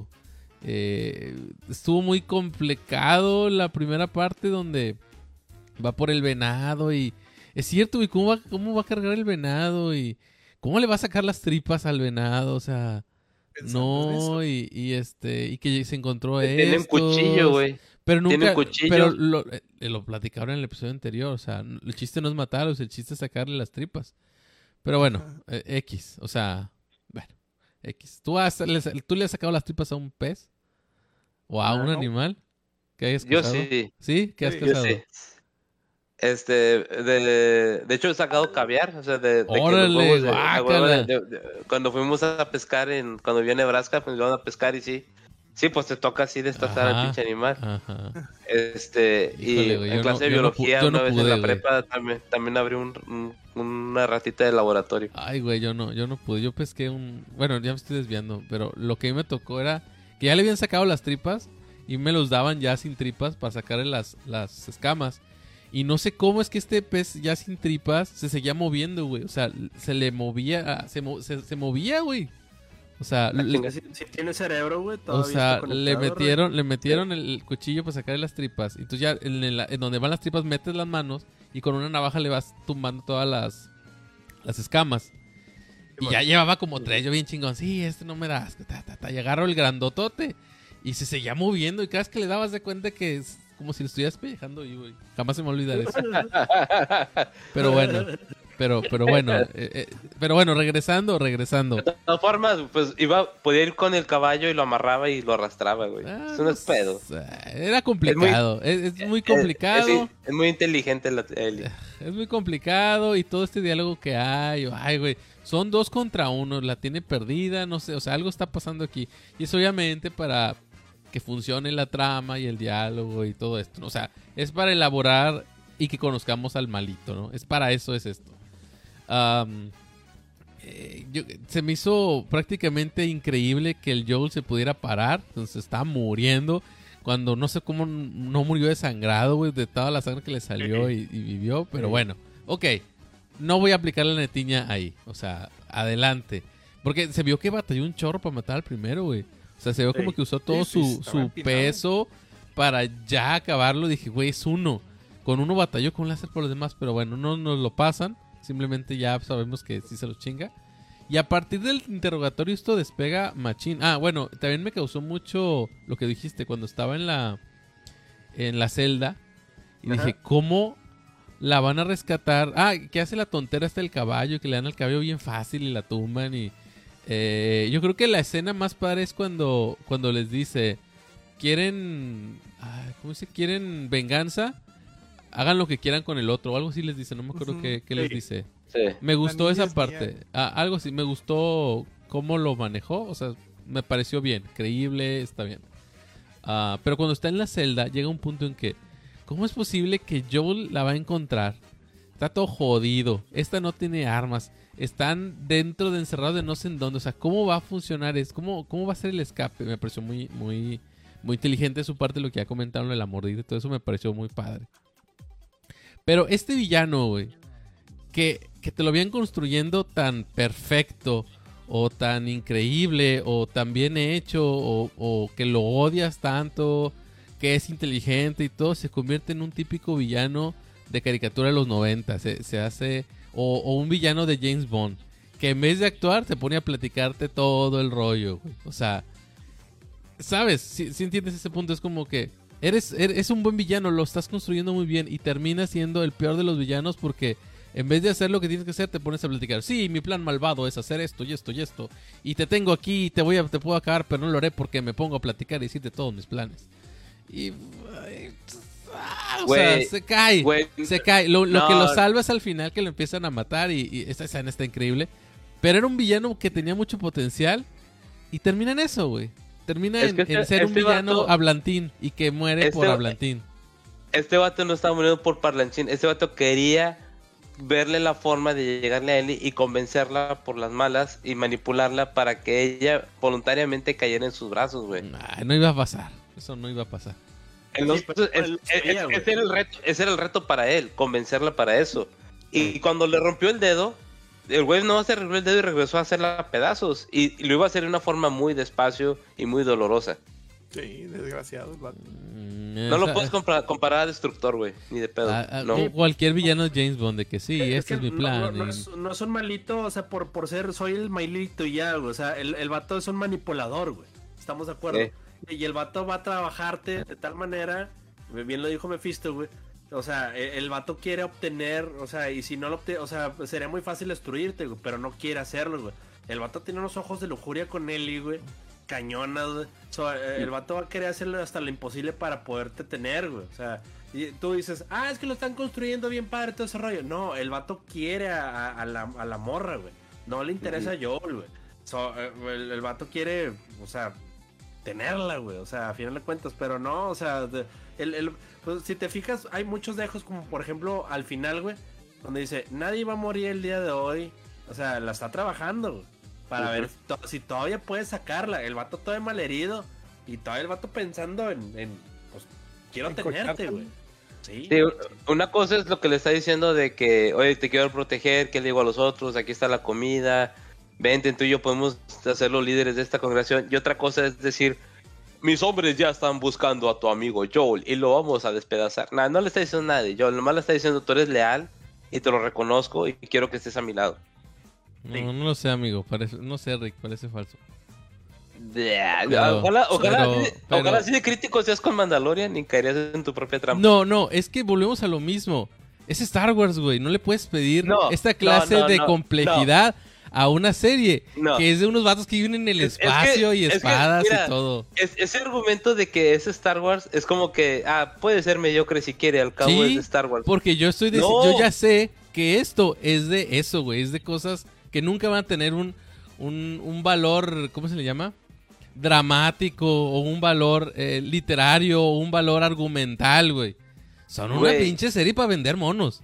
Eh, estuvo muy complicado la primera parte donde va por el venado y es cierto, güey, ¿cómo va, cómo va a cargar el venado y cómo le va a sacar las tripas al venado? O sea, Pensando en eso. no, y, y este, y que se encontró Tiene un estos, cuchillo, güey. Pero nunca, Tiene un cuchillo. pero lo, eh, lo platicaron en el episodio anterior, o sea, el chiste no es matarlos, el chiste es sacarle las tripas. Pero bueno, eh, X, o sea, bueno, X. ¿Tú, has, les, ¿Tú le has sacado las tripas a un pez? ¿O a No. un animal? ¿Que hayas Yo cazado? sí. ¿Sí? ¿Qué has Sí, Yo cazado? sí. Este, de, de hecho he sacado caviar, o sea, de, de que los Órale, huevos de- guácala. la hueva de- de- de- cuando fuimos a pescar en, cuando vine a Nebraska, pues iban a pescar y sí, sí, pues te toca así destazar Ajá. al pinche animal. Ajá. Este, Híjole, y güey, en yo clase no- de yo no pu- biología, yo una no vez pude, en la güey. prepa también, también abrí un, un- una ratita de laboratorio. Ay, güey, yo no, yo no pude. Yo pesqué un... Bueno, ya me estoy desviando, pero lo que a mí me tocó era que ya le habían sacado las tripas y me los daban ya sin tripas para sacarle las, las escamas. Y no sé cómo es que este pez ya sin tripas se seguía moviendo, güey. O sea, se le movía, se, mo- se, se movía, güey. O sea, La le- chinga. Si, si tiene cerebro, güey, o todavía sea, está le conectado, metieron, le metieron el, el cuchillo para sacarle las tripas. Entonces ya en, el- en donde van las tripas metes las manos y con una navaja le vas tumbando todas las, las escamas. Y ya llevaba como tres, yo bien chingón. Sí, este no me das. Ta, ta, ta. Y agarro el grandotote y se seguía moviendo. Y cada vez que le dabas de cuenta que es como si lo estuvieras pellejando ahí, güey. Jamás se me va a olvidar eso. Pero bueno, pero, pero bueno, eh, eh, pero bueno, regresando, regresando. De todas formas, pues iba, podía ir con el caballo y lo amarraba y lo arrastraba, güey. Ah, es un pues, pedo. Era complicado, es, es muy complicado. Es, es- es muy inteligente la Eli. Es muy complicado y todo este diálogo que hay, ay, güey, son dos contra uno, la tiene perdida, no sé, o sea, algo está pasando aquí. Y es obviamente para que funcione la trama y el diálogo y todo esto, ¿no? O sea, es para elaborar y que conozcamos al malito, ¿no? Es para eso es esto. Am, eh, yo- se me hizo prácticamente increíble que el Joel se pudiera parar, entonces está muriendo. Cuando no sé cómo no murió desangrado, güey, de toda la sangre que le salió y, y vivió. Pero bueno, ok. No voy a aplicar la netiña ahí. O sea, adelante. Porque se vio que batalló un chorro para matar al primero, güey. O sea, se vio Sí. como que usó todo Sí, sí, su, estaba su empinado. peso para ya acabarlo. Dije, güey, es uno. Con uno batalló con láser por los demás. Pero bueno, no nos lo pasan. Simplemente ya sabemos que sí se los chinga. Y a partir del interrogatorio esto despega machín. Ah, bueno, también me causó mucho lo que dijiste cuando estaba en la en la celda. Y Ajá. dije, ¿cómo la van a rescatar? Ah, que hace la tontera hasta el caballo, que le dan el caballo bien fácil y la tumban. Y eh, yo creo que la escena más padre es cuando, cuando les dice, ¿quieren, ah, ¿cómo dice? ¿Quieren venganza? Hagan lo que quieran con el otro. O algo así les dice, no me acuerdo Ujú, qué, qué les sí. dice. Sí. Me gustó niña esa es parte. mía. Ah, algo así, me gustó cómo lo manejó. O sea, me pareció bien, creíble, está bien. Ah, pero cuando está en la celda, llega un punto en que, ¿cómo es posible que Joel la va a encontrar? Está todo jodido. Esta no tiene armas. Están dentro de encerrados de no sé en dónde. O sea, ¿cómo va a funcionar eso? ¿Cómo, cómo va a ser el escape? Me pareció muy, muy, muy inteligente de su parte lo que ya comentaron de la mordida y todo eso me pareció muy padre. Pero este villano, güey, que, que te lo habían construyendo tan perfecto o tan increíble o tan bien hecho o, o que lo odias tanto, que es inteligente y todo, se convierte en un típico villano de caricatura de los noventa. Se, se hace... O, o un villano de James Bond, que en vez de actuar te pone a platicarte todo el rollo, güey. O sea, ¿sabes? Si, si entiendes ese punto, es como que eres, eres un buen villano, lo estás construyendo muy bien y terminas siendo el peor de los villanos porque en vez de hacer lo que tienes que hacer, te pones a platicar. Sí, mi plan malvado es hacer esto y esto y esto. Y te tengo aquí y te voy a, te puedo acabar, pero no lo haré porque me pongo a platicar y decirte todos mis planes. Y... ay, ah, o Güey, sea, se cae. güey, Se cae. Lo, lo no. que lo salva es al final que lo empiezan a matar y, y esta escena está increíble. Pero era un villano que tenía mucho potencial y termina en eso, güey. Termina Es en, que este- en ser un este villano vato- hablantín y que muere este por va- hablantín. Este vato no estaba muriendo por parlanchín. Este vato quería verle la forma de llegarle a Ellie y convencerla por las malas y manipularla para que ella voluntariamente cayera en sus brazos, güey. Nah, no iba a pasar. Eso no iba a pasar. Entonces, pero es- él es- sabía, es- güey. ese era el reto, ese era el reto para él, convencerla para eso. Y cuando le rompió el dedo, el güey no se rompió el dedo y regresó a hacerla a pedazos. Y, y lo iba a hacer de una forma muy despacio y muy dolorosa. Sí, desgraciado el vato. Mm, No o lo sea, puedes compara- comparar a Destructor, güey, ni de pedo. a- a- no. cu- Cualquier villano de James Bond de que sí, este es que mi no- plan. No, no y- es, no es un malito, o sea, por, por ser, soy el malito y ya, güey. O sea, el, el vato es un manipulador, güey. Estamos de acuerdo. Sí. Y el vato va a trabajarte de tal manera, bien lo dijo Mephisto, güey. O sea, el, el vato quiere obtener, o sea, y si no lo obtiene, o sea, sería muy fácil destruirte, güey, pero no quiere hacerlo, güey. El vato tiene unos ojos de lujuria con Ellie, güey. Cañonas, güey. So, eh, el vato va a querer hacerlo hasta lo imposible para poderte tener, güey. O sea, y tú dices, ah, es que lo están construyendo bien padre todo ese rollo. No, el vato quiere a, a, a la, a la morra, güey. No le interesa a Joel, güey. So, eh, el, el vato quiere, o sea, tenerla, güey. O sea, a final de cuentas, pero no, o sea, de, el, el, pues, si te fijas, hay muchos dejos, como por ejemplo, al final, güey, donde dice, nadie va a morir el día de hoy. O sea, la está trabajando, güey. Para uh-huh. ver to- si todavía puede sacarla. El vato todavía malherido. Y todavía el vato pensando en, en pues, quiero en tenerte, güey. Sí, sí, una cosa es lo que le está diciendo de que, oye, te quiero proteger, que le digo a los otros, aquí está la comida, vente, tú y yo podemos ser los líderes de esta congregación. Y otra cosa es decir, mis hombres ya están buscando a tu amigo Joel y lo vamos a despedazar. Nah, no le está diciendo nada de Joel, nomás le está diciendo, tú eres leal y te lo reconozco y quiero que estés a mi lado. No, no lo sé, amigo. Parece, no sé, Rick, parece falso. Pero, ojalá, ojalá, pero, así, pero, ojalá así de crítico seas con Mandalorian y caerías en tu propia trampa. No, no, es que volvemos a lo mismo. Es Star Wars, güey. No le puedes pedir no, esta clase no, no, de no, complejidad no. a una serie no. que es de unos vatos que viven en el espacio es, es que, y espadas es que, mira, y todo. Es, ese argumento de que es Star Wars es como que, ah, puede ser mediocre si quiere, al cabo sí, es de Star Wars. Porque yo estoy de, no. yo ya sé que esto es de eso, güey. Es de cosas que nunca van a tener un, un, un valor, ¿cómo se le llama? Dramático o un valor eh, literario o un valor argumental, güey. Son una wey. pinche serie para vender monos.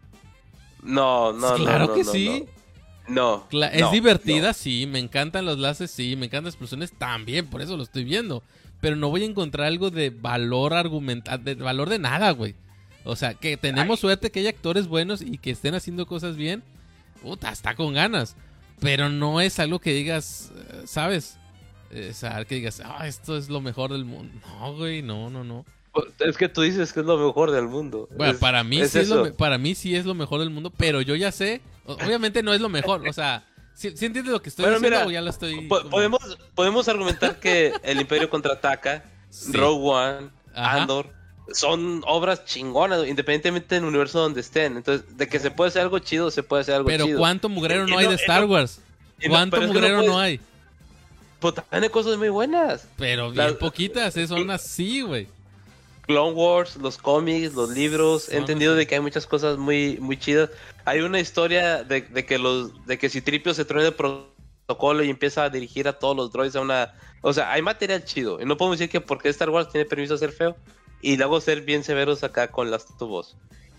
No, no, pues claro no. que no, sí. No. no es no, divertida, no. sí. Me encantan los laces, sí. Me encantan las explosiones también. Por eso lo estoy viendo. Pero no voy a encontrar algo de valor argumental, de valor de nada, güey. O sea, que tenemos Ay. suerte que hay actores buenos y que estén haciendo cosas bien. Puta, está con ganas. Pero no es algo que digas, ¿sabes? O sea, que digas, ah, esto es lo mejor del mundo. No, güey, no, no, no. Es que tú dices que es lo mejor del mundo. Bueno, es, para mí es sí es lo, para mí sí es lo mejor del mundo, pero yo ya sé, obviamente no es lo mejor, o sea, ¿sí, ¿sí entiendes lo que estoy bueno, diciendo mira, o ya lo estoy...? Po- como... podemos, podemos argumentar que El Imperio Contraataca, sí. Rogue One, Ajá. Andor, son obras chingonas, independientemente del universo donde estén. Entonces, de que se puede hacer algo chido, se puede hacer algo pero chido. Pero ¿cuánto mugrero no hay de Star Wars? ¿Cuánto mugrero no hay? Pues también hay cosas muy buenas. Pero bien Las, poquitas, ¿eh? Son así, güey. Clone Wars, los cómics, los libros. Son He entendido así. de que hay muchas cosas muy, muy chidas. Hay una historia de, de que los, de que si Tripio se truena de protocolo y empieza a dirigir a todos los droids a una... O sea, hay material chido. Y no podemos decir que porque Star Wars tiene permiso de ser feo y luego ser bien severos acá con las tubos.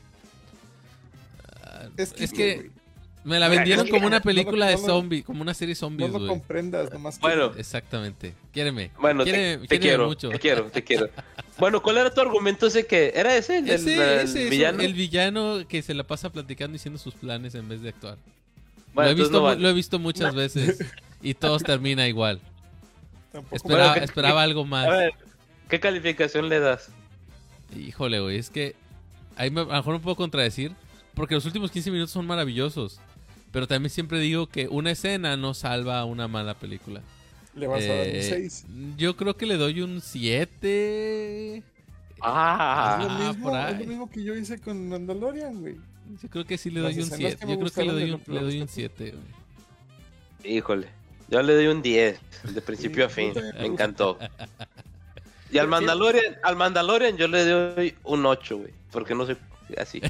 Uh, es que... Es que... Me la vendieron como una película no, no, no, de zombie, como una serie zombies, güey. No lo comprendas, nomás que... Bueno. Exactamente. Quiéreme. Bueno, Quiéreme, te, te quiéreme quiero, mucho. te quiero, te quiero. Bueno, ¿cuál era tu argumento ese que... ¿Era ese? El, ese, el, el ese villano. El villano que se la pasa platicando y diciendo sus planes en vez de actuar. Bueno, lo, he visto, no vale. lo he visto muchas veces y todos termina igual. Esperaba, bueno, esperaba ¿qué, algo más. A ver, ¿qué calificación le das? Híjole, güey, es que... Ahí me, a lo mejor me puedo contradecir porque los últimos quince minutos son maravillosos. Pero también siempre digo que una escena no salva una mala película. ¿Le vas eh, a dar un seis? Yo creo que le doy un siete. Ah, es lo, mismo, es lo mismo que yo hice con Mandalorian, güey. Yo creo que sí le doy Las un siete. Yo creo que le doy un, le doy un siete, güey. Híjole, yo le doy un diez, de principio sí, a fin. Me encantó. Y al Mandalorian, al Mandalorian yo le doy un ocho, güey. Porque no soy así.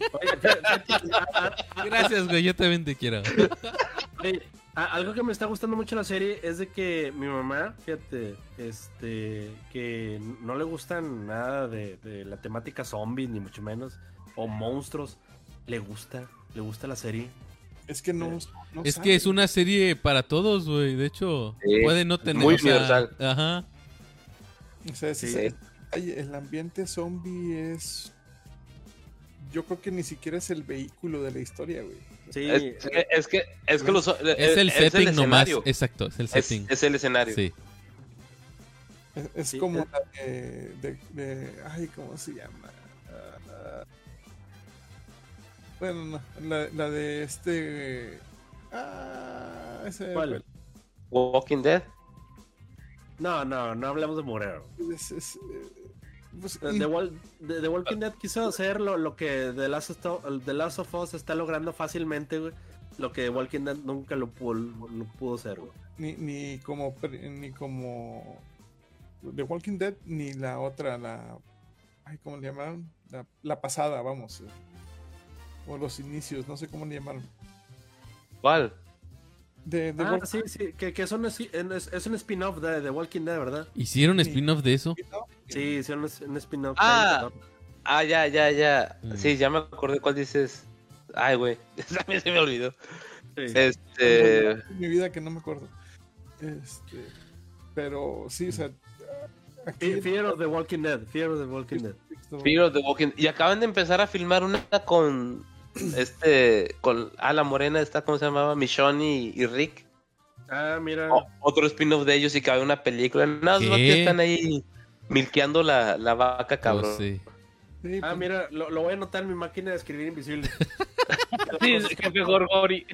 Gracias, güey, yo también te quiero. Hey, algo que me está gustando mucho la serie es de que mi mamá, fíjate, este, que no le gustan nada de, de la temática zombies, ni mucho menos, o monstruos, le gusta, le gusta la serie. Es que no, no es sabe. que es una serie para todos, güey, de hecho, sí, puede no tener... Muy o sea, universal. Ajá. O sea, sí, sí. Hay, el ambiente zombie es... Yo creo que ni siquiera es el vehículo de la historia, güey. Sí, es, es que es que los, es el es setting el nomás. Exacto, es el setting. Es, es el escenario. Sí. Es, es sí, como es... la de, de, de, ay, ¿cómo se llama? Uh, uh, bueno, no, la, la de este, ah, ese, ¿cuál? Walking Dead. No, no, no hablemos de mugrero. Es, es, eh, pues, The, y- The Wal- The- The Walking Dead quiso hacer lo, lo que The Last, of, To- The Last of Us está logrando fácilmente, güey. Lo que The Walking Dead nunca lo pudo, lo pudo hacer, güey. ni, ni como pre- ni como The Walking Dead ni la otra, la ay, ¿cómo le llamaron? La, la pasada, vamos. eh, O los inicios, no sé cómo le llamaron. ¿Cuál? De, de Ah, Walking sí, sí, que, que son, es, es- es un spin-off de The Walking Dead, ¿verdad? ¿Hicieron Sí. spin-off de eso? Dead, ¿no? Sí, hicieron un, un spin-off. Ah. Ah, ya, ya, ya. Mm. Sí, ya me acordé cuál dices. Ay, güey. También se me olvidó. Sí. Este. En mi vida que no me acuerdo. Este, pero sí, o sea, aquí Fe- Fear of the Walking Dead, Fear of the Walking Dead. Fear of the Walking. Y acaban de empezar a filmar una con. Este. Con. Ah, la morena, esta, ¿cómo se llamaba? Michonne y, y Rick. Ah, mira. O- otro spin-off de ellos y cabe una película. Nada más ¿Qué? que están ahí milqueando la, la vaca, cabrón. Oh, sí. Sí, Ah, pues, mira, lo, lo voy a anotar en mi máquina de escribir invisible. Sí, es que mejor Gori.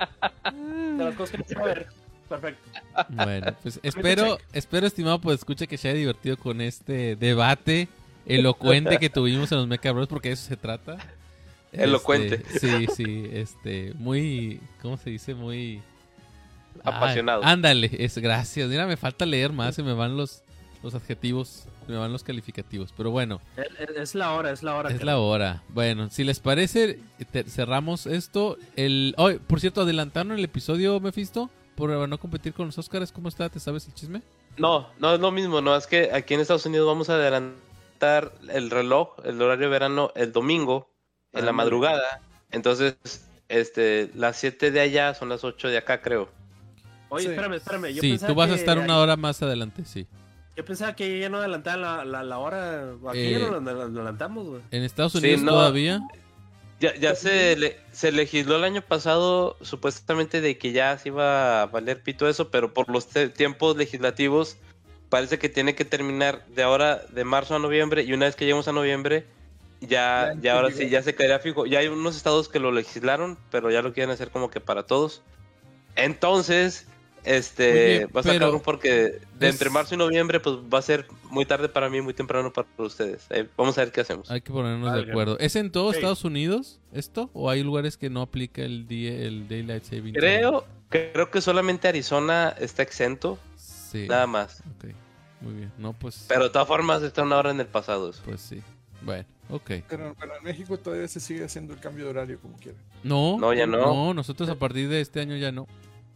De las cosas que no puedo ver. Perfecto. Bueno, pues espero, espero, estimado, pues escucha que se haya divertido con este debate elocuente que tuvimos en los Mecha Bros, porque de eso se trata. Elocuente. Este, sí, sí, este, muy, ¿cómo se dice? Muy Apasionado. Ay, ándale, es gracias. Mira, me falta leer más, se me van los, los adjetivos, se me van los calificativos, pero bueno. Es, es- es la hora, es la hora. Es que- la hora. Bueno, si les parece, te- cerramos esto. El, oh, por cierto, adelantaron el episodio, Mephisto, por no competir con los Oscars. ¿Cómo está? ¿Te sabes el chisme? No, no es lo mismo, no, es que aquí en Estados Unidos vamos a adelantar el reloj, el horario de verano, el domingo, en la Ándale. madrugada. Entonces, este, las siete de allá son las ocho de acá, creo. Oye, Sí. espérame, espérame. Yo Sí, pensaba tú vas a que estar una ahí- hora más adelante, sí. Yo pensaba que ya no adelantaban la, la, la hora. Aquí Eh, ya no la, la- la adelantamos, güey. En Estados Sí, Unidos no. todavía. Ya, ya se, le- se legisló el año pasado supuestamente de que ya se iba a valer pito eso, pero por los te- tiempos legislativos parece que tiene que terminar de ahora, de marzo a noviembre, y una vez que lleguemos a noviembre, ya, Ya ya ahora llegó. sí, ya se caerá fijo. Ya hay unos estados que lo legislaron, pero ya lo quieren hacer como que para todos. Entonces, este, Oye, va a estar pero cabrón porque de es- entre marzo y noviembre, pues va a ser muy tarde para mí, muy temprano para ustedes. Eh, vamos a ver qué hacemos. Hay que ponernos Vale. de acuerdo. ¿Es en todo Sí. Estados Unidos esto? ¿O hay lugares que no aplica el, día, el Daylight Saving Time? Creo, creo que solamente Arizona está exento, Sí. nada más. Ok, muy bien. No, pues. Pero de todas formas está una hora en el pasado eso. Pues sí. Bueno, ok. pero, pero en México todavía se sigue haciendo el cambio de horario como quiera. No, No, ya no. No, nosotros a partir de este año ya no.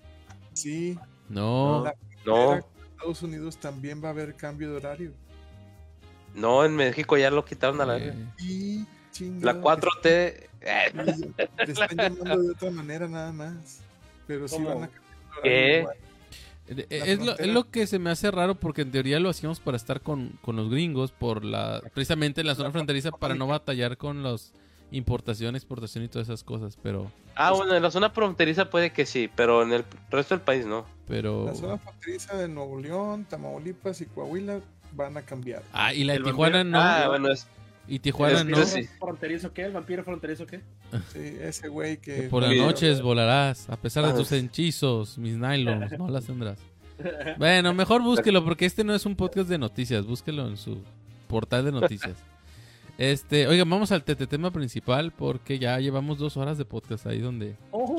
Sí, No. la No, primera en Estados Unidos también va a haber cambio de horario. no, en México ya lo quitaron a la Eh, Y chingada, La cuatro T. eh, Te están llamando de otra manera nada más. Pero sí ¿Cómo? van a cambiar el horario ¿Qué? igual. Eh, La Es lo, es frontera. lo que se me hace raro porque en teoría lo hacíamos para estar con, con los gringos, por la precisamente en la zona fronteriza para no batallar con las importación, exportación y todas esas cosas, pero Ah, bueno, en la zona fronteriza puede que sí, pero en el resto del país no. pero La zona fronteriza de Nuevo León, Tamaulipas y Coahuila van a cambiar. ah, y la de El Tijuana vampiro- no, Ah, bueno, es, y Tijuana es- no, es- sí. ¿Fronterizo qué? ¿El vampiro fronterizo qué? Sí, ese güey que... que por las Sí. noches volarás, a pesar de Ah, tus sí. hechizos, mis nylons, no las tendrás. Bueno, mejor búsquelo porque este no es un podcast de noticias, búsquelo en su portal de noticias. Este, oigan, vamos al tete tema principal porque ya llevamos dos horas de podcast ahí donde.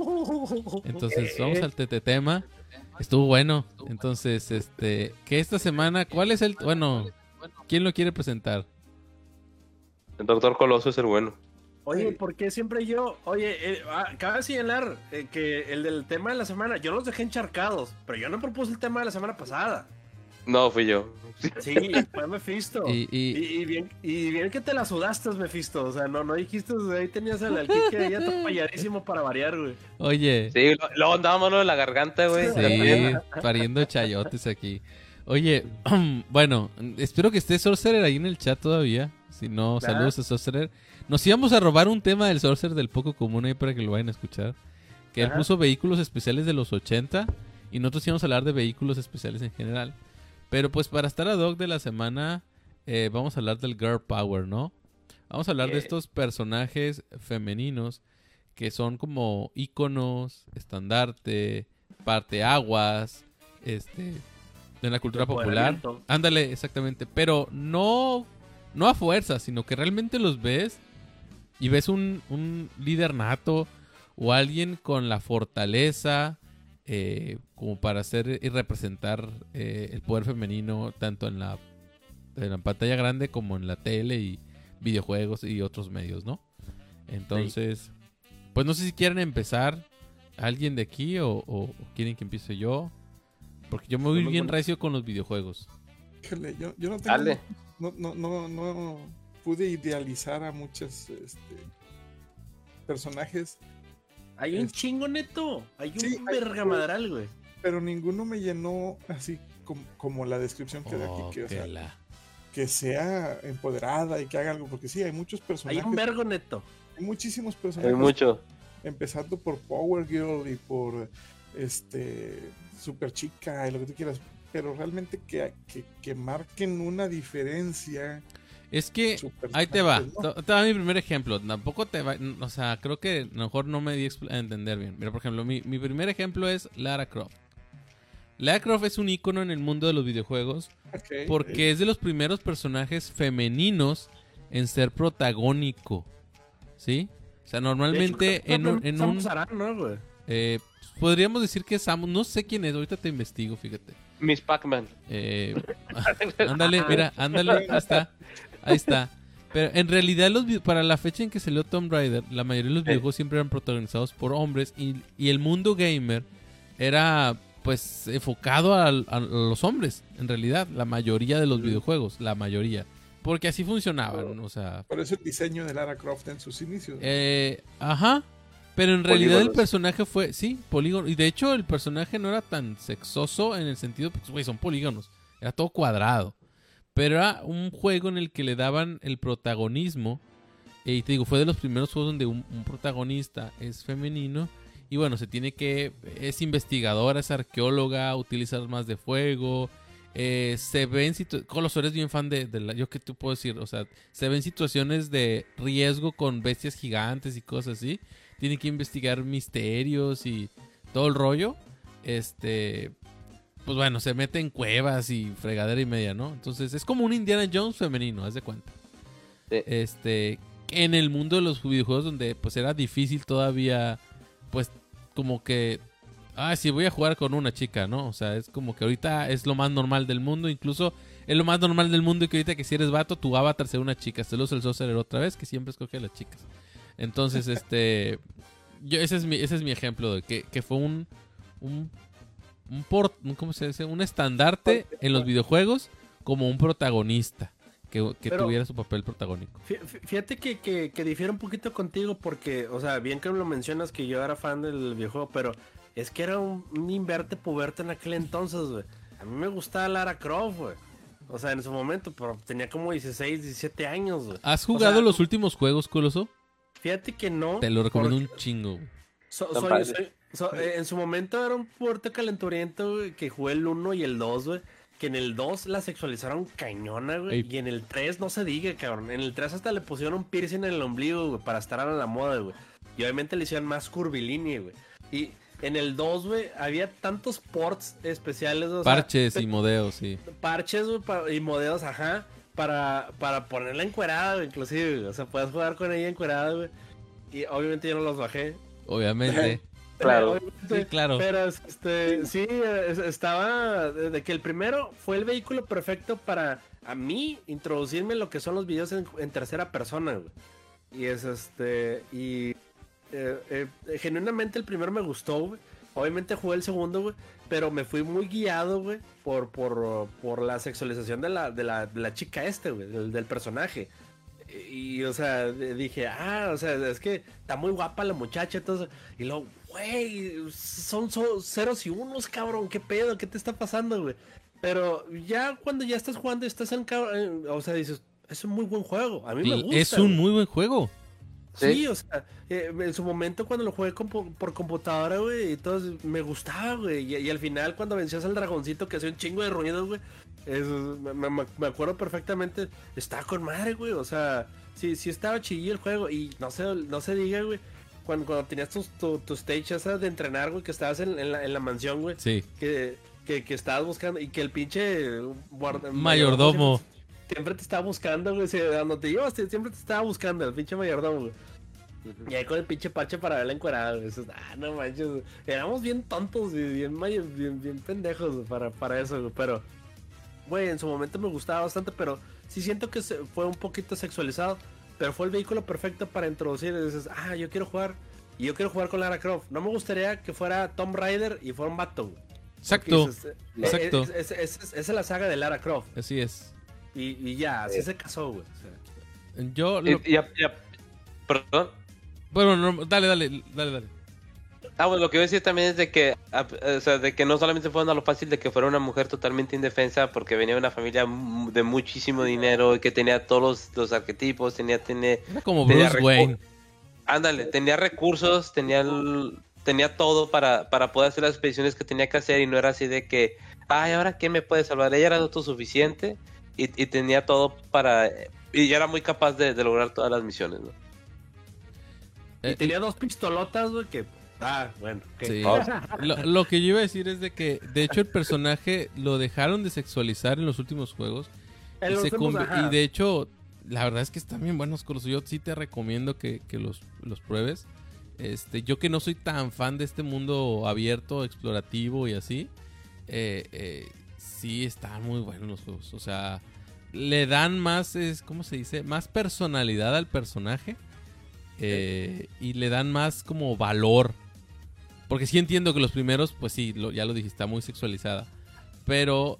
Entonces, vamos al tete tema. Estuvo bueno. Entonces, este, que esta semana, ¿cuál es el, bueno, quién lo quiere presentar? El doctor Coloso es el bueno. Oye, ¿por qué siempre yo? Oye, eh, ah, cabe señalar eh, que el del tema de la semana, yo los dejé encharcados, pero yo no propuse el tema de la semana pasada. No, fui yo. Sí, fue Mephisto. Y, Y, y, y bien, y bien que te la sudaste, Mephisto. O sea, no, no dijiste, ahí tenías al al Kike ya atropelladísimo para variar, güey. oye, Sí, lo- luego andábamos lo de la garganta, güey. sí, pariendo chayotes aquí. Oye, bueno, espero que esté Sorcerer ahí en el chat todavía. Si no, Claro. saludos a Sorcerer. Nos íbamos a robar un tema del Sorcerer del poco común ahí para que lo vayan a escuchar. Que él Ajá. puso vehículos especiales de los ochenta y nosotros íbamos a hablar de vehículos especiales en general. Pero pues para estar ad hoc de la semana, eh, vamos a hablar del Girl Power, ¿no? Vamos a hablar de Eh. estos personajes femeninos que son como íconos, estandarte, parteaguas, este, en la cultura popular. Empoderamiento. Ándale, exactamente. Pero no, no a fuerza, sino que realmente los ves y ves un, un líder nato o alguien con la fortaleza eh, como para hacer y representar eh, el poder femenino tanto en la, en la pantalla grande como en la tele y videojuegos y otros medios, ¿no? Entonces, pues no sé si quieren empezar alguien de aquí o, o, o quieren que empiece yo. Porque yo me voy bien recio con los videojuegos. Híjole, yo, yo no tengo... Dale. No, no, no, no pude idealizar a muchos este, personajes, Hay un Es- chingo, Neto. Hay un Sí, hay- vergamadral, güey. pero ninguno me llenó así como, como la descripción que de aquí, Oh, que, o que sea, la- que sea empoderada y que haga algo, porque sí, hay muchos Hay personajes, un vergo, Neto. hay muchísimos Hay personajes, mucho. empezando por Power Girl y por este Super Chica y lo que tú quieras, pero realmente que, que, que marquen una diferencia. Es que sus ahí te va. personajes, ¿no? Te te va mi primer ejemplo. Tampoco te va. O sea, creo que a lo mejor no me di expl- a entender bien. Mira, por ejemplo, mi, mi primer ejemplo es Lara Croft. Lara Croft es un icono en el mundo de los videojuegos Ok, porque es de los primeros personajes femeninos en ser protagónico. ¿Sí? O sea, normalmente en un. En un Samus Aran, ¿no, güey? eh, podríamos decir que Samus. No sé quién es. Ahorita te investigo, fíjate. Miss Pac-Man. Eh, ándale, mira, ándale, ahí está, ahí está. Pero en realidad los vi- para la fecha en que salió Tomb Raider, la mayoría de los Sí. videojuegos siempre eran protagonizados por hombres y, y el mundo gamer era pues enfocado al- a, los hombres, en realidad, la mayoría de los videojuegos, la mayoría. Porque así funcionaban, o sea, por eso el diseño de Lara Croft en sus inicios. eh, ajá. Pero en realidad el Polígonos. personaje fue, sí, polígono. Y de hecho el personaje no era tan sexoso en el sentido, pues, güey, son polígonos. Era todo cuadrado. Pero era un juego en el que le daban el protagonismo. Y te digo, fue de los primeros juegos donde un, un protagonista es femenino. Y bueno, se tiene que, es investigadora, es arqueóloga, utiliza armas de fuego. Eh, se ven situaciones, Colosor es bien fan de, de la, yo qué te puedo decir, o sea, se ven situaciones de riesgo con bestias gigantes y cosas así. Tiene que investigar misterios y todo el rollo. Este, pues bueno, se mete en cuevas y fregadera y media, ¿no? Entonces es como un Indiana Jones femenino, haz de cuenta. Sí. Este, en el mundo de los videojuegos donde pues era difícil todavía, pues como que, ah, sí, voy a jugar con una chica, ¿no? O sea, es como que ahorita es lo más normal del mundo, incluso es lo más normal del mundo y que ahorita que si eres vato, tu avatar sea una chica. Se lo usa el Sorcerer otra vez, que siempre escoge a las chicas. Entonces, este, yo ese es mi, ese es mi ejemplo de que, que fue un, un, un port, un- ¿cómo se dice? Un estandarte en los videojuegos como un protagonista que, que Pero- tuviera su papel protagónico. Fí- fí- Fíjate que, que, que difiere un poquito contigo porque, o sea, bien que lo mencionas que yo era fan del videojuego, pero es que era un, un inverte puberto en aquel entonces, güey. A mí me gustaba Lara Croft, güey. O sea, en su momento, pero tenía como dieciséis, diecisiete años, güey. ¿Has O jugado sea, los últimos juegos, Coloso? Fíjate que no. Te lo recomiendo porque un chingo. güey. so- Están soy- padres. soy- so- eh, en su momento era un puerto calenturiento, güey, que jugué el uno y el dos, güey. Que en el dos la sexualizaron cañona, güey. Ey. Y en el tres no se diga, cabrón. En el tres hasta le pusieron un piercing en el ombligo, güey, para estar a la moda, güey. Y obviamente le hicieron más curvilínea, güey. Y en el dos, güey, había tantos ports especiales, o sea, Parches pe- y modeos, sí. parches, güey, pa- y modelos, ajá, para, para ponerla encuerada, güey, inclusive, güey. O sea, puedes jugar con ella encuerada, güey. Y obviamente yo no los bajé. Obviamente. Claro. Obviamente, Sí, claro. Pero este, sí, es- estaba de de que el primero fue el vehículo perfecto para a mí introducirme en lo que son los videos en, en tercera persona, güey. Y es este, y eh, eh, genuinamente el primero me gustó, güey. Obviamente jugué el segundo, güey, pero me fui muy guiado, güey, por, por, por la sexualización de la, de la, de la chica este, güey, del, del personaje. Y, o sea, de- dije, ah, o sea, es que está muy guapa la muchacha, entonces, y luego, güey, son, son ceros y unos, cabrón, qué pedo, qué te está pasando, güey. Pero ya cuando ya estás jugando y estás en, ca- en- o sea, dices, es un muy buen juego, a mí me gusta. Es un güey. muy buen juego. Sí, Sí. o sea, eh, en su momento cuando lo jugué compu- por computadora, güey, y todo, me gustaba, güey. Y, y al final cuando vencías al dragoncito que hacía un chingo de ruido, güey, eso, me, me- me acuerdo perfectamente, estaba con madre, güey, o sea, sí, sí estaba chillo el juego. Y no se, no se diga, güey, cuando, cuando tenías tus, tu, tu stage esa de entrenar, güey, que estabas en, en la, en la mansión, güey, Sí. que, que, que estabas buscando y que el pinche guarda, Mayordomo. Siempre, siempre te estaba buscando, güey. Donde te llevas, siempre te estaba buscando el pinche mayordomo, güey. Y ahí con el pinche parche para verla encuerada, güey. Eso, ah, no manches. Éramos bien tontos y bien, bien, bien pendejos, güey, para, para eso, güey. Pero, güey, en su momento me gustaba bastante, pero sí siento que se fue un poquito sexualizado. Pero fue el vehículo perfecto para introducir. Y dices, ah, yo quiero jugar. Y yo quiero jugar con Lara Croft. No me gustaría que fuera Tomb Raider y fuera un vato, güey. Exacto. Dices, eh, Exacto. Es, es, es, es, es la saga de Lara Croft. Así es. Y, y ya, así se casó, güey. O sea. Yo... Lo... Y, ya, ya, perdón. Bueno, no, dale, dale, dale, dale. Ah, bueno, lo que voy a decir también es de que, o sea, de que no solamente fueron a lo fácil de que fuera una mujer totalmente indefensa porque venía de una familia de muchísimo dinero y que tenía todos los, los arquetipos, tenía, tenía, Era como tenía Bruce Wayne. Ándale, tenía recursos, tenía el, tenía todo para, para poder hacer las expediciones que tenía que hacer y no era así de que, ay, ¿ahora quién me puede salvar? Ella era autosuficiente y, y tenía todo para, y era muy capaz de, de lograr todas las misiones, ¿no? Y Eh, tenía dos pistolotas, güey, que... Ah, bueno. ok. Sí. Lo, lo que yo iba a decir es de que, de hecho, el personaje lo dejaron de sexualizar en los últimos juegos. En Y, los se últimos, conv- ajá. y de hecho, la verdad es que están bien buenos con los. Yo sí te recomiendo que, que los, los pruebes. Este, yo que no soy tan fan de este mundo abierto, explorativo y así, eh, eh, sí están muy buenos los juegos. O sea, le dan más, es, ¿cómo se dice? Más personalidad al personaje. Eh, y le dan más como valor. Porque sí entiendo que los primeros, pues sí, lo, ya lo dije, está muy sexualizada. Pero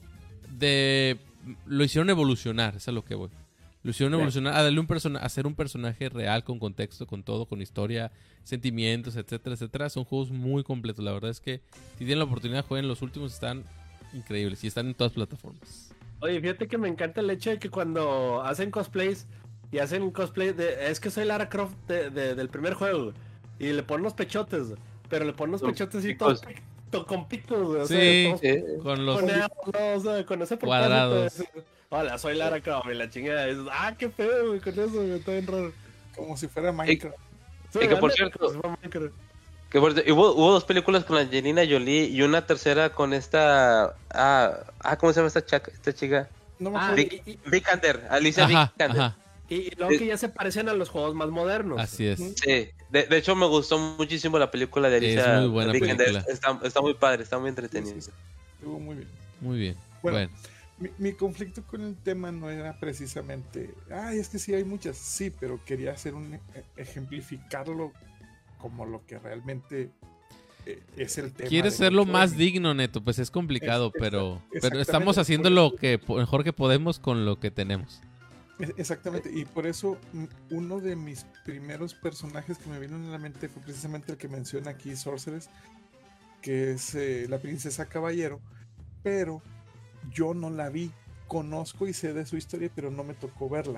de lo hicieron evolucionar, es a lo que voy. Lo hicieron Sí. evolucionar a darle un persona, a hacer un personaje real, con contexto, con todo, con historia, sentimientos, etcétera, etcétera. Son juegos muy completos. La verdad es que si tienen la oportunidad, jueguen. Los últimos están increíbles y están en todas plataformas. Oye, fíjate que me encanta el hecho de que cuando hacen cosplays y hacen cosplay de... Es que soy Lara Croft de, de- del primer juego, güey, y le ponen los pechotes, güey, pero le ponen los Con pechotes y picos. todo, to- con picos, güey. O Sí, sea, todos Sí. con los... con, no, o sea, con ese propósito Cuadrados. de decir, hola, soy Lara Croft, y la chingada. Y dices, ah, qué feo, güey, con eso, güey, está bien raro. Como si fuera Minecraft. Sí, Y que por ándale, cierto- pues, fue Minecraft. Que por- y hubo, hubo dos películas con Angelina Jolie y una tercera con esta, ah, ah ¿cómo se llama esta, chaca, esta chica? No me Ah, acuerdo. y, y- Vikander, Alicia Ajá, Vikander. ajá, y- y luego que ya se parecen a los juegos más modernos. así es. Sí, de, de hecho me gustó muchísimo la película de Es Alicia muy buena Vikander. película. Está, está muy padre, está muy entretenida. Sí, sí, sí. Estuvo muy bien. Muy bien. Bueno, Bueno. Mi, mi conflicto con el tema no era precisamente, ay, es que sí hay muchas, sí, pero quería hacer un e- ejemplificarlo como lo que realmente eh, es el tema. Quieres del hacerlo juego. más digno, Neto, pues es complicado, Es- exa- pero, pero exactamente, estamos haciendo por lo eso- que po- mejor que podemos con lo que tenemos. Es- Exactamente, y por eso mm, uno de mis primeros personajes que me vino en la mente fue precisamente el que menciona aquí Sorceress, que es eh, la princesa Caballero, pero yo no la vi, conozco y sé de su historia, pero no me tocó verla.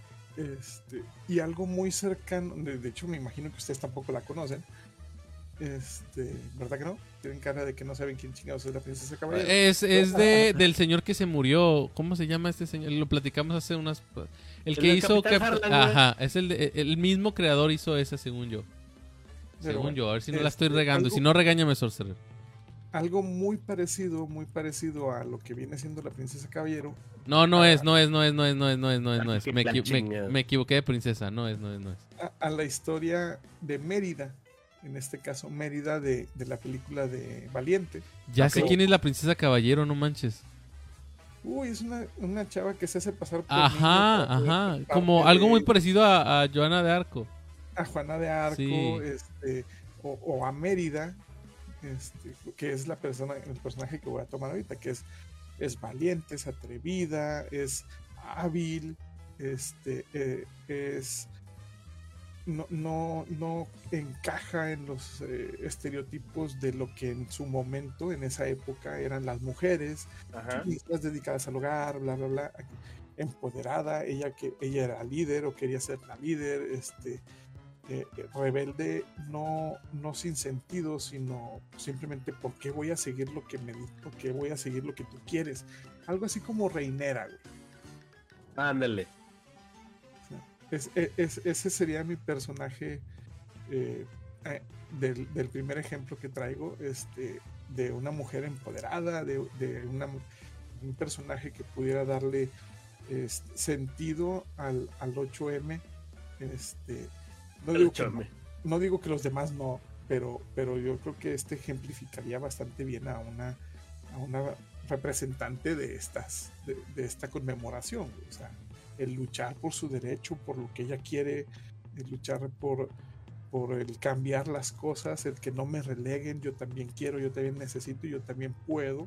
Este, y algo muy cercano, de, de hecho me imagino que ustedes tampoco la conocen, este, ¿verdad que no? Tienen cara de que no saben quién chingados es la princesa Caballero. Es, es de, del señor que se murió. ¿Cómo se llama este señor? Lo platicamos hace unas... El El que del hizo... Capitán Cap- Harlan, güey. Ajá, es el, de- el mismo creador hizo esa, según yo. Pero Según bueno, yo, a ver si no la estoy este, regando. algo- Si no, regáñame, Sorcerer. Algo muy parecido, muy parecido a lo que viene siendo la princesa Caballero. No, no es, no es, no es, no es, no es, no es, no es, no es. Me, La equi- me- chingada. me equivoqué de princesa. No es, no es, no es. A, a la historia de Mérida, en este caso Mérida de, de la película de Valiente. Ya sé Ok. quién es la princesa caballero, no manches. Uy, es una, una chava que se hace pasar por Ajá, niño para poder ajá. ser Como parte algo de- muy parecido a, a Joana de Arco. a Juana de Arco, Sí. este, o, o a Mérida, este, que es la persona, el personaje que voy a tomar ahorita, que es, es valiente, es atrevida, es hábil, este, eh, es no, no, no encaja en los eh, estereotipos de lo que en su momento, en esa época, eran las mujeres, Ajá. las dedicadas al hogar, bla, bla, bla, empoderada, ella que ella era líder o quería ser la líder, este, eh, eh, rebelde, no, no sin sentido, sino simplemente porque voy a seguir lo que me porque voy a seguir lo que tú quieres, algo así como reinera, güey. Ándale. Es, es- ese sería mi personaje eh, eh, del, del primer ejemplo que traigo, este, de una mujer empoderada, de, de una, un personaje que pudiera darle este, sentido al, al ocho eme. Este, no, digo que, no, no digo que los demás no, pero, pero yo creo que este ejemplificaría bastante bien a una, a una representante de estas, de, de esta conmemoración. O sea, el luchar por su derecho, por lo que ella quiere, el luchar por, por el cambiar las cosas, el que no me releguen, yo también quiero, yo también necesito, yo también puedo.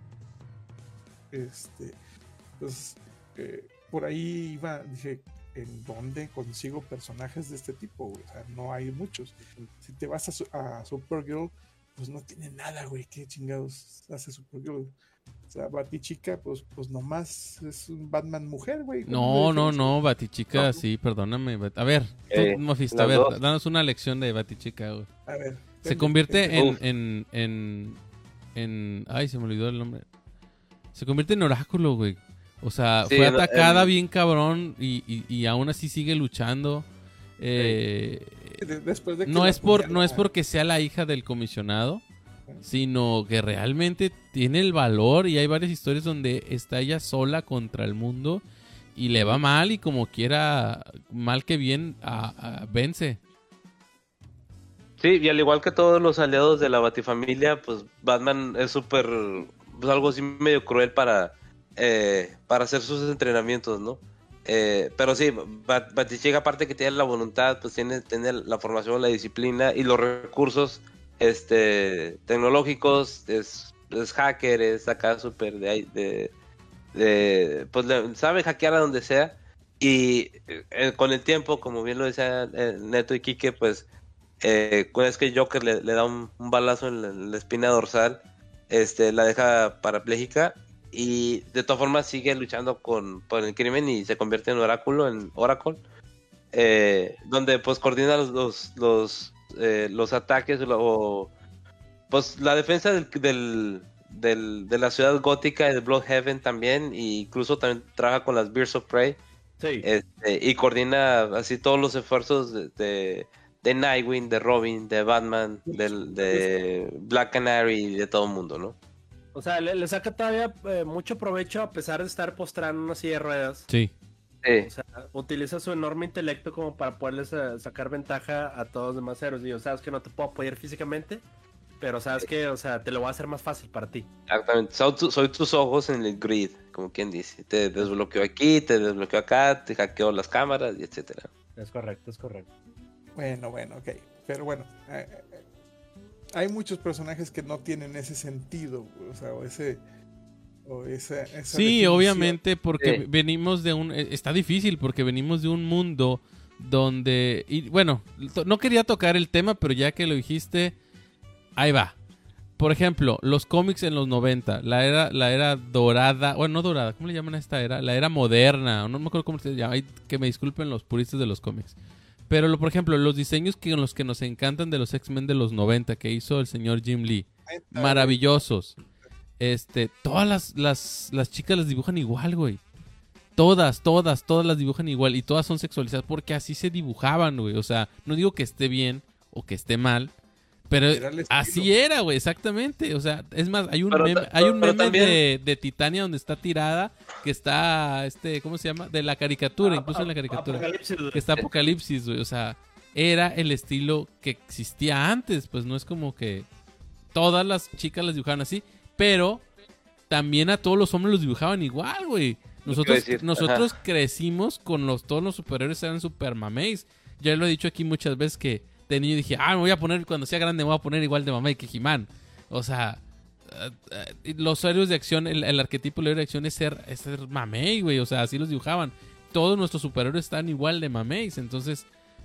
Este, entonces, eh, por ahí iba, dije, ¿en dónde consigo personajes de este tipo? O sea, no hay muchos. Si te vas a, su, a Supergirl, pues no tiene nada, güey. ¿Qué chingados hace Supergirl? O sea, Batichica, pues, pues nomás es un Batman mujer, güey. No, no, no, Batichica, no. Sí, perdóname. A ver, eh, tú, Mephisto, a ver, dos. Danos una lección de Batichica, güey. A ver. Se ten, convierte ten, en, en, en, en... Ay, se me olvidó el nombre. Se convierte en oráculo, güey. O sea, sí, fue atacada el... bien cabrón y, y, y aún así sigue luchando. Eh, sí. Después de que no, es por, no es porque sea la hija del comisionado, sino que realmente tiene el valor y hay varias historias donde está ella sola contra el mundo y le va mal y como quiera, mal que bien, a, a, vence. Sí, y al igual que todos los aliados de la Batifamilia, pues Batman es súper, pues algo así medio cruel para, eh, para hacer sus entrenamientos, ¿no? Eh, pero sí, Bat- Batichica, aparte que tiene la voluntad, pues tiene, tiene la formación, la disciplina y los recursos este tecnológicos, es, es hacker, es acá súper de, de, de pues le, sabe hackear a donde sea y eh, con el tiempo, como bien lo decía eh, Neto y Quique, pues eh, una vez que Joker le, le da un, un balazo en la, en la espina dorsal, este la deja parapléjica y de todas formas sigue luchando con, por el crimen y se convierte en oráculo, en Oracle, eh, donde pues coordina los los, los Eh, los ataques o pues la defensa del, del, del, de la ciudad gótica de Bloodhaven también, e incluso también trabaja con las Birds of Prey, sí. este, y coordina así todos los esfuerzos de, de, de Nightwing, de Robin, de Batman, del, de Black Canary y de todo el mundo, ¿no? O sea, le, le saca todavía eh, mucho provecho a pesar de estar postrando una silla de ruedas. Sí. Sí. O sea, utiliza su enorme intelecto como para poderles uh, sacar ventaja a todos los demás héroes. Digo, sabes que no te puedo apoyar físicamente, pero sabes sí. que, o sea, te lo voy a hacer más fácil para ti. Exactamente. Soy, tu, soy tus ojos en el grid, como quien dice. Te desbloqueo aquí, te desbloqueo acá, te hackeo las cámaras y etcétera. Es correcto, es correcto. Bueno, bueno, ok. Pero bueno, eh, eh, hay muchos personajes que no tienen ese sentido, o sea, o ese... O esa, esa sí, definición. obviamente, porque sí. venimos de un... Está difícil porque venimos de un mundo donde... Y bueno, no quería tocar el tema, pero ya que lo dijiste, ahí va. Por ejemplo, los cómics en los noventa, la era, la era dorada, bueno, no dorada, ¿cómo le llaman a esta era? La era moderna, no me acuerdo cómo se llama, que me disculpen los puristas de los cómics. Pero, lo, por ejemplo, los diseños que, los que nos encantan de los X-Men de los noventa que hizo el señor Jim Lee, maravillosos. Este, todas las, las, las chicas las dibujan igual, güey. Todas, todas, todas las dibujan igual. Y todas son sexualizadas porque así se dibujaban, güey. O sea, no digo que esté bien o que esté mal, pero así era, güey, exactamente. O sea, es más, hay un pero, meme, pero, hay un meme también... de, de Titania donde está tirada, que está, este, ¿cómo se llama? De la caricatura, ah, incluso en la caricatura. Que está Apocalipsis, güey. O sea, era el estilo que existía antes. Pues no es como que todas las chicas las dibujaban así. Pero también a todos los hombres los dibujaban igual, güey. Nosotros, nosotros crecimos con los todos los superhéroes eran super mameis. Ya lo he dicho aquí muchas veces que de niño dije, ah, me voy a poner, cuando sea grande me voy a poner igual de mamey que He-Man. O sea, uh, uh, los héroes de acción, el, el arquetipo del héroe de acción es ser, es ser mamey, güey. O sea, así los dibujaban. Todos nuestros superhéroes están igual de mameis. Entonces,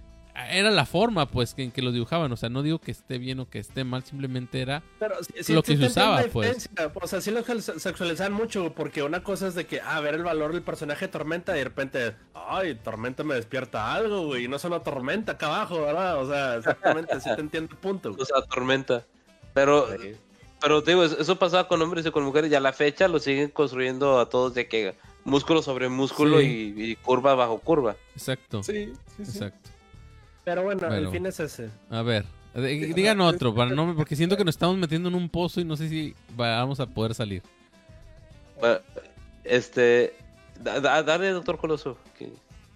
era la forma, pues, que, en que los dibujaban. O sea, no digo que esté bien o que esté mal, simplemente era pero, si, lo si, que si se usaba, pues. O sea, sí los sexualizaban mucho, porque una cosa es de que, ah, ver el valor del personaje de Tormenta y de repente, ay, Tormenta me despierta algo, güey, y no es una tormenta acá abajo, ¿verdad? O sea, exactamente, sí te entiendo el punto, güey. O sea, Tormenta. Pero, sí. pero te digo, eso pasaba con hombres y con mujeres, y a la fecha lo siguen construyendo a todos de que músculo sobre músculo sí. y, y curva bajo curva. Exacto. Sí, sí, sí. Exacto. Pero bueno, bueno, el fin es ese. A ver, D- Digan otro, para no, porque siento que nos estamos metiendo en un pozo y no sé si vamos a poder salir. Bueno, este, da- da- dale, doctor Coloso. que-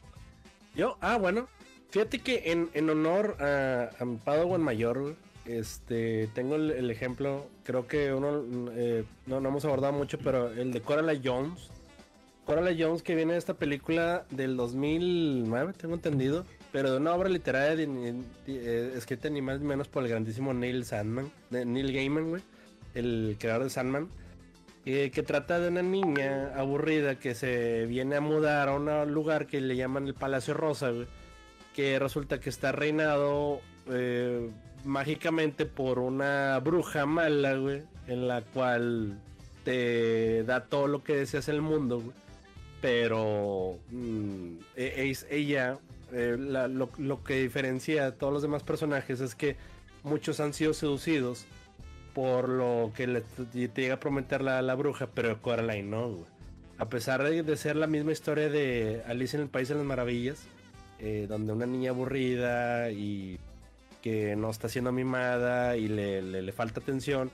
Yo, ah, bueno. Fíjate que en, en honor a, a mi Padawan mayor, güey, este, tengo el, el ejemplo, creo que uno, eh, no, no hemos abordado mucho, pero el de Coraline Jones. Coraline Jones, que viene de esta película del dos mil nueve, tengo entendido, pero de una obra literaria de- de- de- eh, escrita ni más ni menos por el grandísimo Neil Sandman, de Neil Gaiman, güey, el creador de Sandman. Eh, que trata de una niña aburrida que se viene a mudar a un lugar que le llaman el Palacio Rosa, güey, que resulta que está reinado eh, mágicamente por una bruja mala, güey, en la cual te da todo lo que deseas en el mundo, güey. Pero mm, e- es ella, eh, la- lo, lo que diferencia a todos los demás personajes es que muchos han sido seducidos por lo que le, te te llega a prometer la, la bruja, pero Coraline no, güey. A pesar de, de ser la misma historia de Alicia en el País de las Maravillas, eh, donde una niña aburrida y que no está siendo mimada y le, le- le falta atención,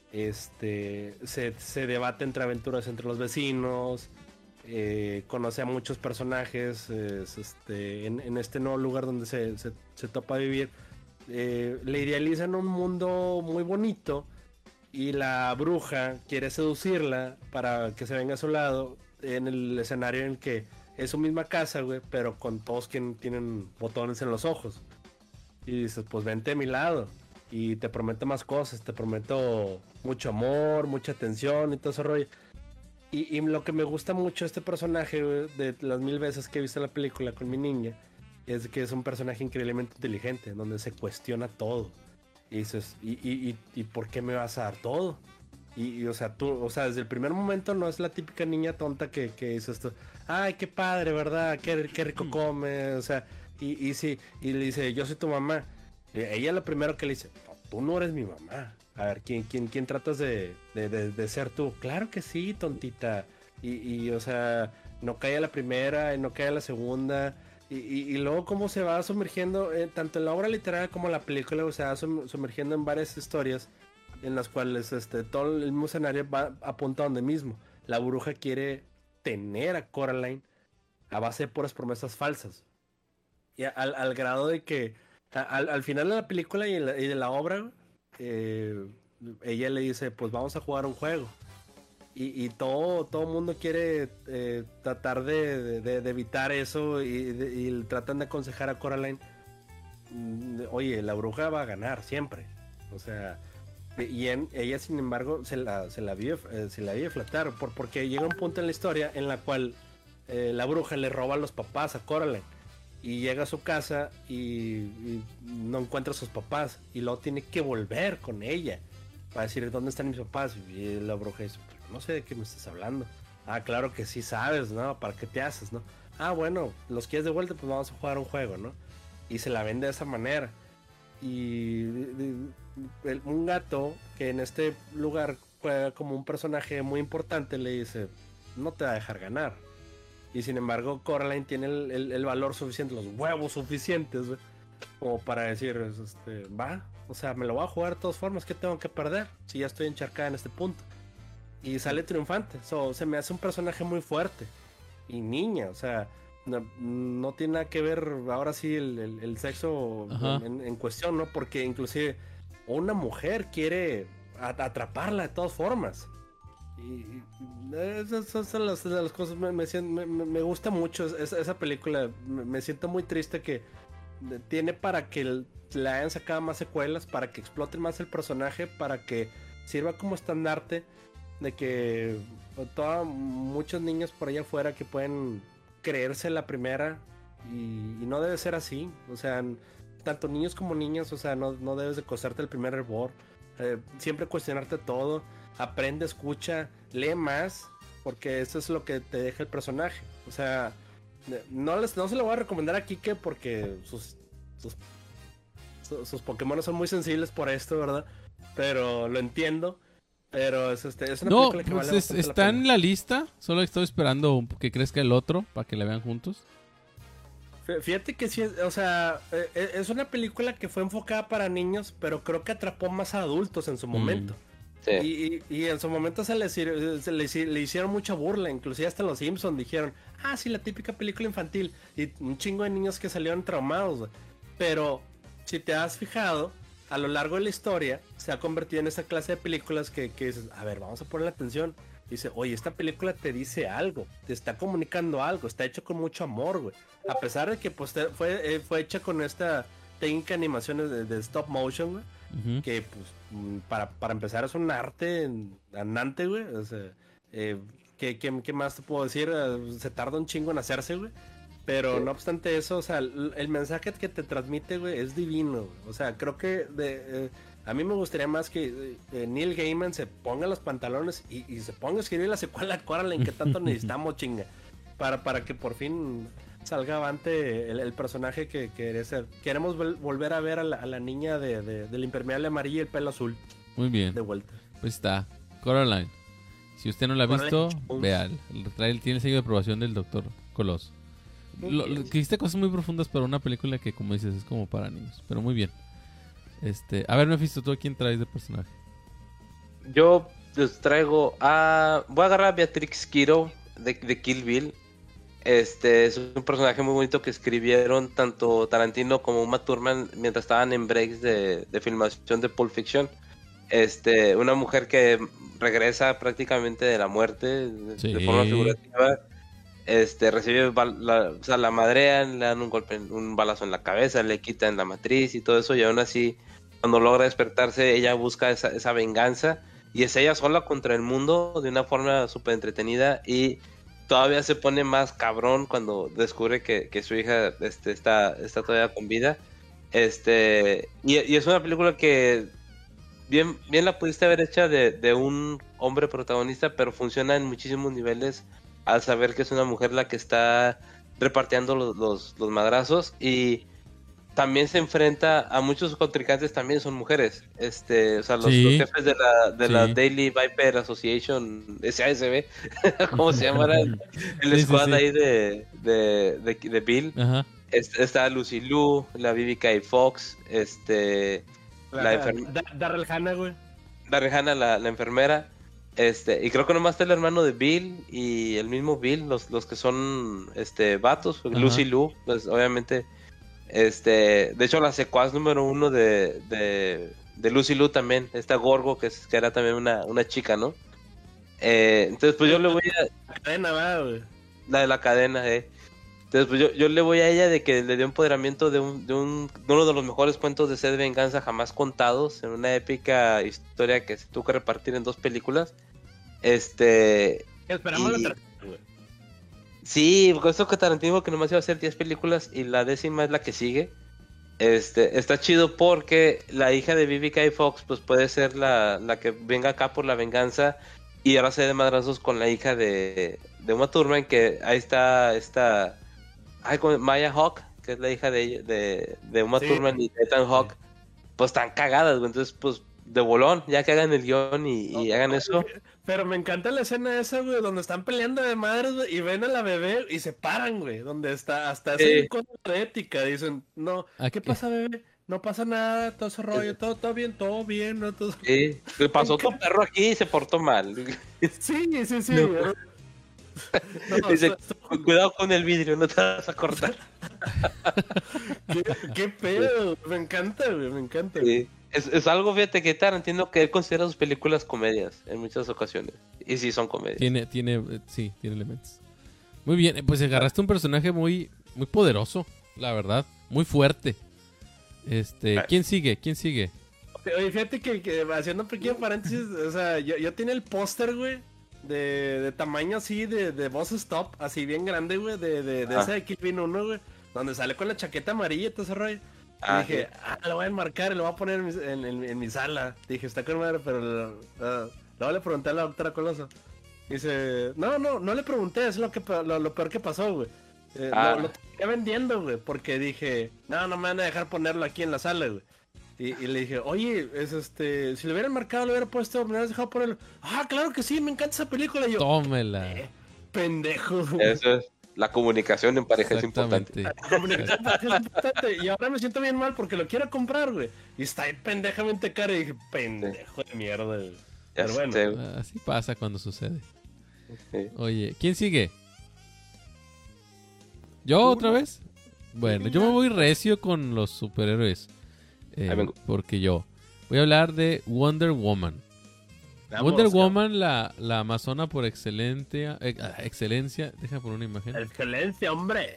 este, se, se debate entre aventuras entre los vecinos, eh, conoce a muchos personajes es, este, en, en este nuevo lugar donde se, se, se topa a vivir. Eh, le idealizan un mundo muy bonito y la bruja quiere seducirla para que se venga a su lado en el escenario en el que es su misma casa, güey, pero con todos quienes tienen botones en los ojos. Y dices, pues vente a mi lado y te prometo más cosas, te prometo mucho amor, mucha atención y todo ese rollo. Y, y lo que me gusta mucho de este personaje, güey, de las mil veces que he visto la película con mi niña, es que es un personaje increíblemente inteligente, donde se cuestiona todo. Y dices, ¿y, y, y, y por qué me vas a dar todo? Y, y, o sea, tú, o sea, desde el primer momento no es la típica niña tonta que, que dice esto, ay, qué padre, ¿verdad? Qué, qué rico come, o sea, y, y sí, y le dice, yo soy tu mamá. Y ella lo primero que le dice, no, tú no eres mi mamá. A ver, ¿quién, quién, quién tratas de, de, de, de ser tú? Claro que sí, tontita. Y, y o sea, no cae a la primera y no cae a la segunda. Y, y, y luego cómo se va sumergiendo, eh, tanto en la obra literaria como en la película, o sea, va sum- sumergiendo en varias historias en las cuales este, todo el mismo escenario va apunta a donde mismo. La bruja quiere tener a Coraline a base de puras promesas falsas. Y a- al, al grado de que a- al, al final de la película y, en la- y de la obra, eh, ella le dice, pues vamos a jugar un juego. Y, y todo todo mundo quiere eh, tratar de, de- de evitar eso y, de- y tratan de aconsejar a Coraline, mm, oye, la bruja va a ganar siempre. O sea, y en- ella sin embargo se la, se la vive, eh, se la vive flatar, por, porque llega un punto en la historia en la cual eh, la bruja le roba a los papás a Coraline. Y llega a su casa y, y no encuentra a sus papás. Y luego tiene que volver con ella para decir, ¿dónde están mis papás? Y la bruja dice, no sé de qué me estás hablando. Ah, claro que sí sabes, ¿no? ¿Para qué te haces, no? Ah, bueno, los quieres de vuelta, pues vamos a jugar un juego, ¿no? Y se la vende de esa manera. Y de- de- el- un gato que en este lugar juega como un personaje muy importante le dice, no te va a dejar ganar. Y sin embargo, Coraline tiene el, el- el valor suficiente, los huevos suficientes, güey, como para decir, este, va, o sea, me lo voy a jugar de todas formas, ¿qué tengo que perder? Si ya estoy encharcada en este punto. Y sale triunfante. So, se me hace un personaje muy fuerte. Y niña, o sea, no, no tiene nada que ver ahora sí el, el- el sexo Ajá. en, en cuestión, ¿no? Porque inclusive una mujer quiere a- atraparla de todas formas. Y, y esas, esas son las, de las cosas me, me, sien- me- me- me gusta mucho esa, esa película. Me, me siento muy triste que de- tiene para que el- le hayan sacado más secuelas, para que exploten más el personaje, para que sirva como estandarte de que toda, muchos niños por allá afuera que pueden creerse la primera y, y no debe ser así. O sea, n- tanto niños como niñas, o sea, no, no debes de coserte el primer hervor. Eh, siempre cuestionarte todo. Aprende, escucha, lee más, porque eso es lo que te deja el personaje. O sea, eh, no, les, no se lo voy a recomendar a Kike porque sus, sus, su- sus Pokémon son muy sensibles por esto, ¿verdad? Pero lo entiendo. Pero es, este, es una No, película que pues vale es- bastante la está en pena. la lista. Solo estoy esperando que crezca el otro para que la vean juntos. Fíjate que sí, o sea, es una película que fue enfocada para niños, pero creo que atrapó más a adultos en su momento. Sí. Y, y, y en su momento se, le, se le, le hicieron mucha burla, inclusive hasta los Simpsons dijeron, ah, sí, la típica película infantil. Y un chingo de niños que salieron traumados, güey. Pero, si te has fijado, a lo largo de la historia, se ha convertido en esa clase de películas que, que dices, a ver, vamos a ponerle atención. Dice, oye, esta película te dice algo, te está comunicando algo, está hecho con mucho amor, güey. A pesar de que pues, te, fue, eh, fue hecha con esta técnica de animaciones de, de stop motion, güey. Uh-huh. Que pues para, para empezar es un arte andante, güey. O sea, eh, ¿qué, qué, ¿qué más te puedo decir? Uh, se tarda un chingo en hacerse, güey. Pero sí. No obstante eso, o sea, el, el mensaje que te transmite, güey, es divino, güey. O sea, creo que de... Eh, a mí me gustaría más que eh, Neil Gaiman se ponga los pantalones y, y se ponga a escribir la secuela de Coraline que tanto necesitamos, chinga. Para, para que por fin salga avante el, el personaje que quiere ser. Queremos vol- volver a ver a la, a la niña de, de, del impermeable amarillo y el pelo azul. Muy bien. De vuelta. Pues está. Coraline. Si usted no la ha visto, vea. El trailer tiene el sello de aprobación del doctor Coloso. Lo, lo, que hiciste cosas muy profundas para una película que, como dices, es como para niños. Pero muy bien. Este, a ver, Mephisto, ¿tú a quién traes de personaje? Yo les traigo a... Voy a agarrar a Beatrix Kiddo de, de Kill Bill. Este es un personaje muy bonito que escribieron tanto Tarantino como Uma Thurman mientras estaban en breaks de, de filmación de Pulp Fiction. Este, una mujer que regresa prácticamente de la muerte, sí. De forma figurativa. Este, recibe bal- la, o sea, la madrean, le dan un golpe, un balazo en la cabeza, le quitan la matriz y todo eso, y aún así, cuando logra despertarse, ella busca esa, esa venganza, y es ella sola contra el mundo de una forma súper entretenida, y todavía se pone más cabrón cuando descubre que, que su hija este, está, está todavía con vida. Este, y, y es una película que bien, bien la pudiste haber hecha de, de un hombre protagonista, pero funciona en muchísimos niveles al saber que es una mujer la que está repartiendo los, los, los madrazos, y también se enfrenta a muchos contrincantes, también son mujeres, este, o sea, los, sí. los jefes de la de sí. la Daily Viper Association, S A S B, ¿cómo se llama? El sí, squad sí, sí. ahí de, de, de, de Bill. Ajá. Es, está Lucy Liu, la Vivica K. Fox, este, la, la enfermera. Darrell Hannah, güey. Darrell Hannah, la, la enfermera. Este, y creo que nomás está el hermano de Bill y el mismo Bill, los, los que son este vatos, Ajá. Lucy Liu, pues obviamente, este, de hecho la secuaz número uno de, de, de Lucy Liu también, esta Gorgo, que, es, que era también una, una chica, ¿no? Eh, entonces pues yo le voy a... La cadena, va, güey. La de la cadena, eh. Entonces pues yo, yo le voy a ella de que le dio empoderamiento de, un, de, un, de uno de los mejores cuentos de sed de venganza jamás contados, en una épica historia que se tuvo que repartir en dos películas. Este... Esperamos y... la tercera, güey. Sí, porque esto que Tarantino que nomás iba a hacer diez películas y la décima es la que sigue. Este, está chido porque la hija de Vivica K. Fox pues puede ser la, la que venga acá por la venganza, y ahora se de madrazos con la hija de, de Uma Thurman, que ahí está esta... Ay, con Maya Hawke, que es la hija de, de, de Uma sí. Thurman y Ethan Hawke, sí. Pues están cagadas, güey. Entonces, pues, de bolón, ya que hagan el guión y, y no, hagan no, eso. Pero me encanta la escena esa, güey, donde están peleando de madres, güey, y ven a la bebé y se paran, güey, donde está, hasta esa eh. cosa de ética, dicen, no, ¿qué pasa, bebé? No pasa nada, todo ese rollo, todo, todo bien, todo bien, ¿no? Todo... Sí, le pasó otro perro aquí y se portó mal. Sí, sí, sí, no. Güey. No, dice, so... cuidado con el vidrio, no te vas a cortar. ¿Qué, qué pedo? Me encanta, güey, me encanta. Sí. Es, es algo, fíjate, que Tarantino que él considera sus películas comedias en muchas ocasiones. Y sí, son comedias. Tiene, tiene, sí, tiene elementos. Muy bien, pues agarraste un personaje muy, muy poderoso, la verdad, muy fuerte. Este, ¿quién sigue? ¿Quién sigue? Oye, fíjate que, que haciendo un pequeño paréntesis, o sea, yo, yo tenía el póster, güey. De, de tamaño así, de, de Boss Stop, así bien grande, güey, de, de, de ah. ese de Kill Bill uno, güey, donde sale con la chaqueta amarilla y todo ese rollo. Ah, y dije, sí. ah, lo voy a enmarcar y lo voy a poner en mi, en, en, en mi sala. Dije, está con madre, pero uh, luego le pregunté a la doctora Coloso. Dice, no, no, no le pregunté, es lo que lo, lo peor que pasó, güey. Eh, ah. Lo, lo estoy vendiendo, güey, porque dije, no, no me van a dejar ponerlo aquí en la sala, güey. Y, y le dije, oye, es este, si lo hubieran marcado, lo hubiera puesto, me hubieras dejado ponerlo. Ah, claro que sí, me encanta esa película. Y yo, tómela. Eh, pendejo. Eso es. La comunicación en pareja es importante. Exactamente. La comunicación es importante. Y ahora me siento bien mal porque lo quiero comprar, güey. Y está ahí pendejamente caro. Y dije, pendejo de mierda, güey. Ya Pero bueno. sé. Así pasa cuando sucede. Sí. Oye, ¿quién sigue? ¿Yo otra vez? Bueno, yo me voy recio con los superhéroes. Eh, Ahí vengo. porque yo voy a hablar de Wonder Woman. Vamos, Wonder cabrón. Woman, la, la amazona por excelente, eh, ah, excelencia. Deja poner una imagen. Excelencia, hombre.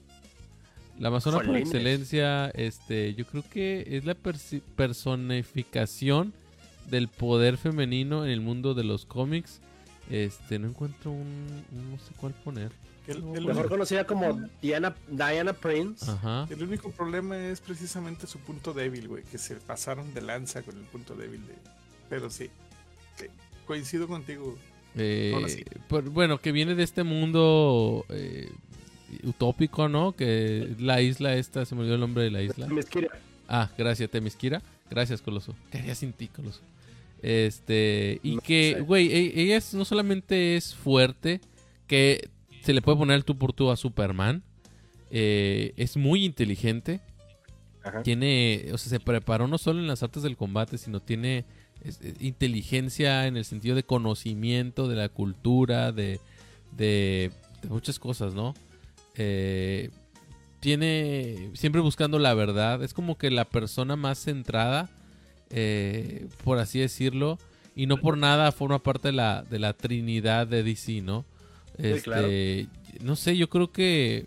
La amazona por Jolines. excelencia, este, yo creo que es la persi- personificación del poder femenino en el mundo de los cómics. Este, no encuentro un, un- no sé cuál poner. El, el Mejor único, conocida como Diana, Diana Prince. Ajá. el único problema es precisamente su punto débil, güey, que se pasaron de lanza con el punto débil de... Pero sí, sí, coincido contigo. Eh, Ahora sí. por- bueno, que viene de este mundo eh, utópico, ¿no? Que la isla esta, se me olvidó el nombre de la isla. Mezquira. Ah, gracias, Temisquira. Gracias, Coloso. ¿Qué haría sin ti, Coloso? Este, y No que, sé. güey, e- ella es- no solamente es fuerte, que se le puede poner el tú por tú a Superman, eh, es muy inteligente, Ajá. tiene, o sea, se preparó no solo en las artes del combate, sino tiene es- es inteligencia en el sentido de conocimiento de la cultura, de, de, de muchas cosas, ¿no? Eh, tiene, siempre buscando la verdad, es como que la persona más centrada, eh, por así decirlo, y no por nada forma parte de la, de la trinidad de D C, ¿no? Este, claro. no sé, yo creo que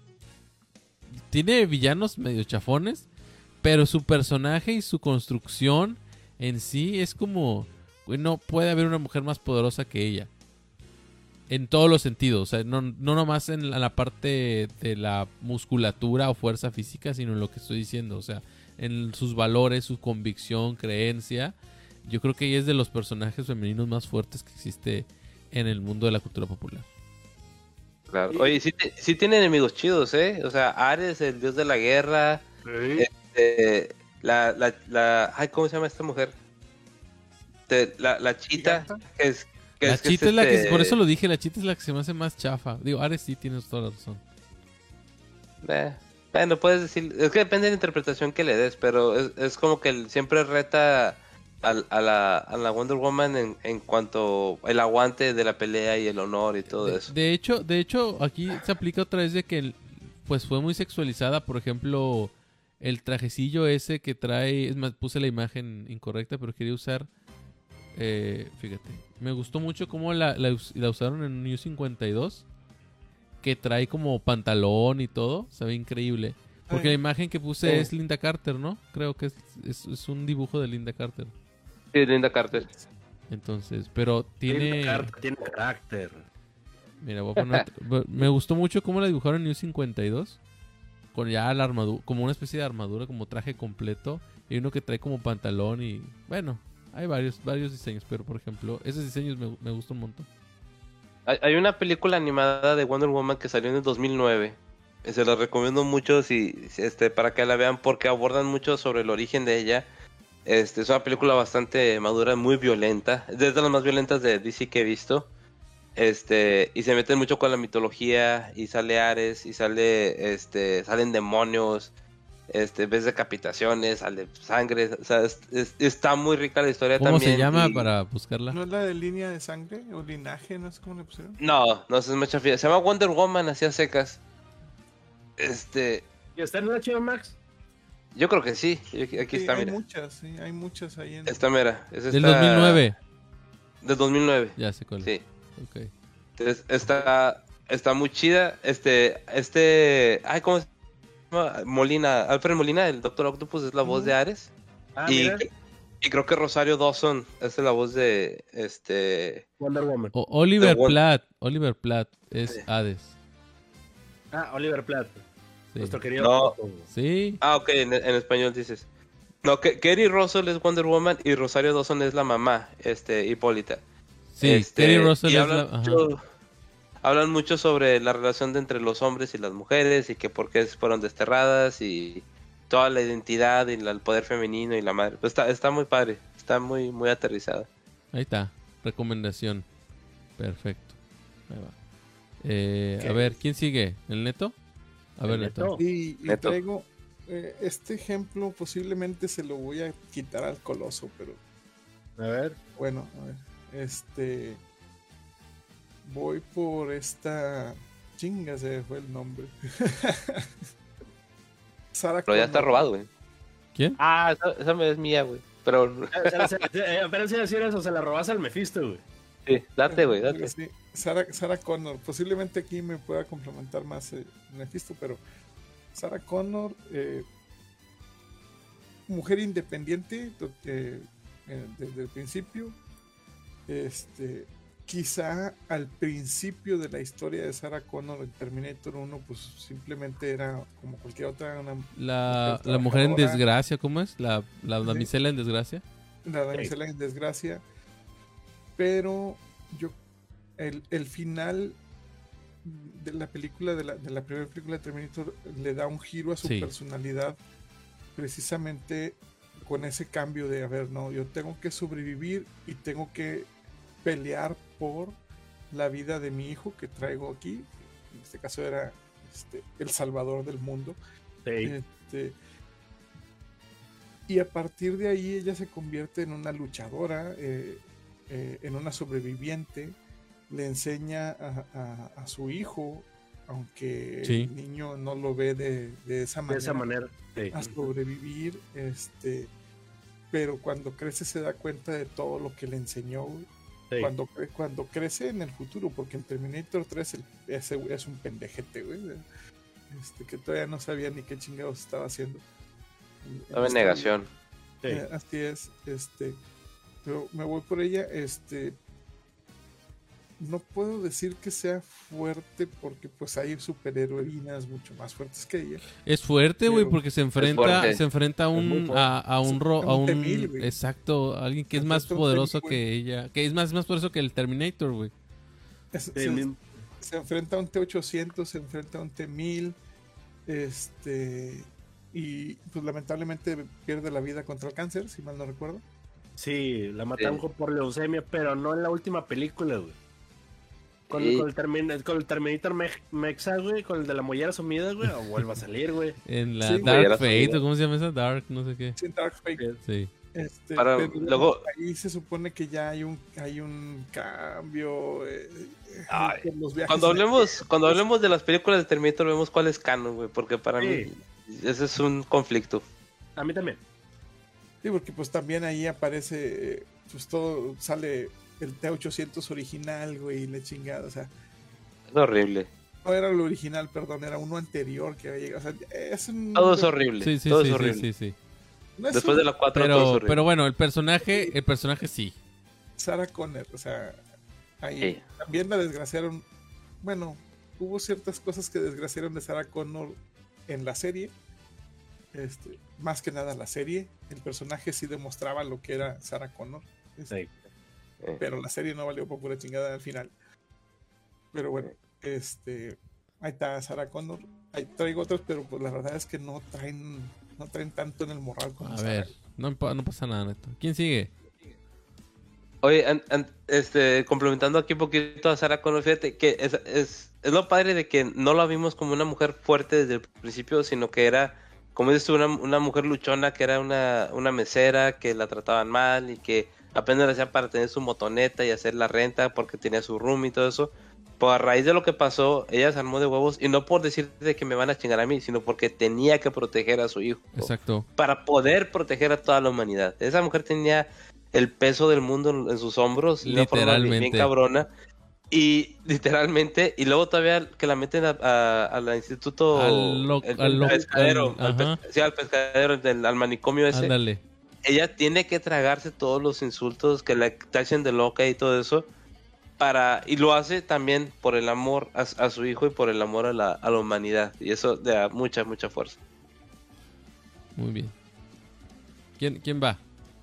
tiene villanos medio chafones, pero su personaje y su construcción en sí es como, güey, no puede haber una mujer más poderosa que ella. En todos los sentidos, o sea, no, no nomás en la, la parte de la musculatura o fuerza física, sino en lo que estoy diciendo, o sea, en sus valores, su convicción, creencia. Yo creo que ella es de los personajes femeninos más fuertes que existe en el mundo de la cultura popular. Claro. Oye, sí, te- sí tiene enemigos chidos, ¿eh? O sea, Ares, el dios de la guerra. eh, la, la, la... Ay, ¿cómo se llama esta mujer? Te- la, la chita. ¿Giganta? Que es, que La es, que chita es la que, este- por eso lo dije, la chita es la que se me hace más chafa. Digo, Ares sí tienes toda la razón. Eh, bueno, puedes decir... Es que depende de la interpretación que le des, pero es, es como que él siempre reta al- a, la, a la Wonder Woman en, en cuanto el aguante de la pelea y el honor y todo De, eso. de hecho, de hecho, aquí se aplica otra vez de que pues fue muy sexualizada, por ejemplo, el trajecillo ese que trae, es más, puse la imagen incorrecta, pero quería usar, eh, fíjate, me gustó mucho cómo la, la, us- la usaron en New cincuenta y dos, que trae como pantalón y todo, se ve increíble. Porque Ay. la imagen que puse Sí. es Linda Carter, ¿no? Creo que es, es, es un dibujo de Linda Carter. Sí, Linda Carter. Entonces, pero tiene... Tiene, carta, tiene carácter. Mira, voy a poner otra- Me gustó mucho cómo la dibujaron en New cincuenta y dos. Con ya la armadura, como una especie de armadura, como traje completo. Y uno que trae como pantalón y... Bueno, hay varios varios diseños, pero por ejemplo, esos diseños me, me gustan un montón. Hay, hay una película animada de Wonder Woman que salió en el dos mil nueve. Eh, Se la recomiendo mucho si, si, este, para que la vean porque abordan mucho sobre el origen de ella. Este, es una película bastante madura, muy violenta. Es de las más violentas de D C que he visto. Este, y se meten mucho con la mitología y sale Ares y sale este, salen demonios, este, ves decapitaciones, sale sangre, o sea, es- es- está muy rica la historia ¿Cómo también. se llama y- para buscarla? ¿No es la de línea de sangre o linaje? No sé cómo le pusieron. No, no se es mucha fiesta. Se llama Wonder Woman, así a secas. Este, ¿Y está en H B O Max? yo creo que sí. Aquí aquí Sí, está, hay mira. muchas, sí, hay muchas ahí en... Esta mera. Es Del esta- dos mil nueve. Del dos mil nueve. Ya sé cuál. Sí. Ok. Entonces, está, está muy chida. Este, este, ay, ¿cómo se llama? Molina, Alfred Molina, el Doctor Octopus es la voz de Ares. Ah, y, mira. y creo que Rosario Dawson es la voz de, este, Wonder Woman. O- Oliver The Won- Platt. Oliver Platt es Sí. Hades. Ah, Oliver Platt. Sí. Nuestro querido. No. Sí. ah, ok, en, en español dices. No, que Kerry Russell es Wonder Woman y Rosario Dawson es la mamá, este, Hipólita. Sí, Este, Kerry Russell y es hablan, la... ajá. mucho, hablan mucho sobre la relación de entre los hombres y las mujeres y que por qué fueron desterradas y toda la identidad y la- el poder femenino y la madre. Pues está, está muy padre, está muy, muy aterrizada. Ahí está. Recomendación. Perfecto. Ahí va. Eh, Ok. A ver, ¿quién sigue? ¿El Neto? A ver, El Neto. Neto. Y, y Neto. traigo eh, este ejemplo, posiblemente se lo voy a quitar al Coloso, pero A ver. bueno, a ver. Este. Voy por esta. Chinga, se me fue el nombre. Sarah Pero ya está Connor. robado, güey. ¿Quién? Ah, esa, esa me es mía, güey. Pero Eh, se- se- se- Apenas iba a decir eso, se la robas al Mephisto, güey. sí, date, güey, Algo date. así. Sarah, Sarah Connor. Posiblemente aquí me pueda complementar más eh, Mephisto, pero Sarah Connor, eh, mujer independiente to- eh, eh, desde el principio. Este, quizá al principio de la historia de Sarah Connor en Terminator uno, pues simplemente era como cualquier otra, una, La, mujer la mujer en trabajadora. desgracia, ¿cómo es? La, la Sí. damisela en desgracia. la damisela en desgracia. Pero yo, el, el final de la película, de la, de la primera película de Terminator, le da un giro a su Sí. personalidad precisamente con ese cambio de, a ver, no, yo tengo que sobrevivir y tengo que pelear por la vida de mi hijo que traigo aquí. En este caso era este, el salvador del mundo. Sí. Este, y a partir de ahí ella se convierte en una luchadora, eh, eh, en una sobreviviente. Le enseña a, a- a su hijo, aunque Sí. el niño no lo ve de, de esa De manera, esa manera. Sí. a sobrevivir. Este, pero cuando crece se da cuenta de todo lo que le enseñó. güey. Sí. Cuando, cre- cuando crece en el futuro, porque en Terminator tres el- ese güey es un pendejete, güey. Este, que todavía no sabía ni qué chingados estaba haciendo. En- en Estaba en esta negación. Sí. eh, así es, este, pero me voy por ella, este, no puedo decir que sea fuerte porque pues hay superheroínas mucho más fuertes que ella. Es fuerte, güey, Pero- porque se enfrenta, fuerte. se enfrenta a muy un, fuerte. a, a un, ro- Es a un un, temil, güey. exacto, alguien que es Se más enfrenta a un poderoso temil, que ella, que es más, más poderoso que el Terminator, güey. Es- Sí, se, mismo. se enfrenta a un T ochocientos, se enfrenta a un T mil, este, y pues lamentablemente pierde la vida contra el cáncer, si mal no recuerdo. Sí, la mataron Sí. por leucemia, pero no en la última película, güey. Con, Sí. con el, Termin- con el Terminator Me- Mexa, güey, con el de la mollera sumida, güey, o vuelve a salir, güey. En la Sí, güey, Dark era Fate, su- ¿o ¿cómo se llama esa? Dark, no sé qué. Sí, Dark Fate. Sí. Este, Para- pero luego- ahí se supone que ya hay un hay un cambio eh, Ay, con los viajes Cuando en- hablemos, cuando hablemos de las películas de Terminator vemos cuál es canon, güey, porque para Sí. mí ese es un conflicto. A mí también. Sí, porque pues también ahí aparece eh, pues todo sale el T ochocientos original, güey, y la chingada, o sea, Es horrible. no era lo original, perdón, era uno anterior que había llegado, o sea, es un Todo es horrible. Sí, sí, todo sí, es sí, horrible. sí, sí. no es Después un de la cuatro todo es Pero, horrible. pero bueno, el personaje, el personaje sí. Sarah Connor, o sea, ahí Sí. también la desgraciaron, bueno, hubo ciertas cosas que desgraciaron de Sarah Connor en la serie. Este, más que nada la serie, el personaje sí demostraba lo que era Sarah Connor. Este, Sí. Eh, pero la serie no valió por pura chingada al final. Pero bueno, este, ahí está Sarah Connor. Ahí traigo otros, pero pues la verdad es que no traen, no traen tanto en el morral como A Sarah. ver, no, pa- no pasa nada, Neto. ¿Quién sigue? Oye, an- an- este, complementando aquí un poquito a Sarah Connor, fíjate que es, es, es lo padre de que no la vimos como una mujer fuerte desde el principio, sino que era, como dices tú, una, una mujer luchona, que era una, una mesera, que la trataban mal y que apenas la hacían para tener su motoneta y hacer la renta porque tenía su room y todo eso. Pues a raíz de lo que pasó, ella se armó de huevos, y no por decir de que me van a chingar a mí, sino porque tenía que proteger a su hijo. Exacto. Para poder proteger a toda la humanidad. Esa mujer tenía el peso del mundo en, en sus hombros, de una forma bien, bien Literalmente. cabrona. Y literalmente, y luego todavía que la meten a- a- al instituto, Al lo- el- al el lo- pescadero, al- al, ajá. pesca- sí, al pescadero, del- al manicomio ese. Ándale. Ella tiene que tragarse todos los insultos que la tachen de loca y todo eso. Para, y lo hace también por el amor a, a su hijo y por el amor a la, a la humanidad. Y eso da mucha, mucha fuerza. Muy bien. ¿Quién, quién va?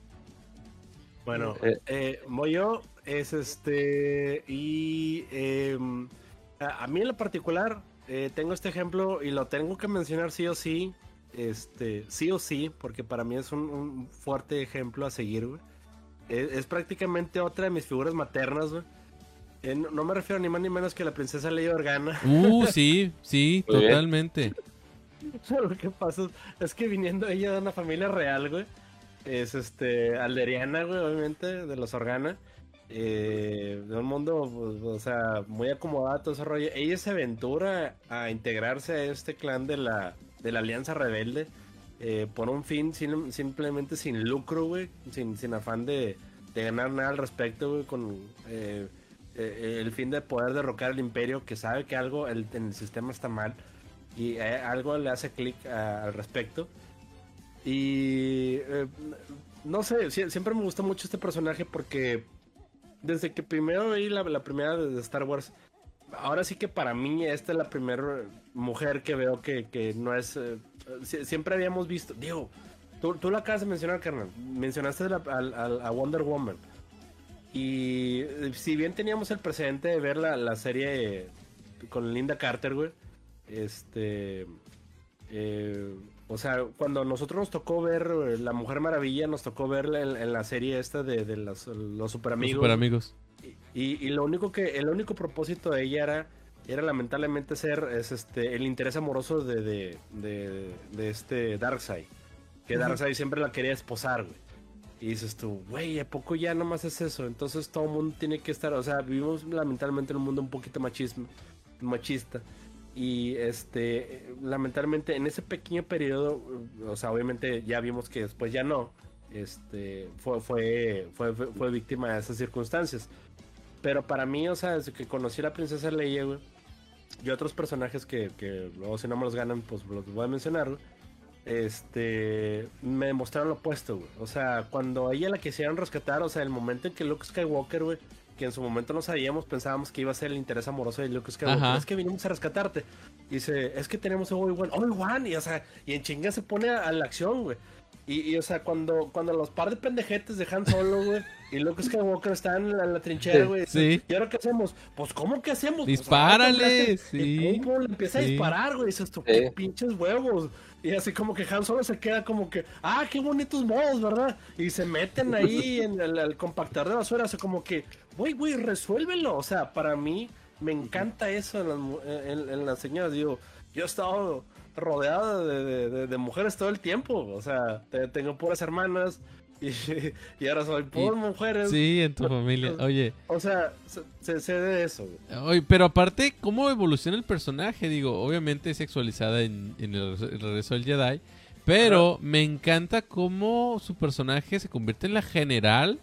Bueno, Eh. eh, voy yo, es este, y eh, a, a mí en lo particular eh, tengo este ejemplo y lo tengo que mencionar sí o sí, este, sí o sí, porque para mí es un, un fuerte ejemplo a seguir, güey. Es, es prácticamente otra de mis figuras maternas, güey. Eh, no, no me refiero ni más ni menos que a la princesa Leia Organa. Uh, sí, sí, Muy bien. totalmente. Lo que pasa es que viniendo ella de una familia real, güey, es este alderiana, güey, obviamente, de los Organa, eh, de un mundo, pues, o sea, muy acomodado todo ese rollo. Ella se aventura a integrarse a este clan de la, de la Alianza Rebelde eh, por un fin sin- simplemente sin lucro, güey, sin, sin afán de, de ganar nada al respecto, güey, con eh, eh, el fin de poder derrocar el imperio, que sabe que algo el- en el sistema está mal y eh, algo le hace clic a- al respecto. Y eh, no sé, sie- siempre me gustó mucho este personaje porque desde que primero vi la, la primera de Star Wars, ahora sí que para mí esta es la primera mujer que veo que, que no es... eh, sie- siempre habíamos visto, digo, tú, tú la acabas de mencionar, carnal, mencionaste la- al- al- a Wonder Woman. Y eh, si bien teníamos el precedente de ver la, la serie eh, con Linda Carter, güey, este... eh, o sea, cuando nosotros nos tocó ver eh, La Mujer Maravilla, nos tocó verla en, en la serie esta de, de los, los super Los amigos. super amigos. Y, y lo único que, el único propósito de ella era, era lamentablemente ser es este el interés amoroso de, de, de, de este Darkseid. Que Ujú. Darkseid siempre la quería esposar, güey. Y dices tú, güey, ¿a poco ya nomás es eso? Entonces todo el mundo tiene que estar, o sea, vivimos lamentablemente en un mundo un poquito machismo, machista. Y este, lamentablemente en ese pequeño periodo, o sea, obviamente ya vimos que después ya no, este, fue, fue, fue, fue, fue víctima de esas circunstancias. Pero para mí, o sea, desde que conocí a la princesa Leia, güey, y otros personajes que, que luego si no me los ganan, pues los voy a mencionar, güey, este, me mostraron lo opuesto, güey. O sea, cuando a ella la quisieron rescatar, o sea, el momento en que Luke Skywalker, güey, que en su momento no sabíamos, pensábamos que iba a ser el interés amoroso de Luke Skywalker. Ajá. Es que vinimos a rescatarte. Y dice, es que tenemos a Obi-Wan. Obi-Wan, y o sea, y en chinga se pone a, a la acción, güey. Y, y, o sea, cuando, cuando los par de pendejetes de Han Solo, güey, y Luke Skywalker están en la, en la trinchera, güey. Sí. ¿Y ahora qué hacemos? Pues, ¿cómo que hacemos? Pues, Dispárale, ahora sí. Y pum, pum, le empieza a Sí. disparar, güey. Y dices tú, Sí. qué pinches huevos. Y así como que Han Solo se queda como que, ah, qué bonitos modos, ¿verdad? Y se meten ahí en el, el compactador de basura, o sea, como que, güey, güey, resuélvelo. O sea, para mí me encanta eso en las, mu- en, en las señoras. Digo, yo he estado rodeado de, de- de- de mujeres todo el tiempo. O sea, te- tengo puras hermanas y, y ahora soy puras mujeres. Sí, en tu familia. Oye, O sea, se, se, se de eso, güey. oye, pero aparte, ¿cómo evoluciona el personaje? Digo, obviamente es sexualizada en, en el, el regreso del Jedi. Pero me encanta cómo su personaje se convierte en la general.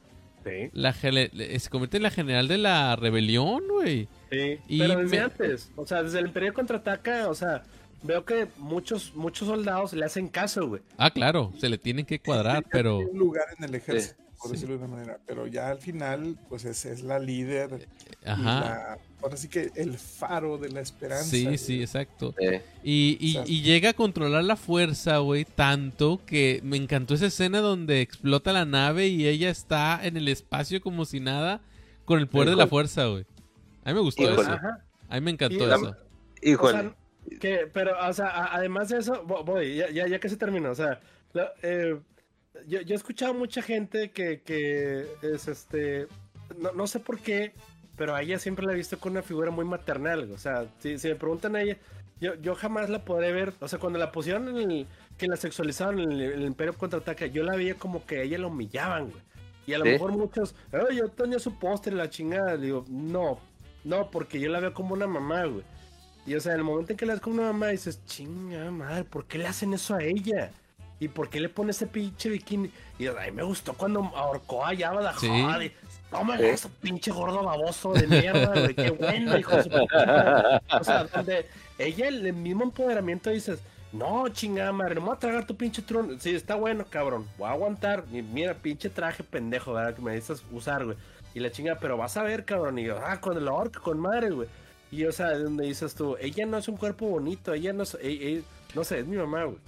Sí. La gele- eh, se convierte en la general de la rebelión, güey. Sí, Y pero desde me- antes, o sea, desde el Imperio Contraataca, o sea, veo que muchos muchos soldados le hacen caso, güey. Ah, claro, se le tienen que cuadrar, Ya pero... tiene un lugar en el ejército, por Sí. decirlo de una manera. Pero ya al final, pues es, es la líder. Y Ajá. la, ahora sí que el faro de la esperanza. Sí, güey. sí, exacto. Eh, Y, y, O sea- y llega a controlar la fuerza, güey, tanto que me encantó esa escena donde explota la nave y ella está en el espacio como si nada con el poder de la Híjole. fuerza, güey. A mí me gustó Híjole. eso. Ajá. A mí me encantó Y la- eso. híjole. O sea, que, pero, o sea, a- además de eso, vo- voy, ya, ya, ya que se terminó, o sea, la- eh, yo, yo he escuchado mucha gente que, que es este, no, no sé por qué, pero a ella siempre la he visto con una figura muy maternal, o sea, si, si me preguntan a ella, yo, yo jamás la podré ver, o sea, cuando la pusieron en el, que la sexualizaron en el, en el Imperio Contraataca, yo la veía como que a ella la humillaban, güey, y a lo ¿Sí? mejor muchos, "Ay, yo tenía su póster y la chingada", digo, no, no, porque yo la veo como una mamá, güey. Y o sea, en el momento en que la ves como una mamá, dices, chinga madre, ¿por qué le hacen eso a ella? ¿Y por qué le pone ese pinche bikini? Y a mí me gustó cuando ahorcó a Jabba the Sí. Hutt. y, Tómale Sí. eso, pinche gordo baboso de mierda, güey. Qué bueno, hijo de su puta madre". O sea, donde ella, el mismo empoderamiento, dices, no, chingada madre, no me voy a tragar tu pinche trono. Sí, está bueno, cabrón, voy a aguantar. Y mira, pinche traje pendejo, ¿verdad? Que me necesitas usar, güey. Y la chinga, pero vas a ver, cabrón. Y yo, ah, con el orca, con madre, güey. Y o sea, donde dices tú, ella no es un cuerpo bonito, ella no es, ella- ella- no sé, es mi mamá, güey.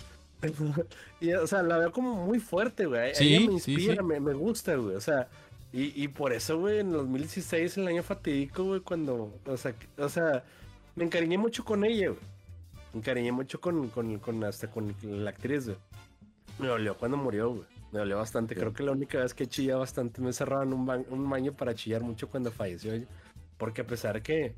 Y o sea, la veo como muy fuerte, güey. Sí, Ella me sí, inspira, sí. Me, me gusta, güey. O sea, y, y por eso, güey, en dos mil dieciséis, el año fatídico, güey, cuando, o sea, que- o sea, me encariñé mucho con ella, güey. Me encariñé mucho con, con, con, hasta con la actriz, güey. Me dolió cuando murió, güey. Me dolió bastante. Creo que la única vez que chillé bastante me cerraron un, ba- un baño para chillar mucho cuando falleció ella. Porque a pesar que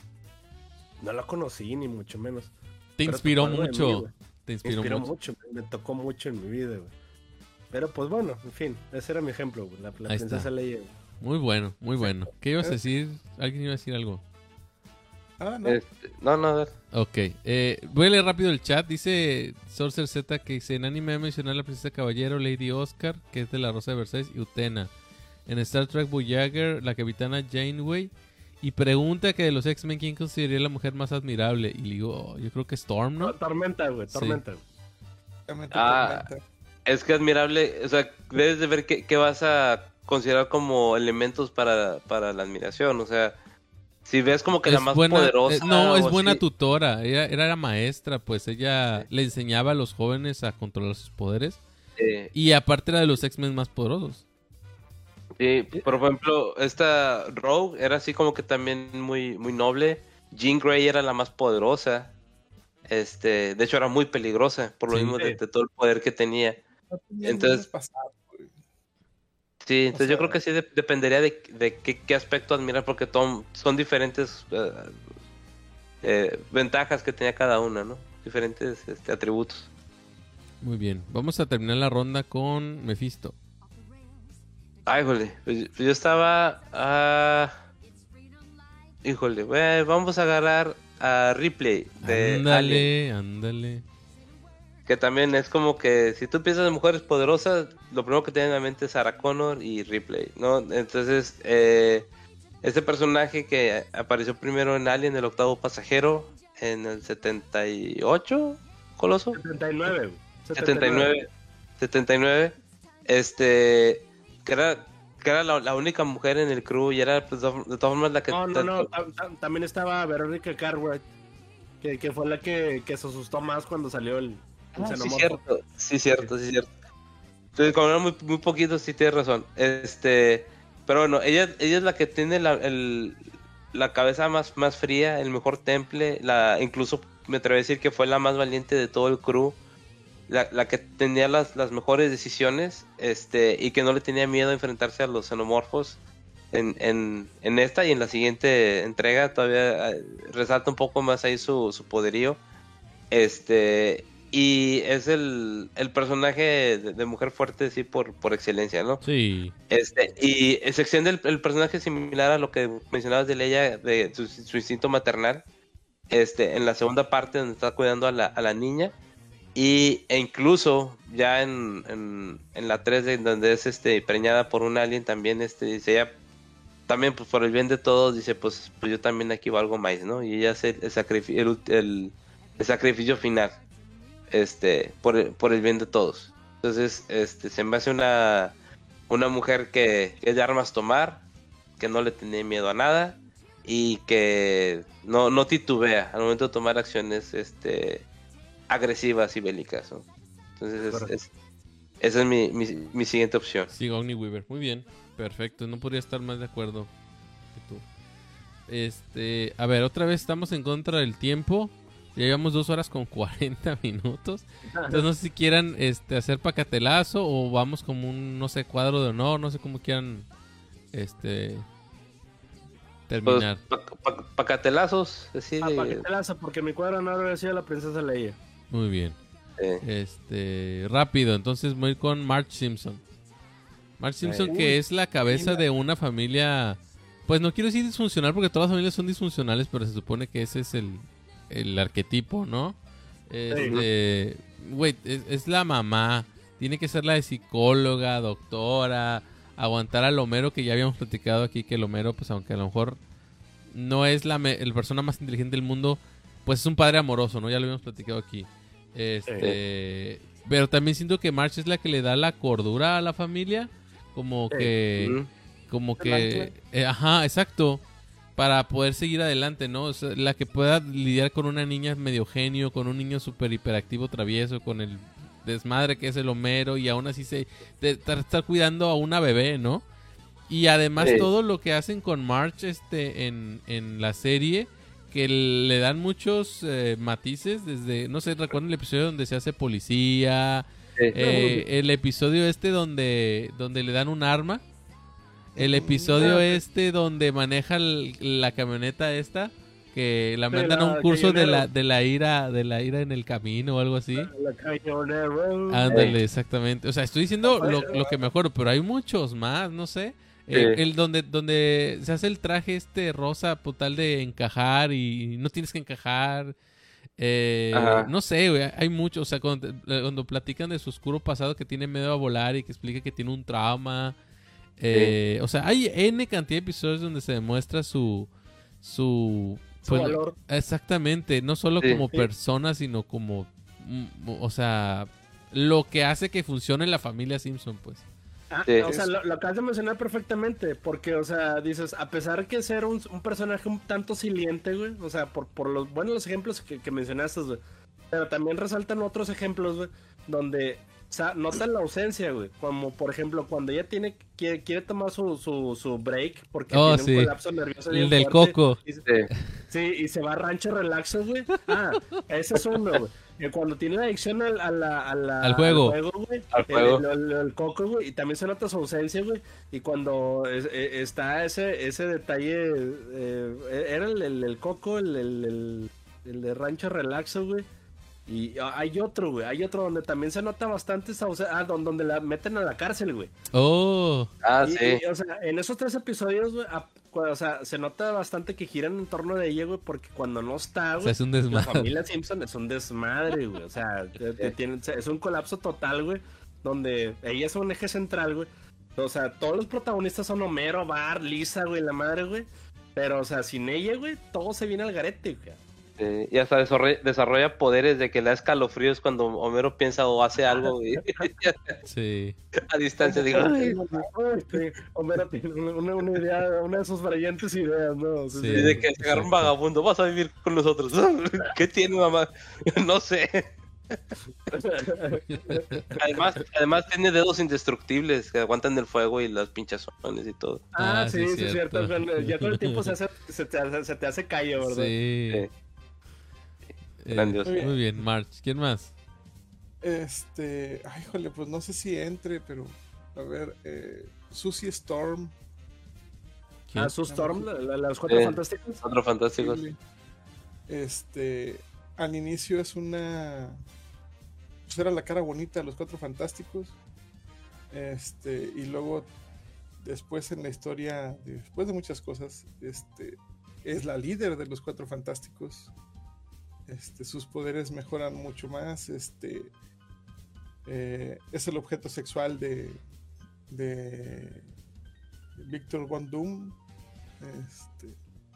no la conocí, ni mucho menos. Te pero inspiró tocó algo de mucho. mí, güey. Te Me inspiró, inspiró mucho. mucho, me, me tocó mucho en mi vida, güey. Pero pues bueno, en fin, ese era mi ejemplo, güey. La, la Ahí princesa está. Leia, güey. Muy bueno, muy bueno. ¿Qué ibas a decir? ¿Alguien iba a decir algo? Ah, no. Este, no, no, a ver. Ok, eh, voy a leer rápido el chat. Dice Sorcerer Z que dice: en anime mencionar a la princesa caballero, Lady Oscar, que es de la Rosa de Versailles, y Utena. En Star Trek Voyager, la capitana Janeway. Y pregunta que de los X-Men, ¿quién consideraría la mujer más admirable? Y le digo, oh, yo creo que Storm, ¿no? No, Tormenta, güey, Sí. Tormenta. güey. Realmente Ah. tormenta. Es que admirable, o sea, debes de ver qué, qué vas a considerar como elementos para, para la admiración, o sea, si ves como que la Es más buena- poderosa... eh, no, es o buena así, tutora. Ella era la maestra, pues ella Sí. le enseñaba a los jóvenes a controlar sus poderes. eh, Y aparte era de los X-Men más poderosos. sí, por ejemplo, esta Rogue era así como que también muy, muy noble, Jean Grey era la más poderosa, este, de hecho era muy peligrosa, por lo Sí. mismo de, Sí. de todo el poder que tenía. No tenía entonces- niños pasados, güey. Sí, entonces sea- yo creo que sí de- dependería de, de qué, qué aspecto admirar, porque tom- son diferentes eh, eh, ventajas que tenía cada una, ¿no? Diferentes este, atributos. Muy bien. Vamos a terminar la ronda con Mephisto. Ay, híjole, pues, pues yo estaba... ah, híjole, eh, vamos a agarrar a Ripley de Alien, Ándale, ándale. que también es como que si tú piensas en mujeres poderosas, lo primero que tiene en la mente es Sarah Connor y Ripley, ¿no? Entonces, eh, este personaje que apareció primero en Alien, el octavo pasajero, en el setenta y ocho, Coloso. setenta y nueve, güey. setenta y nueve, setenta y nueve, este, que era, que era la, la única mujer en el crew y era pues, de todas formas la que... No, no, no, tam- tam- también estaba Verónica Cartwright, que, que fue la que, que se asustó más cuando salió el, el Ah, sí, xenomorfo. cierto, sí, cierto, sí, cierto. Entonces, como eran muy, muy poquitos, sí tienes razón. Este, pero bueno, ella, ella es la que tiene la, el, la cabeza más, más fría, el mejor temple, la, incluso me atrevo a decir que fue la más valiente de todo el crew, la, la que tenía las, las mejores decisiones, este, y que no le tenía miedo a enfrentarse a los xenomorfos. En, en, en esta y en la siguiente entrega todavía eh, resalta un poco más ahí su, su poderío. Este, y es el, el personaje de, de mujer fuerte, sí, por, por excelencia, ¿no? Sí. Este, y se extiende el, el personaje similar a lo que mencionabas de Leia, de su, su instinto maternal, este, en la segunda parte donde está cuidando a la, a la niña, y, e incluso ya en, en, en la tres, de, donde es este, preñada por un alien, también este, dice ella, también pues por el bien de todos, dice pues, pues yo también aquí valgo más, ¿no? Y ella hace el, sacrifi- el, el, el sacrificio final, este, por el, por el bien de todos. Entonces, este, se me hace una, una mujer que, que es de armas tomar, que no le tiene miedo a nada y que no, no titubea al momento de tomar acciones, este, agresivas y bélicas, ¿no? Entonces, es, es, esa es mi, mi, mi siguiente opción. Sigourney Weaver. Muy bien. Perfecto. No podría estar más de acuerdo que tú. Este, a ver, otra vez estamos en contra del tiempo. Ya llevamos dos horas con cuarenta minutos. Entonces no sé si quieran este, hacer pacatelazo o vamos como un, no sé, cuadro de honor. No sé cómo quieran este Pues, terminar. pa- pa- pacatelazos, así Ah, de- para que te lanza, porque mi cuadro no habría sido la princesa Leia. Muy bien. eh, Este, rápido, entonces voy con Marge Simpson. Marge Simpson, Uy, que es la cabeza de una familia, pues no quiero decir disfuncional porque todas las familias son disfuncionales, pero se supone que ese es el, el arquetipo, ¿no? Este, güey, es, es la mamá, tiene que ser la de psicóloga, doctora, aguantar al Homero, que ya habíamos platicado aquí que el Homero, pues aunque a lo mejor no es la, me- la persona más inteligente del mundo, pues es un padre amoroso, ¿no? Ya lo habíamos platicado aquí. Este, pero también siento que Marge es la que le da la cordura a la familia, como Sí. que, ujú. como El que, ancla. eh, ajá, exacto, para poder seguir adelante, ¿no? O sea, la que pueda lidiar con una niña medio genio, con un niño súper hiperactivo, travieso, con el desmadre que es el Homero y aún así se de- estar, estar cuidando a una bebé, ¿no? Y además Sí. todo lo que hacen con Marge este, en, en la serie, que le dan muchos eh, matices desde, no sé, recuerdan el episodio donde se hace policía, Sí. eh, el episodio este donde, donde le dan un arma, El episodio Ah, este donde maneja el- la camioneta esta, que la Sí, mandan a la un curso de la, Cañonero. de la ira, de la ira en el camino o algo así. La Cañonero. Ándale, exactamente. O sea, estoy diciendo lo, lo que me acuerdo, pero hay muchos más, no sé. Eh, Sí. el donde, donde se hace el traje este rosa, por tal de encajar y no tienes que encajar. Eh, Ajá. no sé, güey, hay muchos. O sea, cuando, cuando platican de su oscuro pasado que tiene miedo a volar y que explica que tiene un trauma. Eh, O sea, hay N cantidad de episodios donde se demuestra su. Su, Su pues, valor. exactamente, no solo Sí. como Sí. persona, sino como. mm, O sea, lo que hace que funcione la familia Simpson, pues. Ah, Sí. o sea, lo, lo acabas de mencionar perfectamente, porque, o sea, dices, a pesar que ser un, un personaje un tanto siliente, güey, o sea, por, por los buenos los ejemplos que, que mencionaste, güey, pero también resaltan otros ejemplos, güey, donde, o sea, notan la ausencia, güey, como, por ejemplo, cuando ella tiene, quiere, quiere tomar su, su, su break, porque Oh, tiene sí. un colapso nervioso bien El del fuerte, coco. y se- Sí. Sí, y se va a Rancho Relaxos, güey. Ah, ese es uno, güey. Eh, Cuando tiene la adicción al, a la, a la- Al juego. güey. Al el- juego. El, el- el coco, güey. Y también se nota su ausencia, güey. Y cuando es- eh, está ese, ese detalle, eh, era el, el- el coco, el, el, el- el de Rancho Relaxo, güey. Y ah, hay otro, güey. Hay otro donde también se nota bastante esa ausencia. Ah, don- donde la meten a la cárcel, güey. Oh, Ah, Y- sí. y, o sea, en esos tres episodios, güey, a- cu- o sea, se nota bastante que giran en torno de ella, güey, porque cuando no está, o güey, sea, es un la desmadre. familia Simpson es un desmadre, güey. O sea, te- te tienen- es un colapso total, güey, donde ella es un eje central, güey. O sea, todos los protagonistas son Homero, Bart, Lisa, güey, la madre, güey. Pero, o sea, sin ella, güey, todo se viene al garete, güey. Sí, y hasta desarrolla, desarrolla poderes de que le da escalofríos cuando Homero piensa o hace algo y Sí. a distancia digo, "Ay". Ay, sí, Homero tiene una, una idea, una de sus brillantes ideas, ¿no? Sí, Sí. sí. Y de que se agarra un vagabundo, vas a vivir con nosotros. ¿Qué tiene, mamá? No sé. Además, además tiene dedos indestructibles que aguantan el fuego y las pinchazones y todo. Ah, Ah, sí, sí, sí, es cierto. cierto. Con- ya con el tiempo se, hace, se, te, hace, se te hace callo, ¿verdad? Sí. Sí. Eh, Grandioso. muy bien, March. ¿Quién más? Este, ay, híjole, pues no sé si entre, pero a ver, eh, Susie Storm. ¿Quién? Ah, Sue Storm, la, la- las cuatro Sí. fantásticas. Otro fantástico. Este, al inicio es una, pues era la cara bonita de los Cuatro Fantásticos. Este, y luego después en la historia, después de muchas cosas, este, es la líder de los Cuatro Fantásticos. Este, sus poderes mejoran mucho más. Este, eh, es el objeto sexual de, de Victor Von Doom. Este,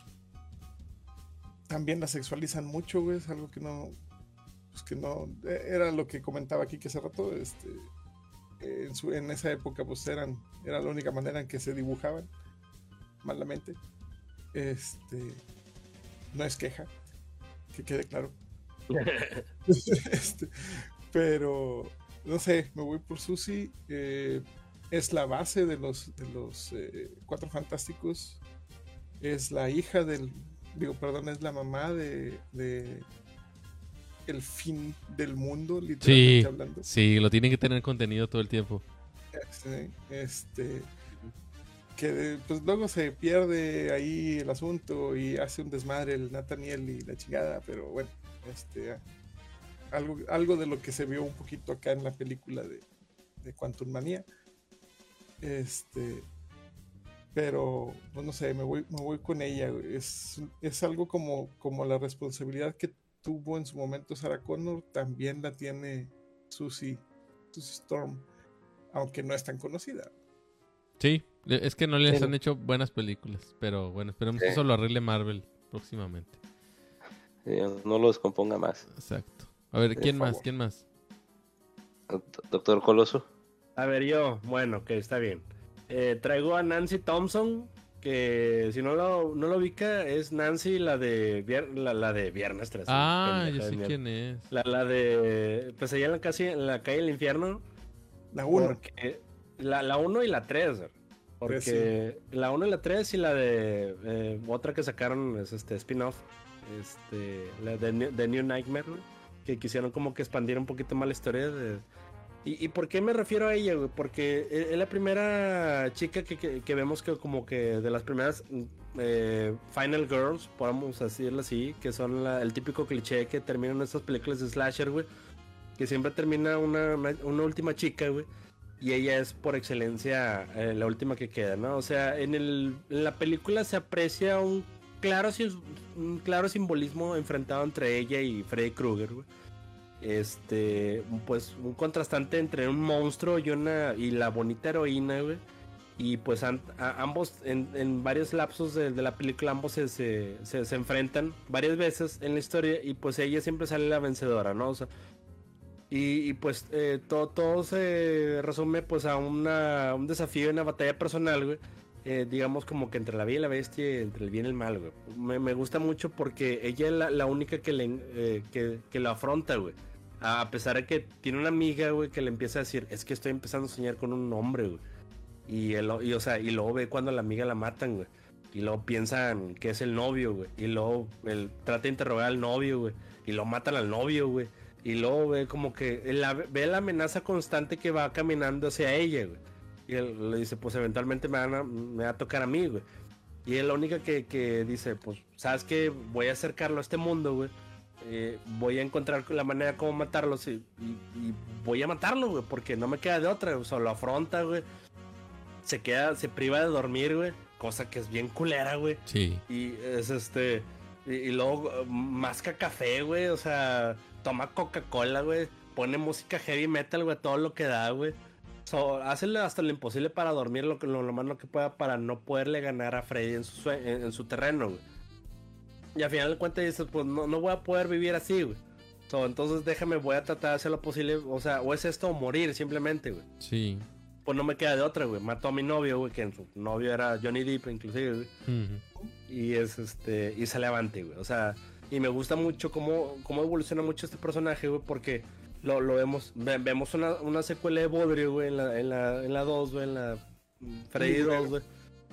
también la sexualizan mucho, güey. Es algo que no, pues que no, eh, era lo que comentaba aquí que hace rato. Este, eh, en, su, en esa época, pues eran, era la única manera en que se dibujaban malamente. Este, no es queja, que quede claro. Este, pero no sé, me voy por Susie. Eh, es la base de los de los eh, Cuatro Fantásticos. Es la hija del, digo, perdón, es la mamá de, de el fin del mundo, literalmente Sí, hablando. sí, lo tienen que tener contenido todo el tiempo. Este, este, que pues luego se pierde ahí el asunto y hace un desmadre el Nathaniel y la chingada, pero bueno, este, algo, algo de lo que se vio un poquito acá en la película de, de Quantum Manía. Este, pero pues no sé, me voy, me voy con ella. güey. Es, es algo como, como la responsabilidad que tuvo en su momento Sarah Connor, también la tiene Susie, Susie Storm, aunque no es tan conocida. Sí, es que no les Sí. han hecho buenas películas, pero bueno, esperemos Sí. que eso lo arregle Marvel próximamente. Sí, no lo descomponga más. Exacto. A ver, Por ¿quién más? favor. ¿Quién más? Doctor Coloso. A ver, yo, bueno, que está bien. Eh, traigo a Nancy Thompson, que si no lo, no lo ubica, es Nancy, la de, vier- la, la de Viernes trece. Ah, pendeja yo de sé mierda. quién es. La, la de, pues allá en la, casi, en la calle del infierno. La uno. Porque, la, la uno y la tres. Porque la uno y la tres y la de eh, otra que sacaron es este spin-off. Este, la de, New- de New Nightmare, güey, que quisieron como que expandir un poquito más la historia de, ¿Y, ¿Y por qué me refiero a ella, güey? Porque es es la primera chica que, que, que vemos que como que de las primeras eh, Final Girls, podemos decirlo así, que son la- el típico cliché que terminan estas películas de slasher, güey. Que siempre termina una, una, una última chica, güey. Y ella es por excelencia eh, la última que queda, ¿no? O sea, en, el, en la película se aprecia un claro, sim- un claro simbolismo enfrentado entre ella y Freddy Krueger, güey. Este, pues un contrastante entre un monstruo y una y la bonita heroína, güey. Y pues an- a- ambos en, en varios lapsos de, de la película ambos se, se, se, se enfrentan varias veces en la historia y pues ella siempre sale la vencedora, ¿no? O sea, y, y, pues eh, todo, todo se resume pues a una, un desafío, una batalla personal, güey. Eh, digamos como que entre la vida y la bestia, entre el bien y el mal, güey. Me, me gusta mucho porque ella es la, la única que, le, eh, que, que lo afronta, güey. A a pesar de que tiene una amiga, güey, que le empieza a decir, es que estoy empezando a soñar con un hombre, güey. Y, el, y, o sea, y luego ve cuando a la amiga la matan, güey. Y luego piensan que es el novio, güey. Y luego él trata de interrogar al novio, güey. Y lo matan al novio, güey. Y luego ve como que la, ve la amenaza constante que va caminando hacia ella, güey. Y él le dice, pues eventualmente me, van a, me va a tocar a mí, güey. Y es la única que, que dice, pues, ¿sabes qué? Voy a acercarlo a este mundo, güey. Eh, voy a encontrar la manera como matarlos y, y, y voy a matarlo, güey, porque no me queda de otra, o sea, lo afronta, güey. Se queda, se priva de dormir, güey, cosa que es bien culera, güey. Sí. Y es este, y, y luego uh, masca café, güey, o sea, toma Coca-Cola, güey, pone música heavy metal, güey, todo lo que da, güey. So, hace hasta lo imposible para dormir lo, que- lo, lo más lo que pueda para no poderle ganar a Freddy en su, sue- en, en su terreno, güey. Y al final de cuentas dices, pues no, no voy a poder vivir así, güey. So, entonces déjame, voy a tratar de hacer lo posible, o sea, o es esto o morir simplemente, güey. Sí. Pues no me queda de otra, güey. Mató a mi novio, güey, que en su novio era Johnny Depp, inclusive, güey. Ujú. Y es este, y sale avante, güey. O sea, y me gusta mucho cómo, cómo evoluciona mucho este personaje, güey, porque lo, lo vemos, ve- vemos una, una secuela de Bodrio, güey, en la, en la, en la dos, güey, en la mm, Freddy Sí, dos, güey.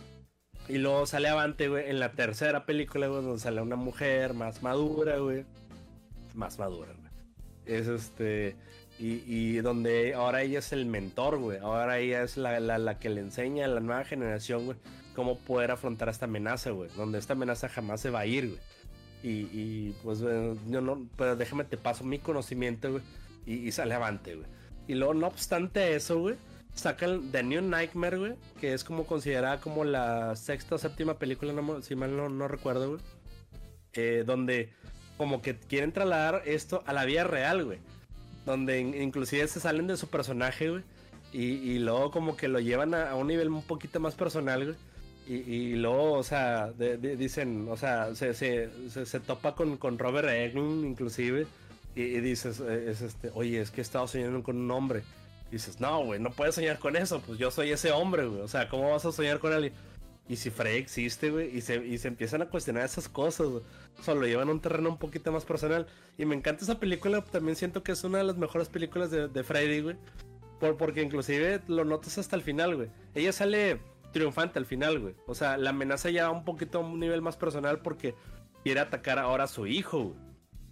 Y luego sale avante, güey, en la tercera película, güey, donde sale una mujer más madura, güey. Más madura, güey. Es este. Y, y donde ahora ella es el mentor, güey. Ahora ella es la, la, la que le enseña a la nueva generación, güey, cómo poder afrontar esta amenaza, güey. Donde esta amenaza jamás se va a ir, güey. Y, y pues, güey, yo no, pero déjame te paso mi conocimiento, güey. Y, y sale avante, güey. Y luego, no obstante eso, güey, sacan The New Nightmare, güey, que es como considerada como la sexta o séptima película, no, me- si mal no, no recuerdo, güey. Eh, donde como que quieren trasladar esto a la vida real, güey. Donde in- inclusive se salen de su personaje, güey. Y, y luego como que lo llevan a, a un nivel un poquito más personal, güey. Y, y luego, o sea, de- de- dicen, o sea, se, se, se, se topa con, con Robert Englund, inclusive. Y, y dices, eh, es este, oye, es que he estado soñando con un hombre. Y dices, no, güey, no puedes soñar con eso. Pues yo soy ese hombre, güey. O sea, ¿cómo vas a soñar con alguien? Y si Frey existe, güey, y se, y se empiezan a cuestionar esas cosas, güey. O sea, lo llevan a un terreno un poquito más personal. Y me encanta esa película, también siento que es una de las mejores películas de, de Freddy, güey. Por, porque inclusive lo notas hasta el final, güey. Ella sale triunfante al final, güey. O sea, la amenaza ya va un poquito a un nivel más personal porque quiere atacar ahora a su hijo, güey.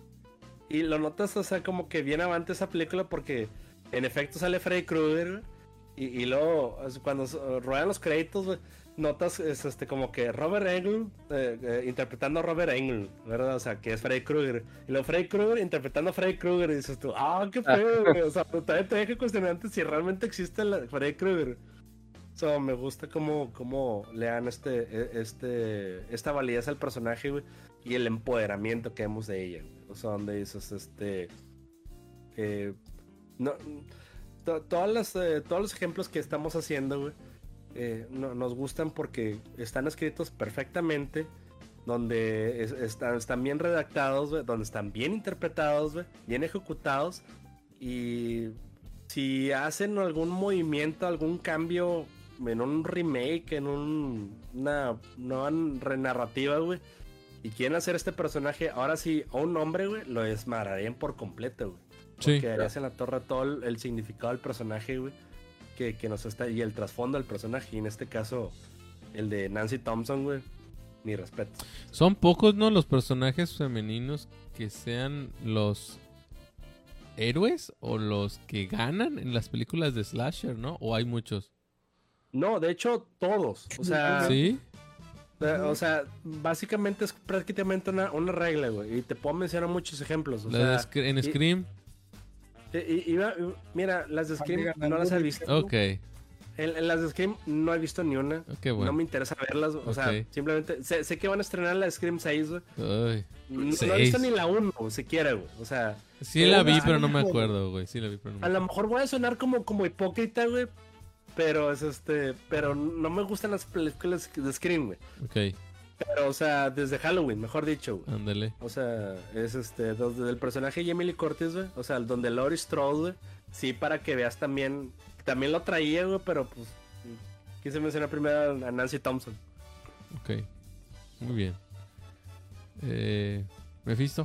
Y lo notas, o sea, como que bien avante esa película porque en efecto sale Freddy Krueger, güey. Y, y luego, es- cuando uh, ruedan los créditos, güey, notas es, este, como que Robert Englund eh, eh, interpretando a Robert Englund, ¿verdad? O sea, que es Freddy Krueger. Y luego Freddy Krueger interpretando a Freddy Krueger. Y dices tú, ah, qué feo, güey. O sea, pero también te deja cuestionarte si realmente existe la Freddy Krueger. O sea, me gusta cómo, cómo le dan este, e- este, esta validez al personaje, güey. Y el empoderamiento que vemos de ella, güey. O sea, donde dices, este... eh, no, to- todas las, eh, todos los ejemplos que estamos haciendo, güey, eh, no- nos gustan porque están escritos perfectamente, donde es- están, están bien redactados, güey, donde están bien interpretados, güey, bien ejecutados. Y si hacen algún movimiento, algún cambio en un remake, en un, una nueva renarrativa, güey, y quieren hacer este personaje, ahora sí, a un hombre, güey, lo desmadrarían por completo, güey. Sí. Porque harías en la torre todo el, el significado del personaje, güey. Que, que nos está. Y el trasfondo del personaje. Y en este caso, el de Nancy Thompson, güey. Mi respeto. Son pocos, ¿no? Los personajes femeninos que sean los héroes o los que ganan en las películas de slasher, ¿no? ¿O hay muchos? No, de hecho, todos. O sea, ¿Sí? eh, o sea, básicamente es prácticamente una, una regla, güey. Y te puedo mencionar muchos ejemplos. O La sea, de Sc- en y- Scream. y- y- iba- mira, las de Scream no las he visto. Ok, En, en las de Scream no he visto ni una. ok, bueno. No me interesa verlas. O sea, Ok. simplemente sé, sé que van a estrenar la de Scream seis, güey. Ay, No, no he seis. visto ni la uno, siquiera, güey. O sea, Sí la vi, Una- pero no me acuerdo, güey. Sí la vi, pero no me a lo acuerdo. mejor voy a sonar como, como hipócrita, güey. Pero es este. Pero no me gustan las películas de Scream, güey. Ok, Pero, o sea, desde Halloween, mejor dicho, güey. ándale. O sea, es este. Desde el personaje de Emily Curtis, güey. O sea, donde Laurie Strode, güey. Sí, para que veas también. También lo traía, güey, pero pues. Quise mencionar primero a Nancy Thompson. Ok, muy bien. Eh, ¿Mephisto?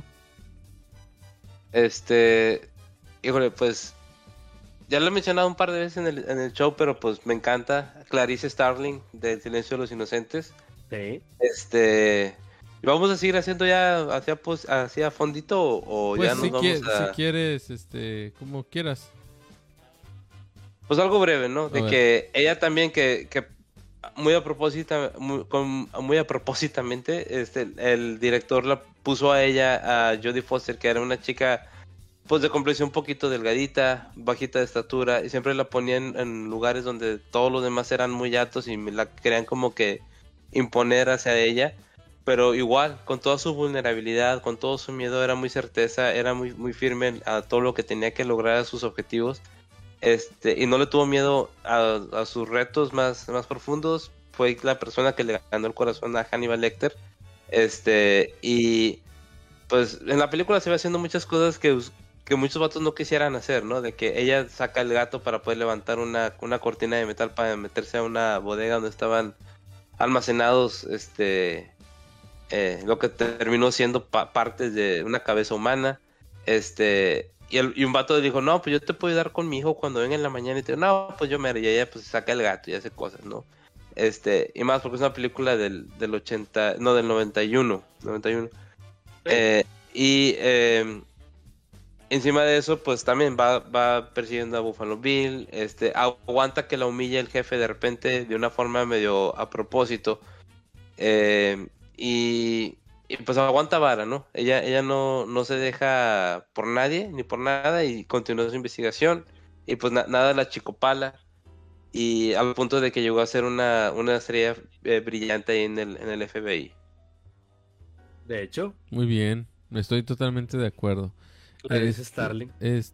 Este, híjole, pues ya lo he mencionado un par de veces en el, en el show, pero pues me encanta Clarice Starling de El Silencio de los Inocentes. Sí. Este, ¿vamos a seguir haciendo ya hacia, pues, hacia fondito o, o Pues ya nos si, vamos quie- a... si quieres, este, como quieras. Pues algo breve, ¿no? A De ver. que ella también que, que muy a propósito, muy, con- muy a propósitamente, este, el director la puso a ella, a Jodie Foster, que era una chica pues de complexión un poquito delgadita, bajita de estatura, y siempre la ponían en lugares donde todos los demás eran muy altos y me la querían como que imponer hacia ella, pero igual, con toda su vulnerabilidad, con todo su miedo, era muy certeza, era muy, muy firme a todo lo que tenía que lograr, a sus objetivos. Este, y no le tuvo miedo a, a sus retos más, más profundos. Fue la persona que le ganó el corazón a Hannibal Lecter. Este, y pues en la película se ve haciendo muchas cosas que, que muchos vatos no quisieran hacer, ¿no? De que ella saca el gato para poder levantar una, una cortina de metal para meterse a una bodega donde estaban almacenados, este, eh, lo que terminó siendo pa- partes de una cabeza humana. Este, y, el, y un vato le dijo, no, pues yo te puedo ayudar con mi hijo cuando venga en la mañana. Y te digo, no, pues yo me... Y ella pues saca el gato y hace cosas, ¿no? Este, y más porque es una película del, del ochenta, no, del noventa y uno. noventa y uno. Eh, y eh, encima de eso, pues también va, va persiguiendo a Buffalo Bill. Este, aguanta que la humille el jefe de repente de una forma medio a propósito. Eh, y... Y pues aguanta vara, ¿no? Ella, ella no, no se deja por nadie, ni por nada, y continúa su investigación. Y pues na- nada la chicopala. Y al punto de que llegó a ser una, una estrella eh, brillante ahí en el, en el F B I. De hecho, Muy bien, estoy totalmente de acuerdo. Clarice Este- Starling.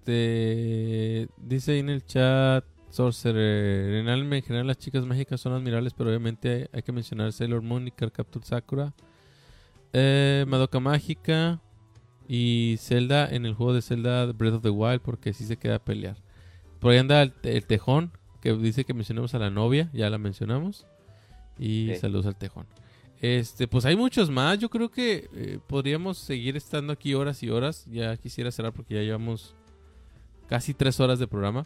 Este, dice ahí en el chat Sorcerer, en anime en general las chicas mágicas son admirables, pero obviamente hay, hay que mencionar Sailor Moon y Cardcaptor Sakura. Eh, Madoka Mágica y Zelda en el juego de Zelda Breath of the Wild, porque sí se queda a pelear. Por ahí anda el, el Tejón, que dice que mencionemos a la novia, ya la mencionamos. Y Sí. saludos al Tejón. Este, pues hay muchos más. Yo creo que eh, podríamos seguir estando aquí horas y horas. Ya quisiera cerrar porque ya llevamos casi tres horas de programa.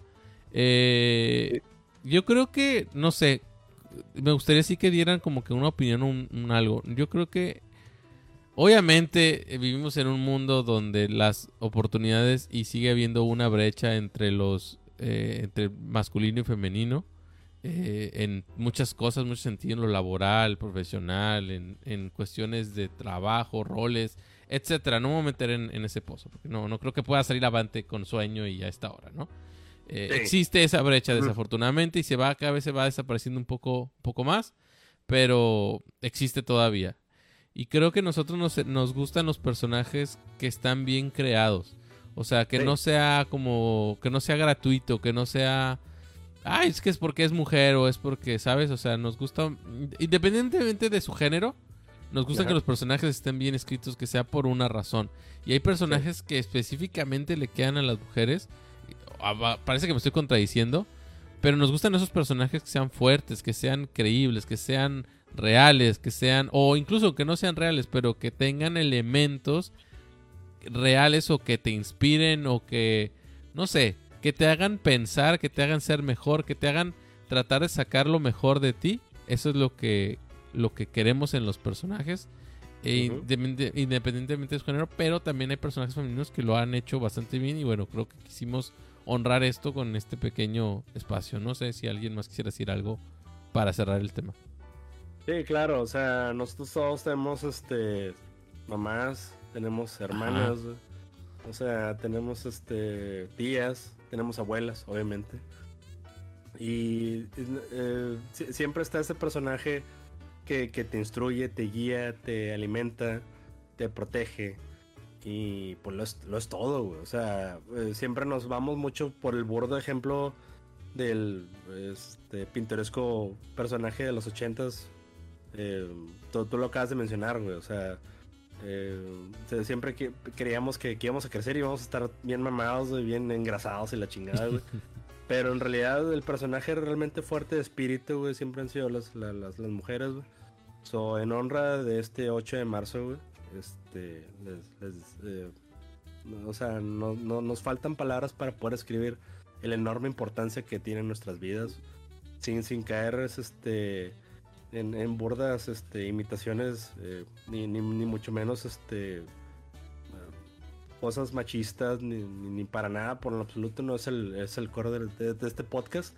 Eh, yo creo que, no sé, me gustaría sí que dieran como que una opinión, un, un algo. Yo creo que obviamente eh, vivimos en un mundo donde las oportunidades y sigue habiendo una brecha entre los eh, entre masculino y femenino eh, en muchas cosas, mucho sentido, en lo laboral, profesional, en, en cuestiones de trabajo, roles, etcétera. No me voy a meter en, en ese pozo porque no, no creo que pueda salir avante con sueño y a esta hora, ¿no? Eh, Sí. Existe esa brecha desafortunadamente y se va cada vez se va desapareciendo un poco, un poco más, pero existe todavía. Y creo que a nosotros nos, nos gustan los personajes que están bien creados. O sea, que Sí. no sea como... Que no sea gratuito, que no sea... Ay, es que es porque es mujer o es porque, ¿sabes? O sea, nos gusta... Independientemente de su género, nos gusta Ajá. que los personajes estén bien escritos, que sea por una razón. Y hay personajes que específicamente le quedan a las mujeres. Ah, parece que me estoy contradiciendo. Pero nos gustan esos personajes que sean fuertes, que sean creíbles, que sean reales, que sean, o incluso que no sean reales, pero que tengan elementos reales o que te inspiren o que, no sé, que te hagan pensar, que te hagan ser mejor, que te hagan tratar de sacar lo mejor de ti. Eso es lo que, lo que queremos en los personajes. E Ujú. independe- independientemente de su género, pero también hay personajes femeninos que lo han hecho bastante bien y bueno, creo que quisimos honrar esto con este pequeño espacio. No sé si alguien más quisiera decir algo para cerrar el tema. Sí, claro, o sea, nosotros todos tenemos este mamás, tenemos hermanas, güey. O sea, tenemos este tías, tenemos abuelas, obviamente. Y eh, si- siempre está ese personaje que, que te instruye, te guía, te alimenta, te protege. Y pues lo es, lo es todo, güey. O sea, eh, siempre nos vamos mucho por el burdo ejemplo del este, pintoresco personaje de los ochentas. Eh, tú, tú lo acabas de mencionar, güey. O sea, eh, o sea, siempre que, creíamos que, que íbamos a crecer y íbamos a estar bien mamados, güey, bien engrasados y la chingada, güey. Pero en realidad el personaje realmente fuerte de espíritu, güey, siempre han sido las, las, las, las mujeres, güey. So, en honra de este ocho de marzo, güey, este, les, les, eh, o sea, no, no, nos faltan palabras para poder escribir la enorme importancia que tienen nuestras vidas, sin, sin caer, este, en, en burdas, este, imitaciones, eh, ni, ni, ni mucho menos, este, cosas machistas, ni, ni, ni para nada, por lo absoluto, no es el, es el core de, de, de este podcast,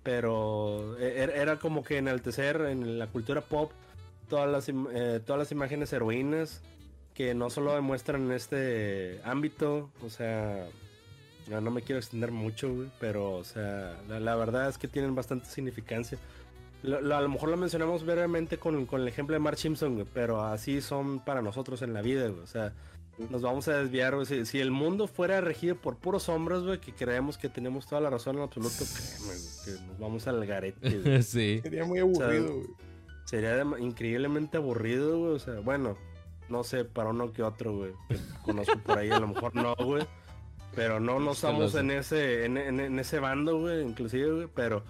pero era, era como que enaltecer en la cultura pop todas las, eh, todas las imágenes heroínas que no solo demuestran en este ámbito, o sea, no, no me quiero extender mucho, güey, pero, o sea, la, la verdad es que tienen bastante significancia. Lo, lo, a lo mejor lo mencionamos brevemente con, con el ejemplo de Marge Simpson, güey, pero así son para nosotros en la vida, güey, o sea, nos vamos a desviar, güey. Si, si el mundo fuera regido por puros hombres, güey, que creemos que tenemos toda la razón en absoluto, créeme, güey, que nos vamos al garete, güey. Sí. Sería muy aburrido, O sea, güey. Sería de- increíblemente aburrido, güey. O sea, bueno, no sé, para uno que otro, güey, que conozco por ahí, a lo mejor no, güey. Pero no, no estamos en ese, en, en, en ese bando, güey, inclusive, güey, pero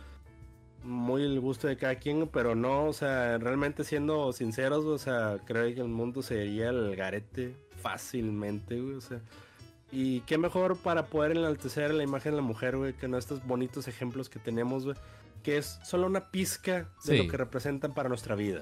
muy el gusto de cada quien, güey, pero no, o sea, realmente siendo sinceros, güey, o sea, creo que el mundo sería el garete fácilmente, güey, o sea. Y qué mejor para poder enaltecer la imagen de la mujer, güey, que no estos bonitos ejemplos que tenemos, güey, que es solo una pizca de Sí. lo que representan para nuestra vida.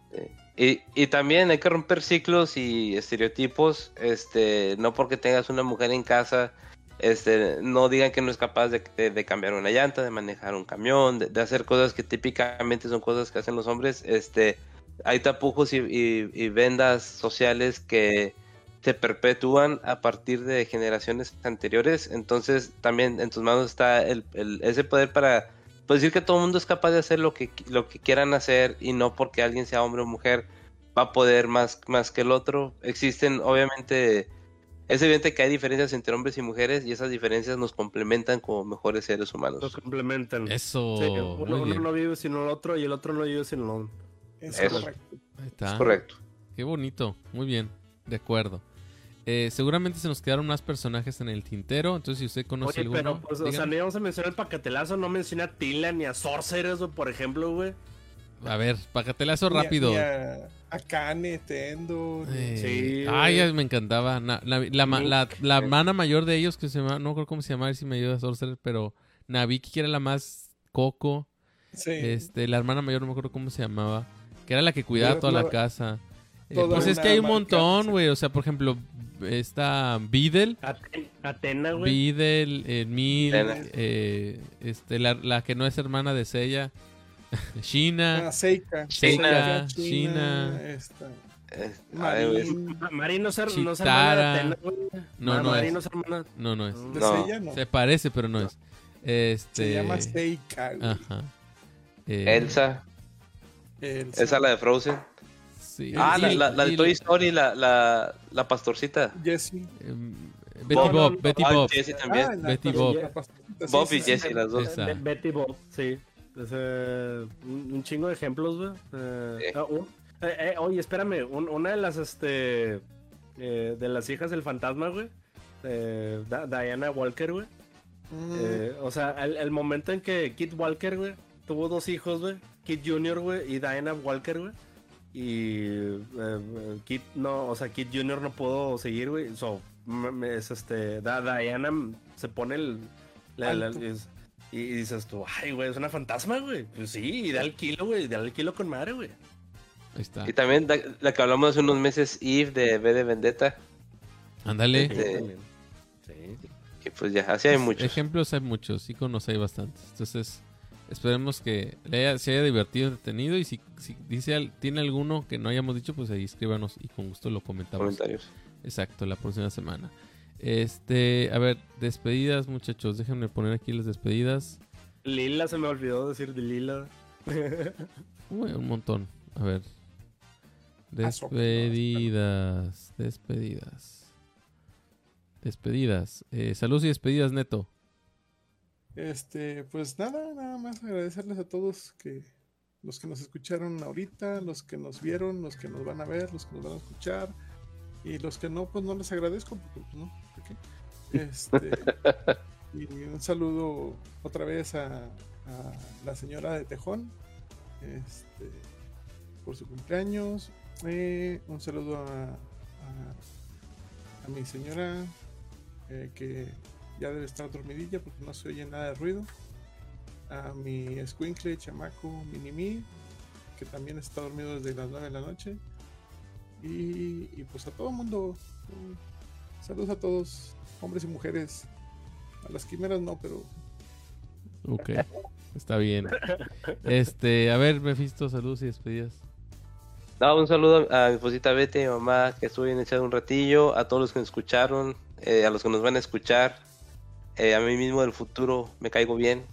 Y, y también hay que romper ciclos y estereotipos, este, no porque tengas una mujer en casa, este, no digan que no es capaz de, de- de cambiar una llanta, de manejar un camión, de, de hacer cosas que típicamente son cosas que hacen los hombres. Este, hay tapujos y, y- y vendas sociales que se perpetúan a partir de generaciones anteriores, entonces también en tus manos está el, el- ese poder para pues, decir que todo el mundo es capaz de hacer lo que, lo que quieran hacer y no porque alguien sea hombre o mujer va a poder más, más que el otro. Existen, obviamente, es evidente que hay diferencias entre hombres y mujeres y esas diferencias nos complementan como mejores seres Lo humanos. complementan. Eso. Sí, muy uno, uno bien. no vive sin el otro y el otro no vive sin el otro. Es Eso. correcto. Ahí está. Es correcto. Qué bonito. Muy bien. De acuerdo. Eh, seguramente se nos quedaron más personajes en el tintero. Entonces, si usted conoce Oye, alguno, pero, pues, o sea, díganos. no íbamos a mencionar el pacatelazo, no menciona a Tila ni a Sorcerers, güey, por ejemplo, güey. A ver, pacatelazo Ni a- rápido. ni a, a Kane, Tendo. ni- Eh, Sí, ay, güey. ay, me encantaba. Na- la, la, ma- la- la hermana mayor de ellos, que se llama, no recuerdo cómo se llama, a ver si me ayuda Sorcerer, pero Naviki, que era la más coco. Sí. Este, la hermana mayor, no me acuerdo cómo se llamaba, que era la que cuidaba Era toda la toda- casa. Eh, toda pues es una que hay un marca, montón, sí. güey. O sea, por ejemplo, está Videl, Aten- Atena, güey. Videl, eh, Mil, Atena. eh, este, la, la que no es hermana de Seiya, Shina. Ah, Seika. Seika, China. China. Esta. Eh, ay, güey. Marín. Ma- Mari no es, her- no es Chitara. hermana de Atena, güey. No, Ma- no Mari es. no es hermana. No, no es. De No. Seiya, no. Se parece, pero no es. Este. Se llama Seika. güey. Ajá. Eh, Elsa, Elsa. esa la de Frozen. Sí. Ah, la, Y- la, la de y- Toy Story, la, la, la pastorcita. Jessie. em, Betty Bob, Bob, no, no, Betty Ah, Bob. Jessie también. Ah, la Betty pastorcita, Bob. la pastorcita, sí, Bob sí, y sí. Jessie, las dos. Esa. Be- Betty Bob, sí. Es, eh, un, un chingo de ejemplos, güey. Eh, Sí. ah, un- eh, eh, oye, espérame, un- una de las, este, eh, de las hijas del fantasma, güey. eh, Da- Diana Walker, güey. Mm, Eh, o sea, el, el momento en que Kit Walker, güey, tuvo dos hijos, güey. Kit Junior, güey, y Diana Walker, güey. Y eh, eh, Kit no, o sea, Kit Junior no pudo seguir, güey. So, m- m- es este, Da- Diana m- se pone el. la- la- Alto. es- y, y dices tú, ay, güey, es una fantasma, güey. Pues sí, y da el kilo, güey, da el kilo con madre, güey. Ahí está. Y también la, la que hablamos hace unos meses, Eve de V de Vendetta. Ándale. Sí, Este, también. Sí. Y pues ya, así hay Pues, muchos. Ejemplos hay muchos, íconos hay bastantes. Entonces, esperemos que le haya, se haya divertido, entretenido. Y si, si dice al- tiene alguno que no hayamos dicho, pues ahí escríbanos y con gusto lo comentamos. Comentarios. Exacto, la próxima semana. Este, a ver, despedidas, muchachos. Déjenme poner aquí las despedidas. Lila, se me olvidó decir de Lila. Uy, un montón. A ver. Aso- Despedidas, despedidas. Despedidas. Eh, saludos y despedidas, Neto. Este, pues nada, nada más agradecerles a todos que los que nos escucharon ahorita, los que nos vieron, los que nos van a ver, los que nos van a escuchar y los que no, pues no les agradezco porque pues no, ¿por qué? Este, y un saludo otra vez a, a la señora de Tejón, este, por su cumpleaños. Eh, un saludo a, a, a mi señora eh, que ya debe estar dormidilla porque no se oye nada de ruido. A mi escuincle, chamaco, Minimi, que también está dormido desde las nueve de la noche. Y, y pues a todo el mundo. eh, Saludos a todos, hombres y mujeres. A las quimeras no, pero Ok, está bien. Este, a ver, Mephisto, saludos y despedidas. No, un saludo a mi esposita Betty, a mi mamá, que estuve en echado un ratillo, a todos los que nos escucharon, eh, a los que nos van a escuchar, eh, a mí mismo del futuro, me caigo bien.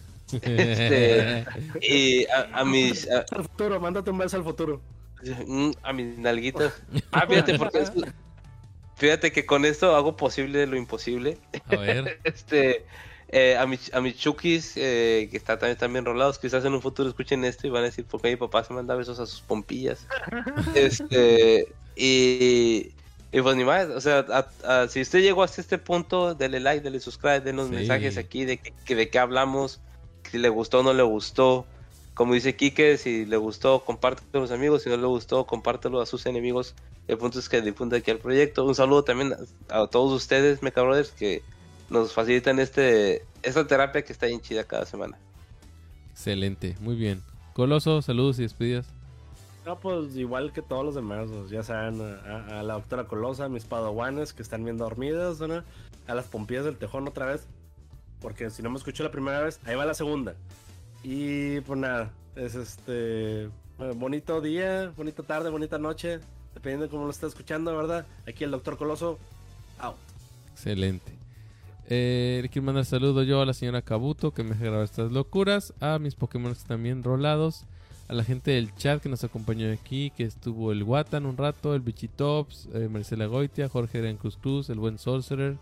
Este, y a, a mis a, Al futuro, mándate un beso al futuro. mm, a mis nalguitas. Ah, fíjate, porque es- fíjate que con esto hago posible lo imposible. A ver, Este, eh, a mis a mis chukis eh, que están también, también rolados, quizás en un futuro escuchen esto y van a decir por qué mi papá se manda besos a sus pompillas. Este, y, y pues ni más, o sea, a- a- si usted llegó hasta este punto, dele like, dele subscribe, denos Sí. mensajes aquí de que, que de qué hablamos, si le gustó o no le gustó. Como dice Quique, si le gustó, compártelo con los amigos, si no le gustó, compártelo a sus enemigos. El punto es que difunda aquí el proyecto. Un saludo también a, a todos ustedes, Mecha Brothers, que nos facilitan este esta terapia que está bien chida cada semana. excelente, muy bien. Coloso, saludos y despedidas. No, pues igual que todos los demás, pues, ya saben, a, a la doctora Colosa, a mis padawanes que están bien dormidas, ¿no? A las pompillas del tejón otra vez, porque si no me escuchó la primera vez, ahí va la segunda. Y pues nada, es este eh, bonito día, bonita tarde, bonita noche, dependiendo de cómo lo esté escuchando, ¿verdad? Aquí el doctor Coloso, out. Excelente. Eh, le quiero mandar saludos yo a la señora Kabuto que me deja grabar estas locuras, a mis Pokémon que están bien rolados, a la gente del chat que nos acompañó aquí, que estuvo el Watan un rato, el Bichitops, eh, Marcela Goitia, Jorge Gran Cruz Cruz, el buen Sorcerer,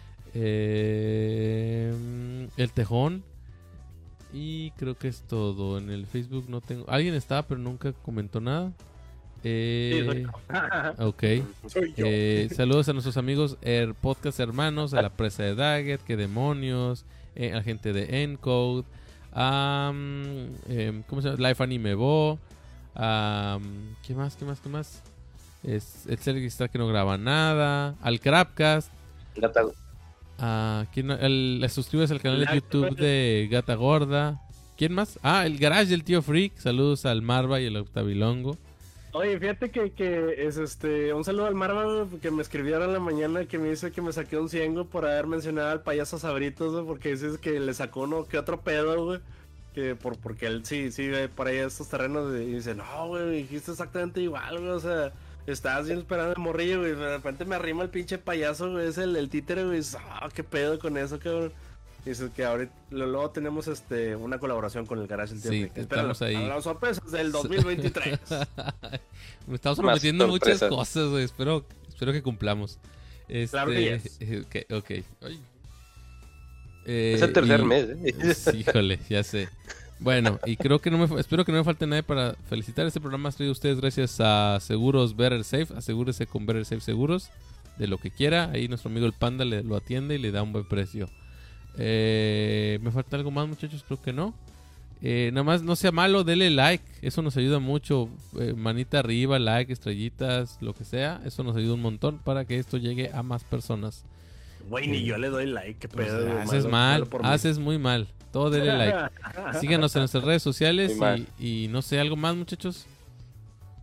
eh, el Tejón, y creo que es todo. En el Facebook no tengo. Alguien estaba pero nunca comentó nada. Eh, ok. soy yo. Eh, saludos a nuestros amigos el podcast hermanos, a la presa de Daggett, que demonios, eh, a la gente de Encode, a um, eh, ¿cómo se llama? Life Anime Bo, a um, ¿qué más? ¿Qué más? ¿Qué más? Es el Sergio está que no graba nada, al Crapcast, Gata- a ¿quién no? el, le suscribes al canal de Like, YouTube de Gata Gorda. ¿Quién más? Ah, el Garage del Tío Freak. Saludos al Marva y al Octavilongo. Oye, fíjate que, que es este, un saludo al Marva, güey, que me escribieron en la mañana que me dice que me saqué un ciengo por haber mencionado al payaso Sabritos, güey, porque dices que le sacó uno que otro pedo, güey, que por, porque él sí, sí ve por ahí estos terrenos de- y dice, no, güey, me dijiste exactamente igual, güey, o sea, estabas bien esperando el morrillo, güey, de repente me arrima el pinche payaso, güey, es el, el títere, güey, y dices, ah, qué pedo con eso, cabrón. Dices que ahorita lo- luego tenemos este una colaboración con el Garage del Tío Sí, Freak. estamos Espéralo, ahí. hablamos sorpresas del dos mil veintitrés. Me estamos Más prometiendo muchas sorpresas. cosas, güey. Espero, espero que cumplamos. Este, Claro que yes. eh, ok, ok. Ay. Eh, Es el tercer y- mes, ¿eh? Sí, híjole, ya sé. Bueno, y creo que no me, espero que no me falte nadie para felicitar. Este programa ha traído a ustedes gracias a Seguros Better Safe. Asegúrese con Better Safe Seguros de lo que quiera. Ahí nuestro amigo el Panda le, lo atiende y le da un buen precio. Eh, ¿Me falta algo más, muchachos? Creo que no. Eh, nada más no sea malo, dele like. Eso nos ayuda mucho. Eh, manita arriba, like, estrellitas, lo que sea. Eso nos ayuda un montón para que esto llegue a más personas. Güey, ni yo le doy like, qué Pues, pedo. güey, haces malo- mal, malo por mí. haces muy mal. Todo dele like. Síganos en nuestras redes sociales Muy mal. y, y no sé, algo más, muchachos.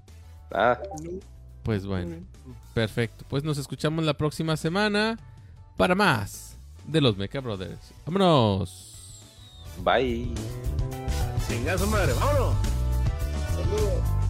Ah, Pues bueno, perfecto. Pues nos escuchamos la próxima semana para más de los Mecha Brothers. ¡Vámonos! bye. Chinga su madre, vámonos. Saludos.